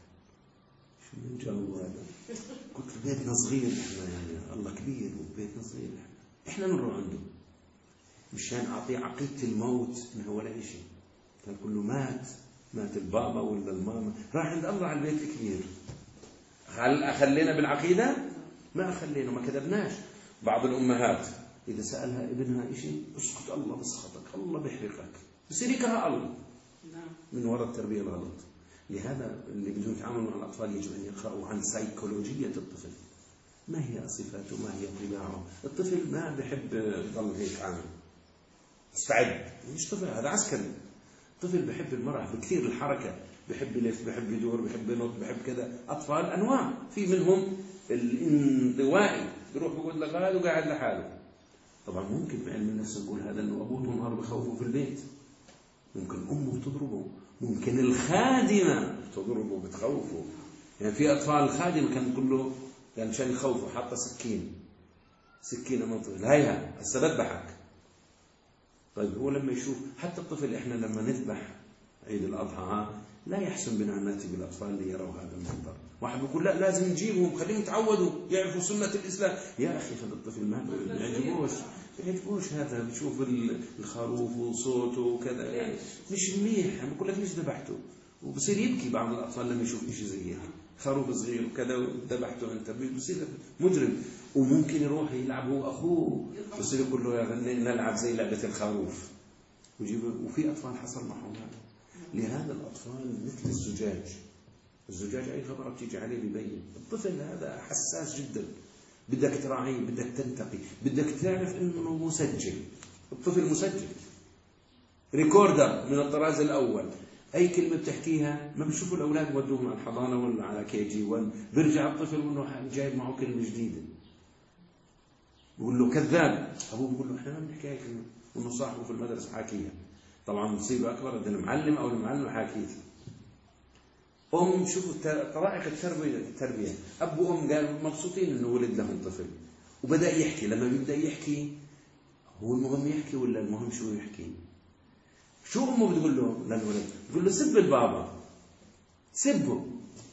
شو من جو هذا؟ قلت له بيتنا صغير احنا، يعني الله كبير وبيتنا صغير احنا بنروح عنده مشان اعطيه عقيدة الموت انه ولا شيء. كان كله مات البابا ولا الماما، راح عند الله على البيت الكبير. هل أخلينا بالعقيدة؟ ما أخلينا، ما كذبناش. بعض الأمهات إذا سألها ابنها شيء اسكت الله بسخطك، الله بيحرقك، بصير يكره الله من وراء التربية الغلط. لهذا اللي بدهم يتعاملوا مع الأطفال يجب أن يقرأوا عن سيكولوجية الطفل، ما هي صفاته، ما هي طباعه. الطفل ما بيحب يضل هيك عامل استعد، مش طفل، هذا عسكري. الطفل بحب المرح، بكثير الحركة، بحب يلف، بحب يدور، بحب ينط، بحب كذا. أطفال أنواع، في منهم الانطوائي بيروح بيقول لك هذا وقاعد لحاله. طبعا ممكن بعلم النفس نقول هذا انه ابوه طول النهار بخوفه في البيت، ممكن امه بتضربه، ممكن الخادمه بتضربه بتخوفه. يعني في اطفال الخادمه كان كله يعني مشان يخوفه حاطه سكينه منطقه هيها هسه بذبحك. طيب هو لما يشوف حتى الطفل، احنا لما نذبح عيد الاضحى لا يحسن بنا ان ناتي بالاطفال ليروا هذا المنظر. واحد بيقول لا لازم نجيبهم خليهم يتعودوا يعرفوا سنه الاسلام. يا اخي هذا الطفل ما يعجبوش هذا، بشوف الخروف وصوته وكذا، يعني مش منيح. انا بقول لك ليش ذبحته؟ وبصير يبكي بعض الاطفال لما يشوف شيء زي هيك، خروف صغير وكذا وذبحته انت، بصير مجرم. وممكن يروح يلعب هو اخوه، بصير يقول له نلعب زي لعبه الخروف وفي اطفال حصل معهم هذا. لهذا الأطفال مثل الزجاج أي خبرة بتيجي عليه بيبين. الطفل هذا حساس جدا، بدك تراعيه، بدك تنتقي، بدك تعرف إنه مسجل. الطفل مسجل ريكوردر من الطراز الأول. أي كلمة بتحكيها ما بيشوفوا الأولاد ودوهم على الحضانة ولا على KG1 بيرجع الطفل وإنه جايب معه كلمة جديدة، بيقول له كذاب. أبوه بيقول له إحنا ما بنحكي هاي كلمة، وإنه صاحبه في المدرسة حاكيها. طبعا مصيبة أكبر إذا المعلم أو المعلم حاكيت. شوفوا طرائق التربية. أب وأم قالوا مبسوطين إنه ولد لهم طفل وبدأ يحكي. لما بيبدأ يحكي هو المهم يحكي ولا المهم شو يحكي؟ شو أمه بتقول له للولد؟ بتقول له سب البابا، سبه.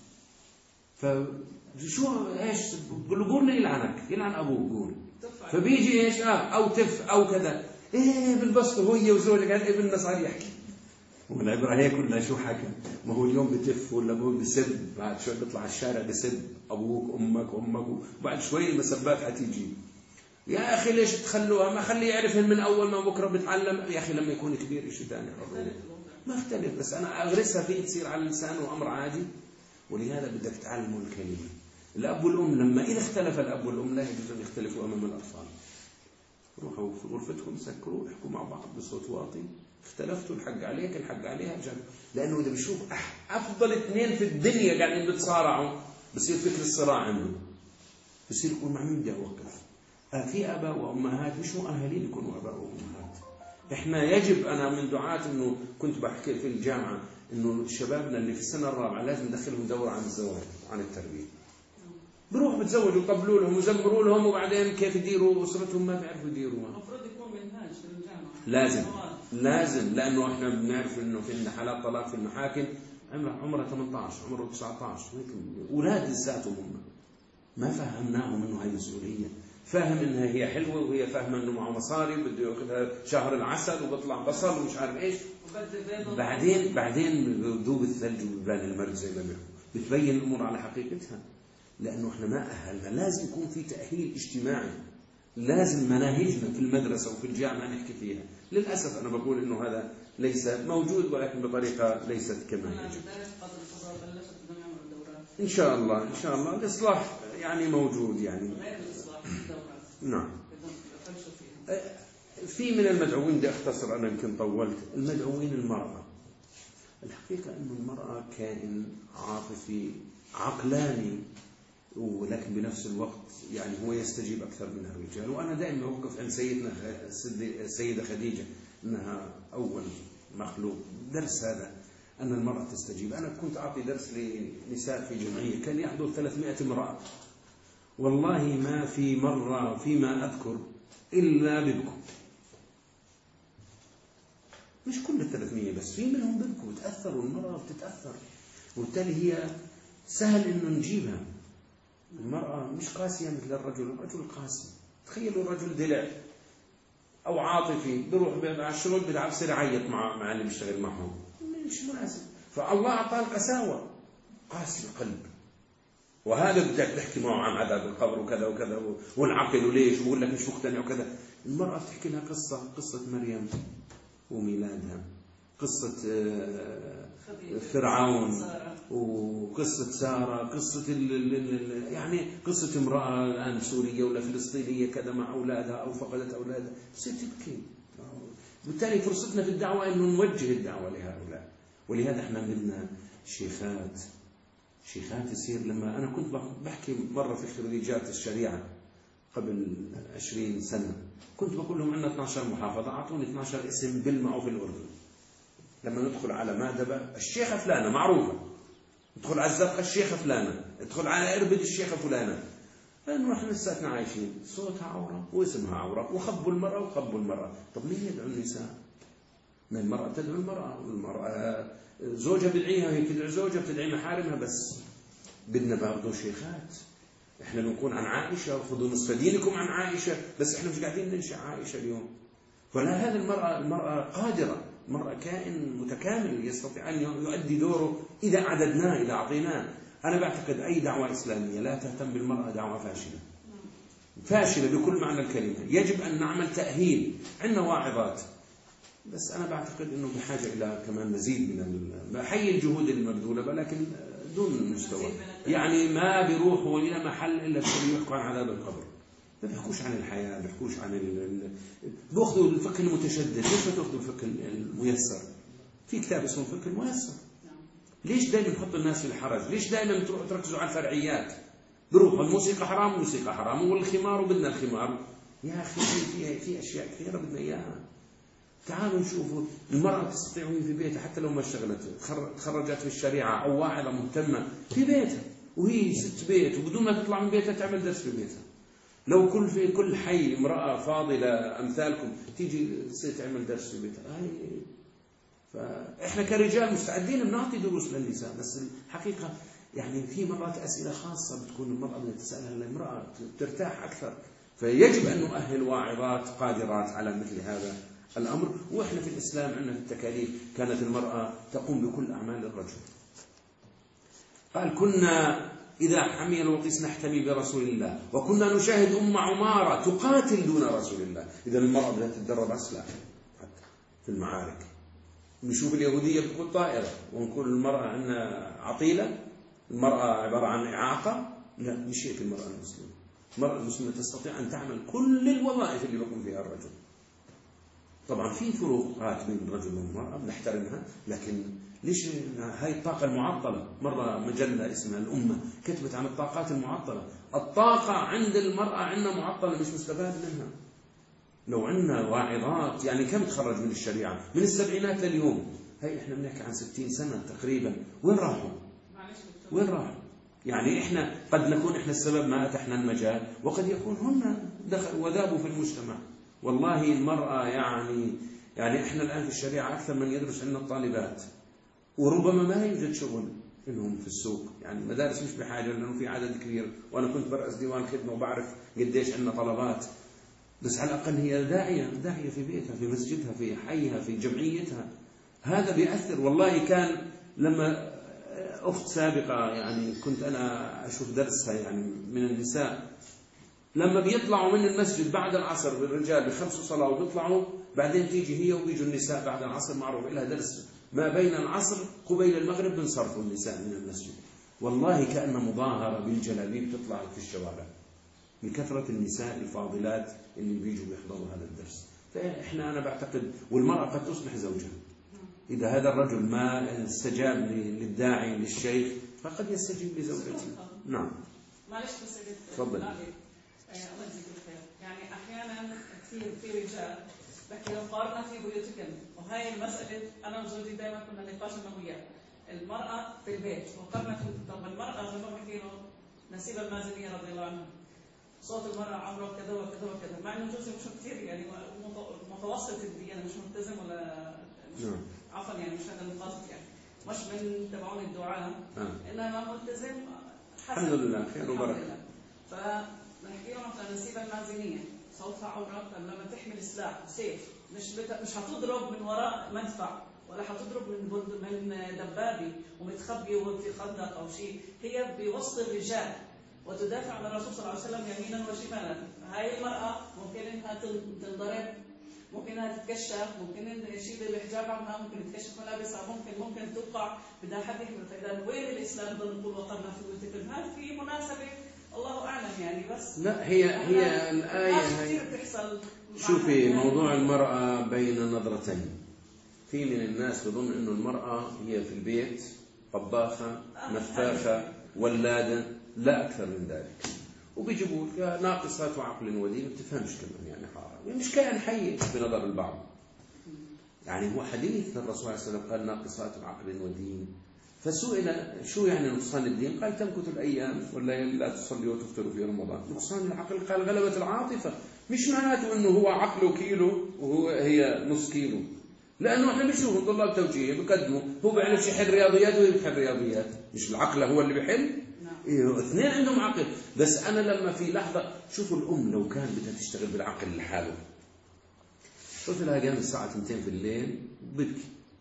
فشو إيش بتقول له؟ قول لي يلعنك، يلعن أبوه قول. فبيجي إيش أو تف أو كذا. إيه بالبسط هو وزوجك قال ابننا صار يحكي. والعبرة هي كلها شو حكى؟ ما هو اليوم بتف ولا ابوه بسب، بعد شوي بيطلع الشارع بسب أبوك أمك وبعد شوي المسبات حتيجي. يا أخي ليش تخلوها؟ ما خليه يعرفهم من أول ما بكرة بتعلم. يا أخي لما يكون كبير إيش ثاني ما اختلف، بس أنا أغرسها فيه تصير على اللسان وأمر عادي. ولهذا بدك تعلموا الكلمة. الأب والأم لما إذا اختلف الأب والأم لا يجوز أن يختلفوا أمام الأطفال. روحوا في غرفتكم سكروا، احكوا مع بعض بصوت واطي. اختلفتوا الحق عليك الحق عليها جنب. لأنه إذا بيشوف أفضل اثنين في الدنيا قاعدين بتصارعوا بصير فكر الصراع عنده، بصير يقول مع مين بدي أوقف. في أباء وأمهات مش مؤهلين يكونوا أباء وأمهات. إحنا يجب، أنا من دعاة إنه كنت بحكي في الجامعة إنه شبابنا اللي في السنة الرابعة لازم ندخلهم دورة عن الزواج وعن التربية. بروح بتزوجوا وقبلوا لهم وزمروا لهم وبعدين كيف يديروا أسرتهم ما بيعرفوا يديروها. المفروض يكون منهاج في الجامعة. لازم لأنه إحنا بنعرف إنه في حالات طلاق في المحاكم عمره 18 عمره 19 أولاد لساتهم هم ما فهمناهم إنه هاي مسؤولية. فاهم إنها هي حلوة وهي فاهمة إنه معه مصاري بده يأخذها شهر العسل وبطلع بصل ومش عارف إيش. بعدين بذوب الثلج وبيبان المرج زي ما بيقولوا، بتبين الأمور على حقيقتها. لأنه إحنا ما أهلنا. لازم يكون في تأهيل اجتماعي. لازم مناهجنا في المدرسة وفي الجامعة نحكي فيها. للأسف أنا بقول إنه هذا ليس موجود، ولكن بطريقة ليست كما يجب. إن شاء الله الإصلاح يعني موجود يعني. نعم. في من المدعوين بدي أختصر، أنا يمكن طولت. المدعوين المرأة. الحقيقة إنه المرأة كائن عاطفي عقلاني، ولكن بنفس الوقت يعني هو يستجيب أكثر من الرجال. وأنا دائما أوقف عند سيدنا السيدة خديجة أنها أول مخلوق. درس هذا أن المرأة تستجيب. أنا كنت أعطي درس لنساء في جمعية كان يحضر 300 امرأة، والله ما في مرة فيما أذكر إلا بكم. بس في منهم بيبكوا بتأثروا، المرأة بتتأثر، وبالتالي هي سهل إنه نجيبها. المرأة مش قاسية مثل الرجل، الرجل قاسي. تخيلوا الرجل دلع أو عاطفي بيروح على الشغل بيلعب بصير يعيط مع اللي بيشتغل معهم، مش مناسب. فالله أعطاه القساوة، قاسي القلب. وهذا بدك تحكي معه عن عذاب القبر وكذا وكذا والعقل وليش، ويقول لك مش مقتنع وكذا. المرأة بتحكي لها قصة مريم وميلادها، قصة فرعون وقصة سارة، قصة يعني قصة امرأة الآن سورية ولا فلسطينية كذا مع أولادها أو فقدت أولادها، بتصير تبكي. بالتالي فرصتنا في الدعوة إنه نوجه الدعوة لهؤلاء. ولهذا احنا بدنا شيخات يصير. لما أنا كنت بحكي مرة في خريجات الشريعة قبل 20 سنة، كنت بقول لهم عندنا 12 محافظة، أعطوني 12 اسم بلمعوا في الأردن. لما ندخل على مادبة الشيخة فلانة معروفة، ندخل على الزرقاء الشيخة فلانة، ندخل على إربد الشيخة فلانة. لأنه نحن لساتنا عايشين صوتها عورة واسمها عورة، وخبوا المرأة. طب ليه يدعو النساء؟ ما المرأة تدعو المرأة، والمرأة زوجها بتدعيها وهي تدعو زوجها، بتدعي محارمها. بس بدنا برضه شيخات. احنا بنكون عن عائشة وخذوا نصف دينكم عن عائشة، بس احنا مش قاعدين ننشأ عائشة اليوم. فلا، هذه المرأة قادرة، المرأة كائن متكامل يستطيع أن يؤدي دوره إذا عددناه، إذا أعطيناه. أنا بعتقد أي دعوة إسلامية لا تهتم بالمرأة دعوة فاشلة بكل معنى الكلمة. يجب أن نعمل تأهيل. عندنا واعظات، بس أنا بعتقد أنه بحاجة إلى كمان مزيد من بحيي الجهود المبذولة، ولكن دون مستوى. يعني ما بيروحوا إلى محل إلا بيحكوا عن عذاب القبر، ما بيحكوش عن الحياة، ما بيحكوش عن بيأخذوا الفقه المتشدد. ليش ما تأخذوا الفقه الميسر؟ في كتاب اسمه الفقه الميسر. ليش دائما نحط الناس في الحرج؟ ليش دائما تركزوا على الفرعيات؟ بروحوا الموسيقى حرام والخمار وبدنا الخمار. يا أخي في أشياء كثيرة بدنا إياها. تعالوا نشوفوا المرأة تستطيع في بيتها، حتى لو ما اشتغلت، تخرجت في الشريعة أو واعظة مهتمة في بيتها، وهي ست بيت، وبدون ما تطلع من بيتها تعمل درس في بيتها. لو في كل حي امرأة فاضلة أمثالكم تيجي تعمل درس في بيتها. فإحنا كرجال مستعدين بنعطي دروس للنساء، بس الحقيقة يعني في مرات أسئلة خاصة بتكون المرأة بدها تسألها للمرأة ترتاح أكثر. فيجب أن نؤهل واعظات قادرات على مثل هذا الأمر. وإحنا في الإسلام عندنا في التكاليف كانت المرأة تقوم بكل أعمال الرجل. قال: كنا إذا حمي الوطيس نحتمي برسول الله، وكنا نشاهد أم عمارة تقاتل دون رسول الله. إذا المرأة بدها تتدرب أسلحة في المعارك. نشوف اليهودية بتقول طائرة، ونقول المرأة عندنا عطيلة، المرأة عبارة عن إعاقة. لا، مش هيك المرأة المسلمة. المرأة المسلمة تستطيع أن تعمل كل الوظائف اللي بيقوم فيها الرجل. طبعا في فروقات بين الرجل والمرأة بنحترمها، لكن ليش هاي الطاقة المعطلة؟ مرة مجلة اسمها الأمة كتبت عن الطاقات المعطلة. الطاقة عند المرأة عندنا معطلة، مش مستفاد منها. لو عندنا واعظات، يعني كم تخرج من الشريعة من السبعينات لليوم؟ هاي احنا بنحكي عن 60 سنة تقريبا. وين راحوا؟ يعني احنا قد نكون احنا السبب ما اتحنا المجال، وقد يكون هن دخلوا وذابوا في المجتمع. والله المرأة يعني احنا الآن في الشريعة أكثر من يدرس عندنا الطالبات، وربما ما يوجد شغل لهم في السوق. يعني المدارس مش بحاجة، لأنه في عدد كبير، وأنا كنت برأس ديوان خدمة وبعرف قديش عندنا طلبات. بس على الأقل هي داعية في بيتها، في مسجدها، في حيها، في جمعيتها. هذا بيأثر. والله كان لما أخت سابقة يعني كنت أنا أشوف درسها يعني من النساء، لما بيطلعوا من المسجد بعد العصر الرجال بخمسوا صلاة وبيطلعوا، بعدين تيجي هي وبيجوا النساء بعد العصر، معروف لها درس ما بين العصر قبيل المغرب بنصرفوا النساء من المسجد. والله كأن مظاهرة بالجلابيب تطلع في الشوارع من كثرة النساء الفاضلات اللي بيجوا بيحضروا هذا الدرس. فإحنا أنا بعتقد، والمرأة قد تصبح زوجها إذا هذا الرجل ما استجاب للداعي للشيخ، فقد يستجيب لزوجته. نعم. معلش بس تفضل. الله يجزيك الخير. يعني أحيانا كثير في رجال بحكي لهم قارنا في بيوتكم، وهي المسألة أنا وزوجي دائما كنا نقاشنا وياه. المرأة في البيت وقارنا في طب المرأة زي ما بحكي له نسيبة المازنية رضي الله عنها، صوت المرأة عمره كذا وكذا وكذا، مع إنه جوزي مش كثير يعني متوسط الديانة، مش ملتزم ولا عفوا يعني مش هذا القصد يعني، مش من تبعون الدعاء انما ملتزم الحمد لله خير وبركه. فنحكي لهم مثلا نسيبها المازنيه صوتها عورات لما تحمل سلاح سيف، مش هتضرب من وراء مدفع ولا هتضرب من دبابه ومتخبي وفي خندق او شيء، هي بوسط الرجال وتدافع عن الرسول صلى الله عليه وسلم يمينا وشمالا. هاي المراه ممكن انها تنضرب، ممكن انها تتكشف، ممكن يشيل الحجاب عنها، ممكن تكشف ملابسها، ممكن توقع بدها حد يحمل. فاذا وين الاسلام ضل نقول وقرنا في بيوتكم؟ هذا في مناسبه الله اعلم يعني. بس لا هي الايه هي شوفي موضوع المراه بين نظرتين. في من الناس يظن انه المراه هي في البيت طباخه نفاخه ولاده، لا اكثر من ذلك. وبيجيبوا لك ناقصات عقل ودين، ما بتفهمش كمان يعني حرام، يعني مش كائن حي بنظر البعض. يعني هو حديث الرسول صلى الله عليه وسلم قال ناقصات عقل ودين، فسئل شو يعني نقصان الدين؟ قال تمكث الايام والليالي لا تصلي وتفطر في رمضان. نقصان العقل قال غلبة العاطفه، مش معناته انه هو عقله كيلو وهي نص كيلو، لانه احنا بنشوف طلاب توجيه بقدموا هو بيعرف يحل رياضيات وهي بتحل رياضيات، مش العقل هو اللي بيحل. إيه اثنين عندهم عقل. بس أنا لما في لحظة شوفوا الأم لو كان بدها تشتغل بالعقل لحاله، طفلها قام الساعة 2 في الليل وببكي،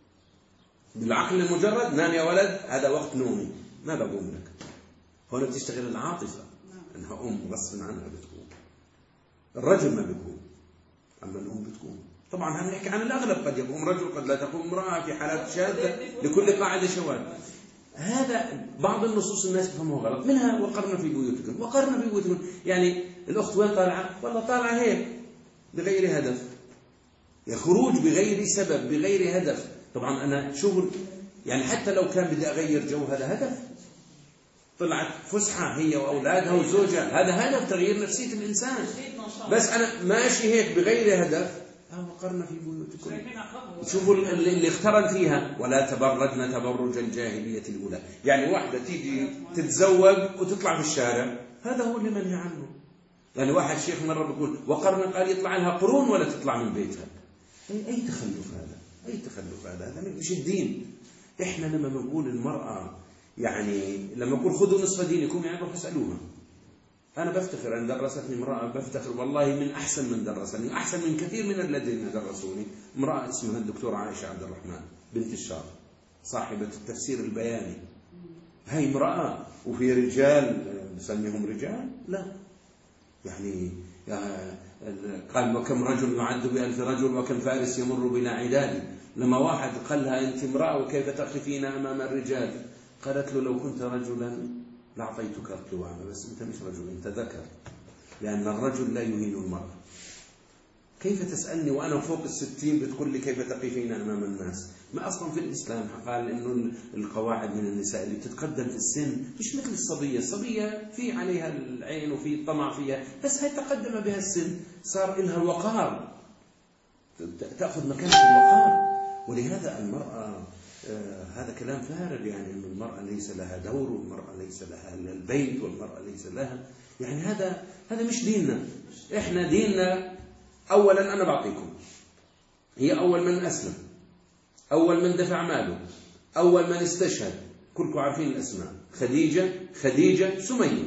بالعقل المجرد نام يا ولد هذا وقت نومي ما بقوم لك. هنا بتشتغل العاطفة، أنها أم غصب عنها بتقوم. الرجل ما بيقوم أما الأم بتقوم. طبعا هم نحكي عن الأغلب، قد يقوم رجل قد لا تقوم امرأة في حالات شاذة، لكل قاعدة شواذ. هذا بعض النصوص الناس بفهموها غلط، منها وقرنا في بيوتكم. وقرنا في بيوتكم يعني الأخت وين طالعة؟ والله طالعة هيك بغير هدف، خروج بغير سبب بغير هدف. طبعا أنا شغل يعني حتى لو كان بدي أغير جو هذا هدف، طلعت فسحة هي وأولادها وزوجها هذا هدف تغيير نفسية الإنسان. بس أنا ماشي هيك بغير هدف، وقرنا في بيوتكم. شوفوا اللي اخترن فيها ولا تبرجن تبرج الجاهلية الأولى. يعني واحدة تيجي تتزوج وتطلع في الشارع، هذا هو اللي منهي عنه. يعني واحد شيخ مرة بيقول وقرنا، قال يطلع لها قرون ولا تطلع من بيتها. أي تخلف هذا، أي تخلف هذا مش الدين. إحنا لما بنقول المرأة يعني لما نقول خذوا نصف دينكم يعني روحوا اسألوها. أنا بفتخر أن درستني امرأة، بفتخر والله من أحسن من درسني، أحسن من كثير من الذين درسوني. امرأة اسمها الدكتورة عائشة عبد الرحمن بنت الشار، صاحبة التفسير البياني. هاي امرأة وفي رجال نسميهم رجال؟ لا يعني قال وكم رجل يعد ب1000 رجل وكم فارس يمر بلا عداد. لما واحد قال لها أنت امرأة وكيف تقفين أمام الرجال؟ قالت له لو كنت رجلا لأعطيتك القوامة، بس أنت مش رجل، أنت ذكر، لأن الرجل لا يهين المرأة. كيف تسألني وأنا فوق 60 بتقول لي كيف تقفين أمام الناس؟ ما أصلا في الإسلام قال إنه القواعد من النساء اللي بتتقدم في السن مش مثل الصبية. الصبية في عليها العين وفي الطمع فيها، بس هي تقدم بها السن صار لها الوقار، تأخذ مكان في الوقار. ولهذا المرأة هذا كلام فارغ، يعني أن المرأة ليس لها دور، والمرأة ليس لها البيت، والمرأة ليس لها يعني هذا مش ديننا. إحنا ديننا أولا أنا بعطيكم، هي أول من أسلم، أول من دفع ماله، أول من استشهد، كلكم عارفين الأسماء، خديجة سمية،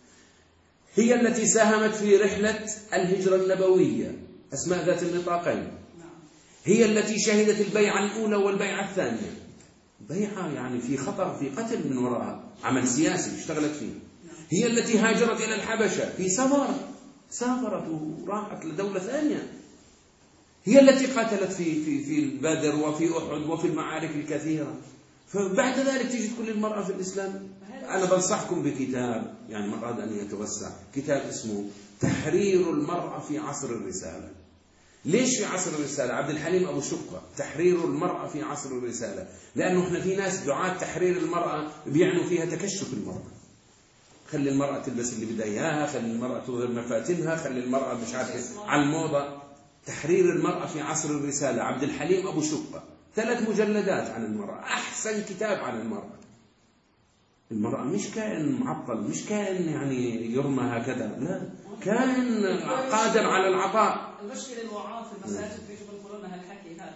هي التي ساهمت في رحلة الهجرة النبوية، أسماء ذات النطاقين، هي التي شهدت البيعة الأولى والبيعة الثانية، بيعة يعني في خطر في قتل من وراءها، عمل سياسي اشتغلت فيه. هي التي هاجرت إلى الحبشة في سافرت وراحت لدولة ثانية. هي التي قاتلت في البدر وفي أحد وفي المعارك الكثيرة. فبعد ذلك تجد كل المرأة في الإسلام. أنا بنصحكم بكتاب يعني ما أراد أن يتوسع، كتاب اسمه تحرير المرأة في عصر الرسالة. ليش في عصر الرسالة؟ عبد الحليم أبو شقة، تحرير المرأة في عصر الرسالة. لأنه إحنا في ناس دعاة تحرير المرأة بيعنوا فيها تكشف المرأة، خلي المرأة تلبس اللي بدها إياها، خلي المرأة تظهر مفاتنها، خلي المرأة مش عارفة على الموضة. تحرير المرأة في عصر الرسالة، عبد الحليم أبو شقة، 3 مجلدات عن المرأة، أحسن كتاب عن المرأة. المرأة مش كائن معطل، مش كائن يعني يرمى هكذا، لا، كائن قادر على العطاء. المشكلة الوعاة في المساجد بيجوا يقولوا لنا هالحكي هذا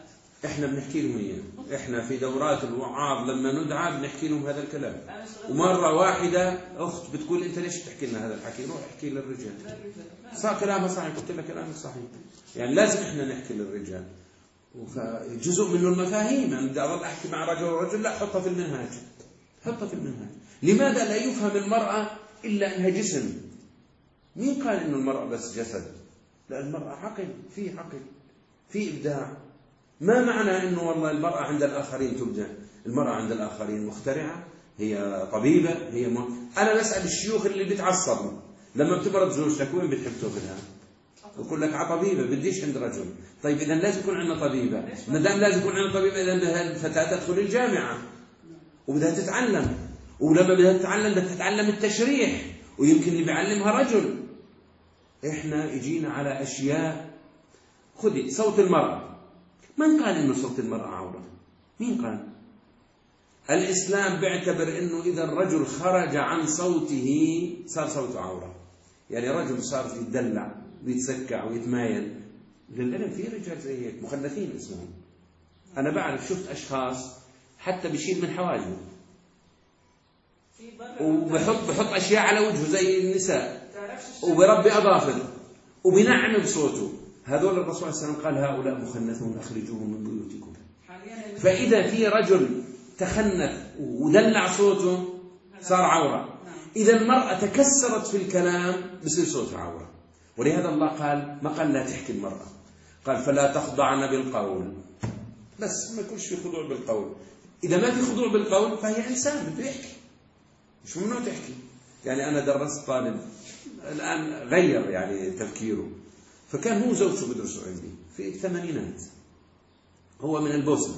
إحنا بنحكي لهم إياه، إحنا في دورات الوعاظ لما ندعى بنحكي لهم هذا الكلام. ومرة واحدة أخت بتقول أنت ليش تحكي لنا هذا الحكي؟ روح احكي للرجال. صار كلامها صحيح، قلت لها كلامك صحيح. يعني لازم إحنا نحكي للرجال. وجزء منه المفاهيم، يعني بدي أظل أحكي مع رجل ورجل، لا حطها في المنهاج، حطها في المنهاج. لماذا لا يفهم المرأة إلا أنها جسم؟ مين قال إنه المرأة بس جسد؟ لا، المرأة عقل، في إبداع. ما معنى إنه والله المرأة عند الآخرين تبدع؟ المرأة عند الآخرين مخترعة، هي طبيبة، أنا بسأل الشيوخ اللي بيتعصبوا لما بتمرض زوجتك وين بتحب تاخذها؟ بقول لك على طبيبة، بديش عند رجل. طيب إذا لازم يكون عندنا طبيبة، ما دام لازم يكون عندنا طبيبة إذا بدها الفتاة تدخل الجامعة وبدها تتعلم، ولما بدها تتعلم بدها تتعلم التشريح، ويمكن اللي بيعلمها رجل. إحنا إجينا على أشياء. خذي صوت المرأة، من قال إنه صوت المرأة عورة؟ مين قال؟ الإسلام بيعتبر إنه إذا الرجل خرج عن صوته صار صوته عورة. يعني رجل صار يتدلع ويتسكع ويتمايل، للعلم في رجال زي هيك مخنثين اسمهم. أنا بعرف، شفت أشخاص حتى بيشيل من حواجبه وبحط أشياء على وجهه زي النساء، وبربي أظافر وبنعم بصوته. هذول الرسول صلى الله عليه وسلم قال هؤلاء مخنثون أخرجوهم من بيوتكم. فإذا في رجل تخنث ودلع صوته صار عورة. إذا المرأة تكسرت في الكلام بصير صوتها عورة. ولهذا الله قال، ما قال لا تحكي المرأة، قال فلا تخضعن بالقول. بس ما يكونش في خضوع بالقول. إذا ما في خضوع بالقول فهي إنسان بده يحكي، مش ممنوع تحكي. يعني أنا درست طالب الآن غير يعني تفكيره، فكان هو زوجته بدرسوا عندي في الثمانينات، هو من البوسنة.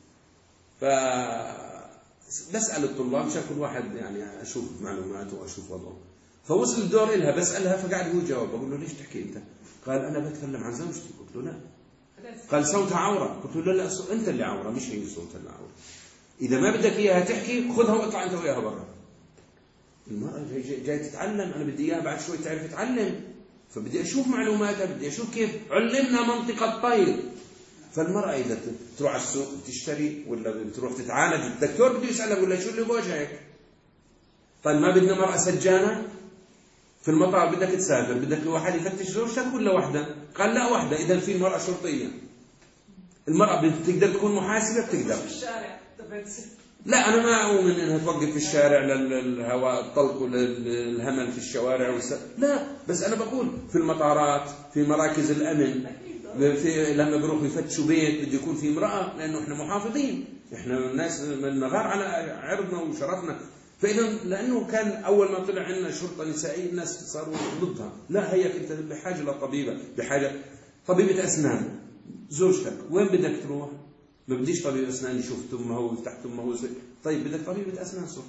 فبسأل الطلاب عشان كل واحد يعني أشوف معلوماته وأشوف وضعه. فوصل الدور إلها بسألها، فقاعد هو جواب. بقول له ليش تحكي أنت؟ قال أنا بتكلم عن زوجتي. قلت له لا. قال صوتها عورة. قلت له لا، أنت اللي عورة مش هي صوتها اللي عورة. إذا ما بدك إياها تحكي خذها واطلع أنت وياها برا. المرأة جاي تتعلم، أنا بدي إياها بعد شوي تعرف تتعلم، فبدي أشوف معلوماتها، بدي أشوف كيف علمنا منطقة طير. فالمرأة إذا تروح على السوق تشتري ولا بتروح تتعالج، الدكتور بده يسألها ولا شو اللي بوجهك؟ طيب ما بدنا مرأة سجانة؟ في المطار بدك تسافر، بدك واحد يفتش زوجتك ولا واحدة؟ قال لا واحدة. إذا في مرأة شرطية. المرأة بتقدر تكون محاسبة؟ بتقدر. لا، أنا ما أؤمن أنها توقف في الشارع للهواء الطلق وللهمل في الشوارع لا، بس أنا بقول في المطارات، في مراكز الأمن، لما بيروحوا يفتشوا بيت بده يكون في امرأة، لأنه إحنا محافظين، إحنا الناس نغار على عرضنا وشرفنا. فإذا لأنه كان أول ما طلع عندنا شرطة نسائية الناس صاروا ضدها. لا، هي أنت بحاجة لطبيبة، بحاجة طبيبة أسنان. زوجتك وين بدك تروح؟ ما بديش طبيب أسنان يشوف تمه وتحت تمه. طيب بدك طبيبة أسنان صرت.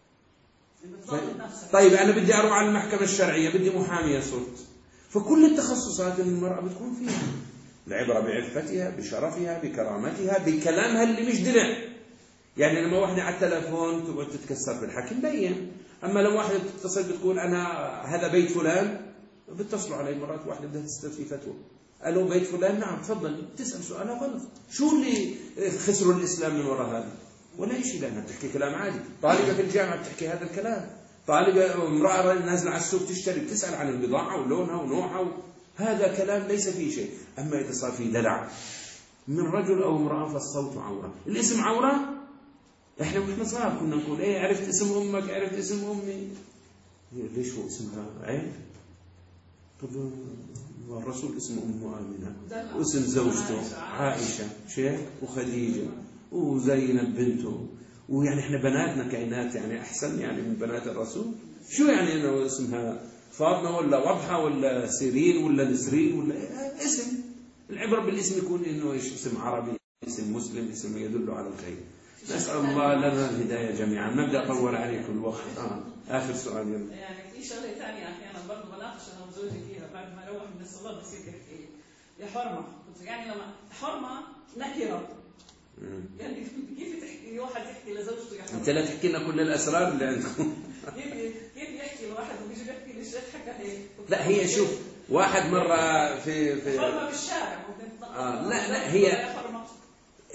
طيب أنا بدي أروح على المحكمة الشرعية، بدي محامية صرت. فكل التخصصات المرأة بتكون فيها. العبرة بعفتها، بشرفها، بكرامتها، بكلامها اللي مش دلع. يعني لما واحدة على التلفون تقعد تتكسر في الحكي مبين. أما لو واحدة تتصل بتقول أنا هذا بيت فلان، بتصلوا علي مرات واحدة بدها تستفتي فتوى. قالوا بيت فلان؟ نعم تفضل. تسأل سؤالها غلط. شو اللي خسروا الإسلام من وراء هذا؟ ولا شيء، لأنها بتحكي كلام عادي. طالبة في الجامعة بتحكي هذا الكلام. طالبة امرأة نازلة على السوق تشتري بتسأل عن البضاعة ولونها ونوعها هذا كلام ليس فيه شيء. أما إذا صار فيه دلع من رجل أو امرأة فالصوت عورة. الاسم عورة. إحنا صغار كنا نقول إيه عرفت اسم أمك، عرفت اسم أمي. ليش هو اسمها عيب؟ طب الرسول اسمه أم آمنة واسم زوجته عائشة شيخ وخديجة وزينب بنته. ويعني إحنا بناتنا كائنات يعني أحسن يعني من بنات الرسول. شو يعني إنه اسمها فاطمة ولا وضحى ولا سيرين ولا نسرين ولا اسم؟ العبرة بالاسم يكون إنه إيش اسم عربي، اسم مسلم، اسم يدل على الخير. نسأل الله لنا الهداية جميعا. نبدأ أطول عليكم الوقت. آخر سؤال يلا. يعني في شغلة ثانية أحيانا برضه بناقش أنا وزوجي فيها بعد ما أروح من الصلاة بصير يحكي يا حرمة. يعني لما حرمة نكرة، يعني كيف تحكي واحد يحكي لزوجته يا حرمة؟ أنت لا تحكي لنا كل الأسرار اللي عندكم. كيف يحكي لواحد وبيجي بيحكي للشيخ حكى هيك؟ لا هي شوف، واحد مرة في حرمة بالشارع. لا هي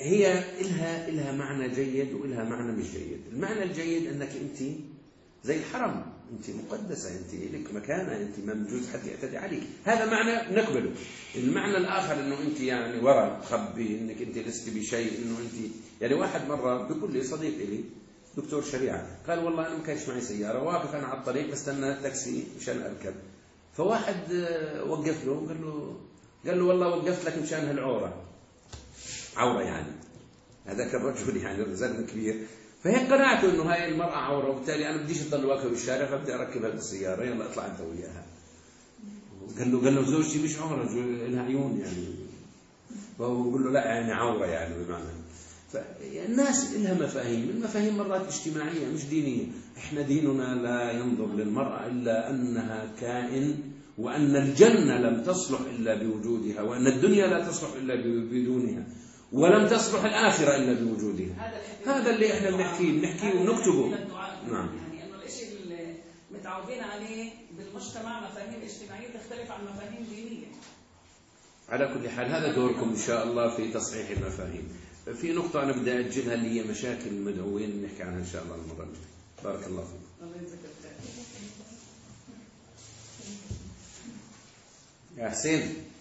هي إلها معنى جيد وإلها معنى مش جيد. المعنى الجيد أنك أنت زي الحرم، أنت مقدسة، أنت لك مكانة، أنت ما بجوز حد يعتدي عليك، هذا معنى نقبله. المعنى الآخر أنه أنت يعني وراء تخبي أنك أنت لست بشيء، أنه أنت يعني واحد مرة بيقول لي صديق لي دكتور شريعة قال والله أنا ما كانش معي سيارة، واقف أنا على الطريق بستنى تاكسي مشان أركب، فواحد وقف له قال له والله وقفت لك مشان هالعورة، عورة يعني هذاك الرجل يعني رجل كبير، فهيك قناعته انه هاي المرأة عورة، وبالتالي انا بديش اضل واقف بالشارع فبدي اركبها بالسيارة، يلا اطلع انت وياها. قال له زوجتي مش عورة، لها عيون يعني، فهو بيقول له لا يعني عورة يعني بمعنى. فالناس لها مفاهيم، المفاهيم مرات اجتماعية مش دينية. احنا ديننا لا ينظر للمرأة الا انها كائن، وان الجنة لم تصلح الا بوجودها، وان الدنيا لا تصلح الا بدونها، ولم تصلح الآخرة إلا بوجودها. هذا اللي احنا بنحكيه ونكتبه. نعم. يعني انه الشيء اللي متعودين عليه بالمجتمع مفاهيم اجتماعية تختلف عن مفاهيم دينية. على كل حال هذا دوركم إن شاء الله في تصحيح المفاهيم. في نقطة أنا بدي أجلها اللي هي مشاكل المدعوين، نحكي عنها إن شاء الله المرة الجاية. بارك الله فيك. الله يجزاك الخير. يا حسين.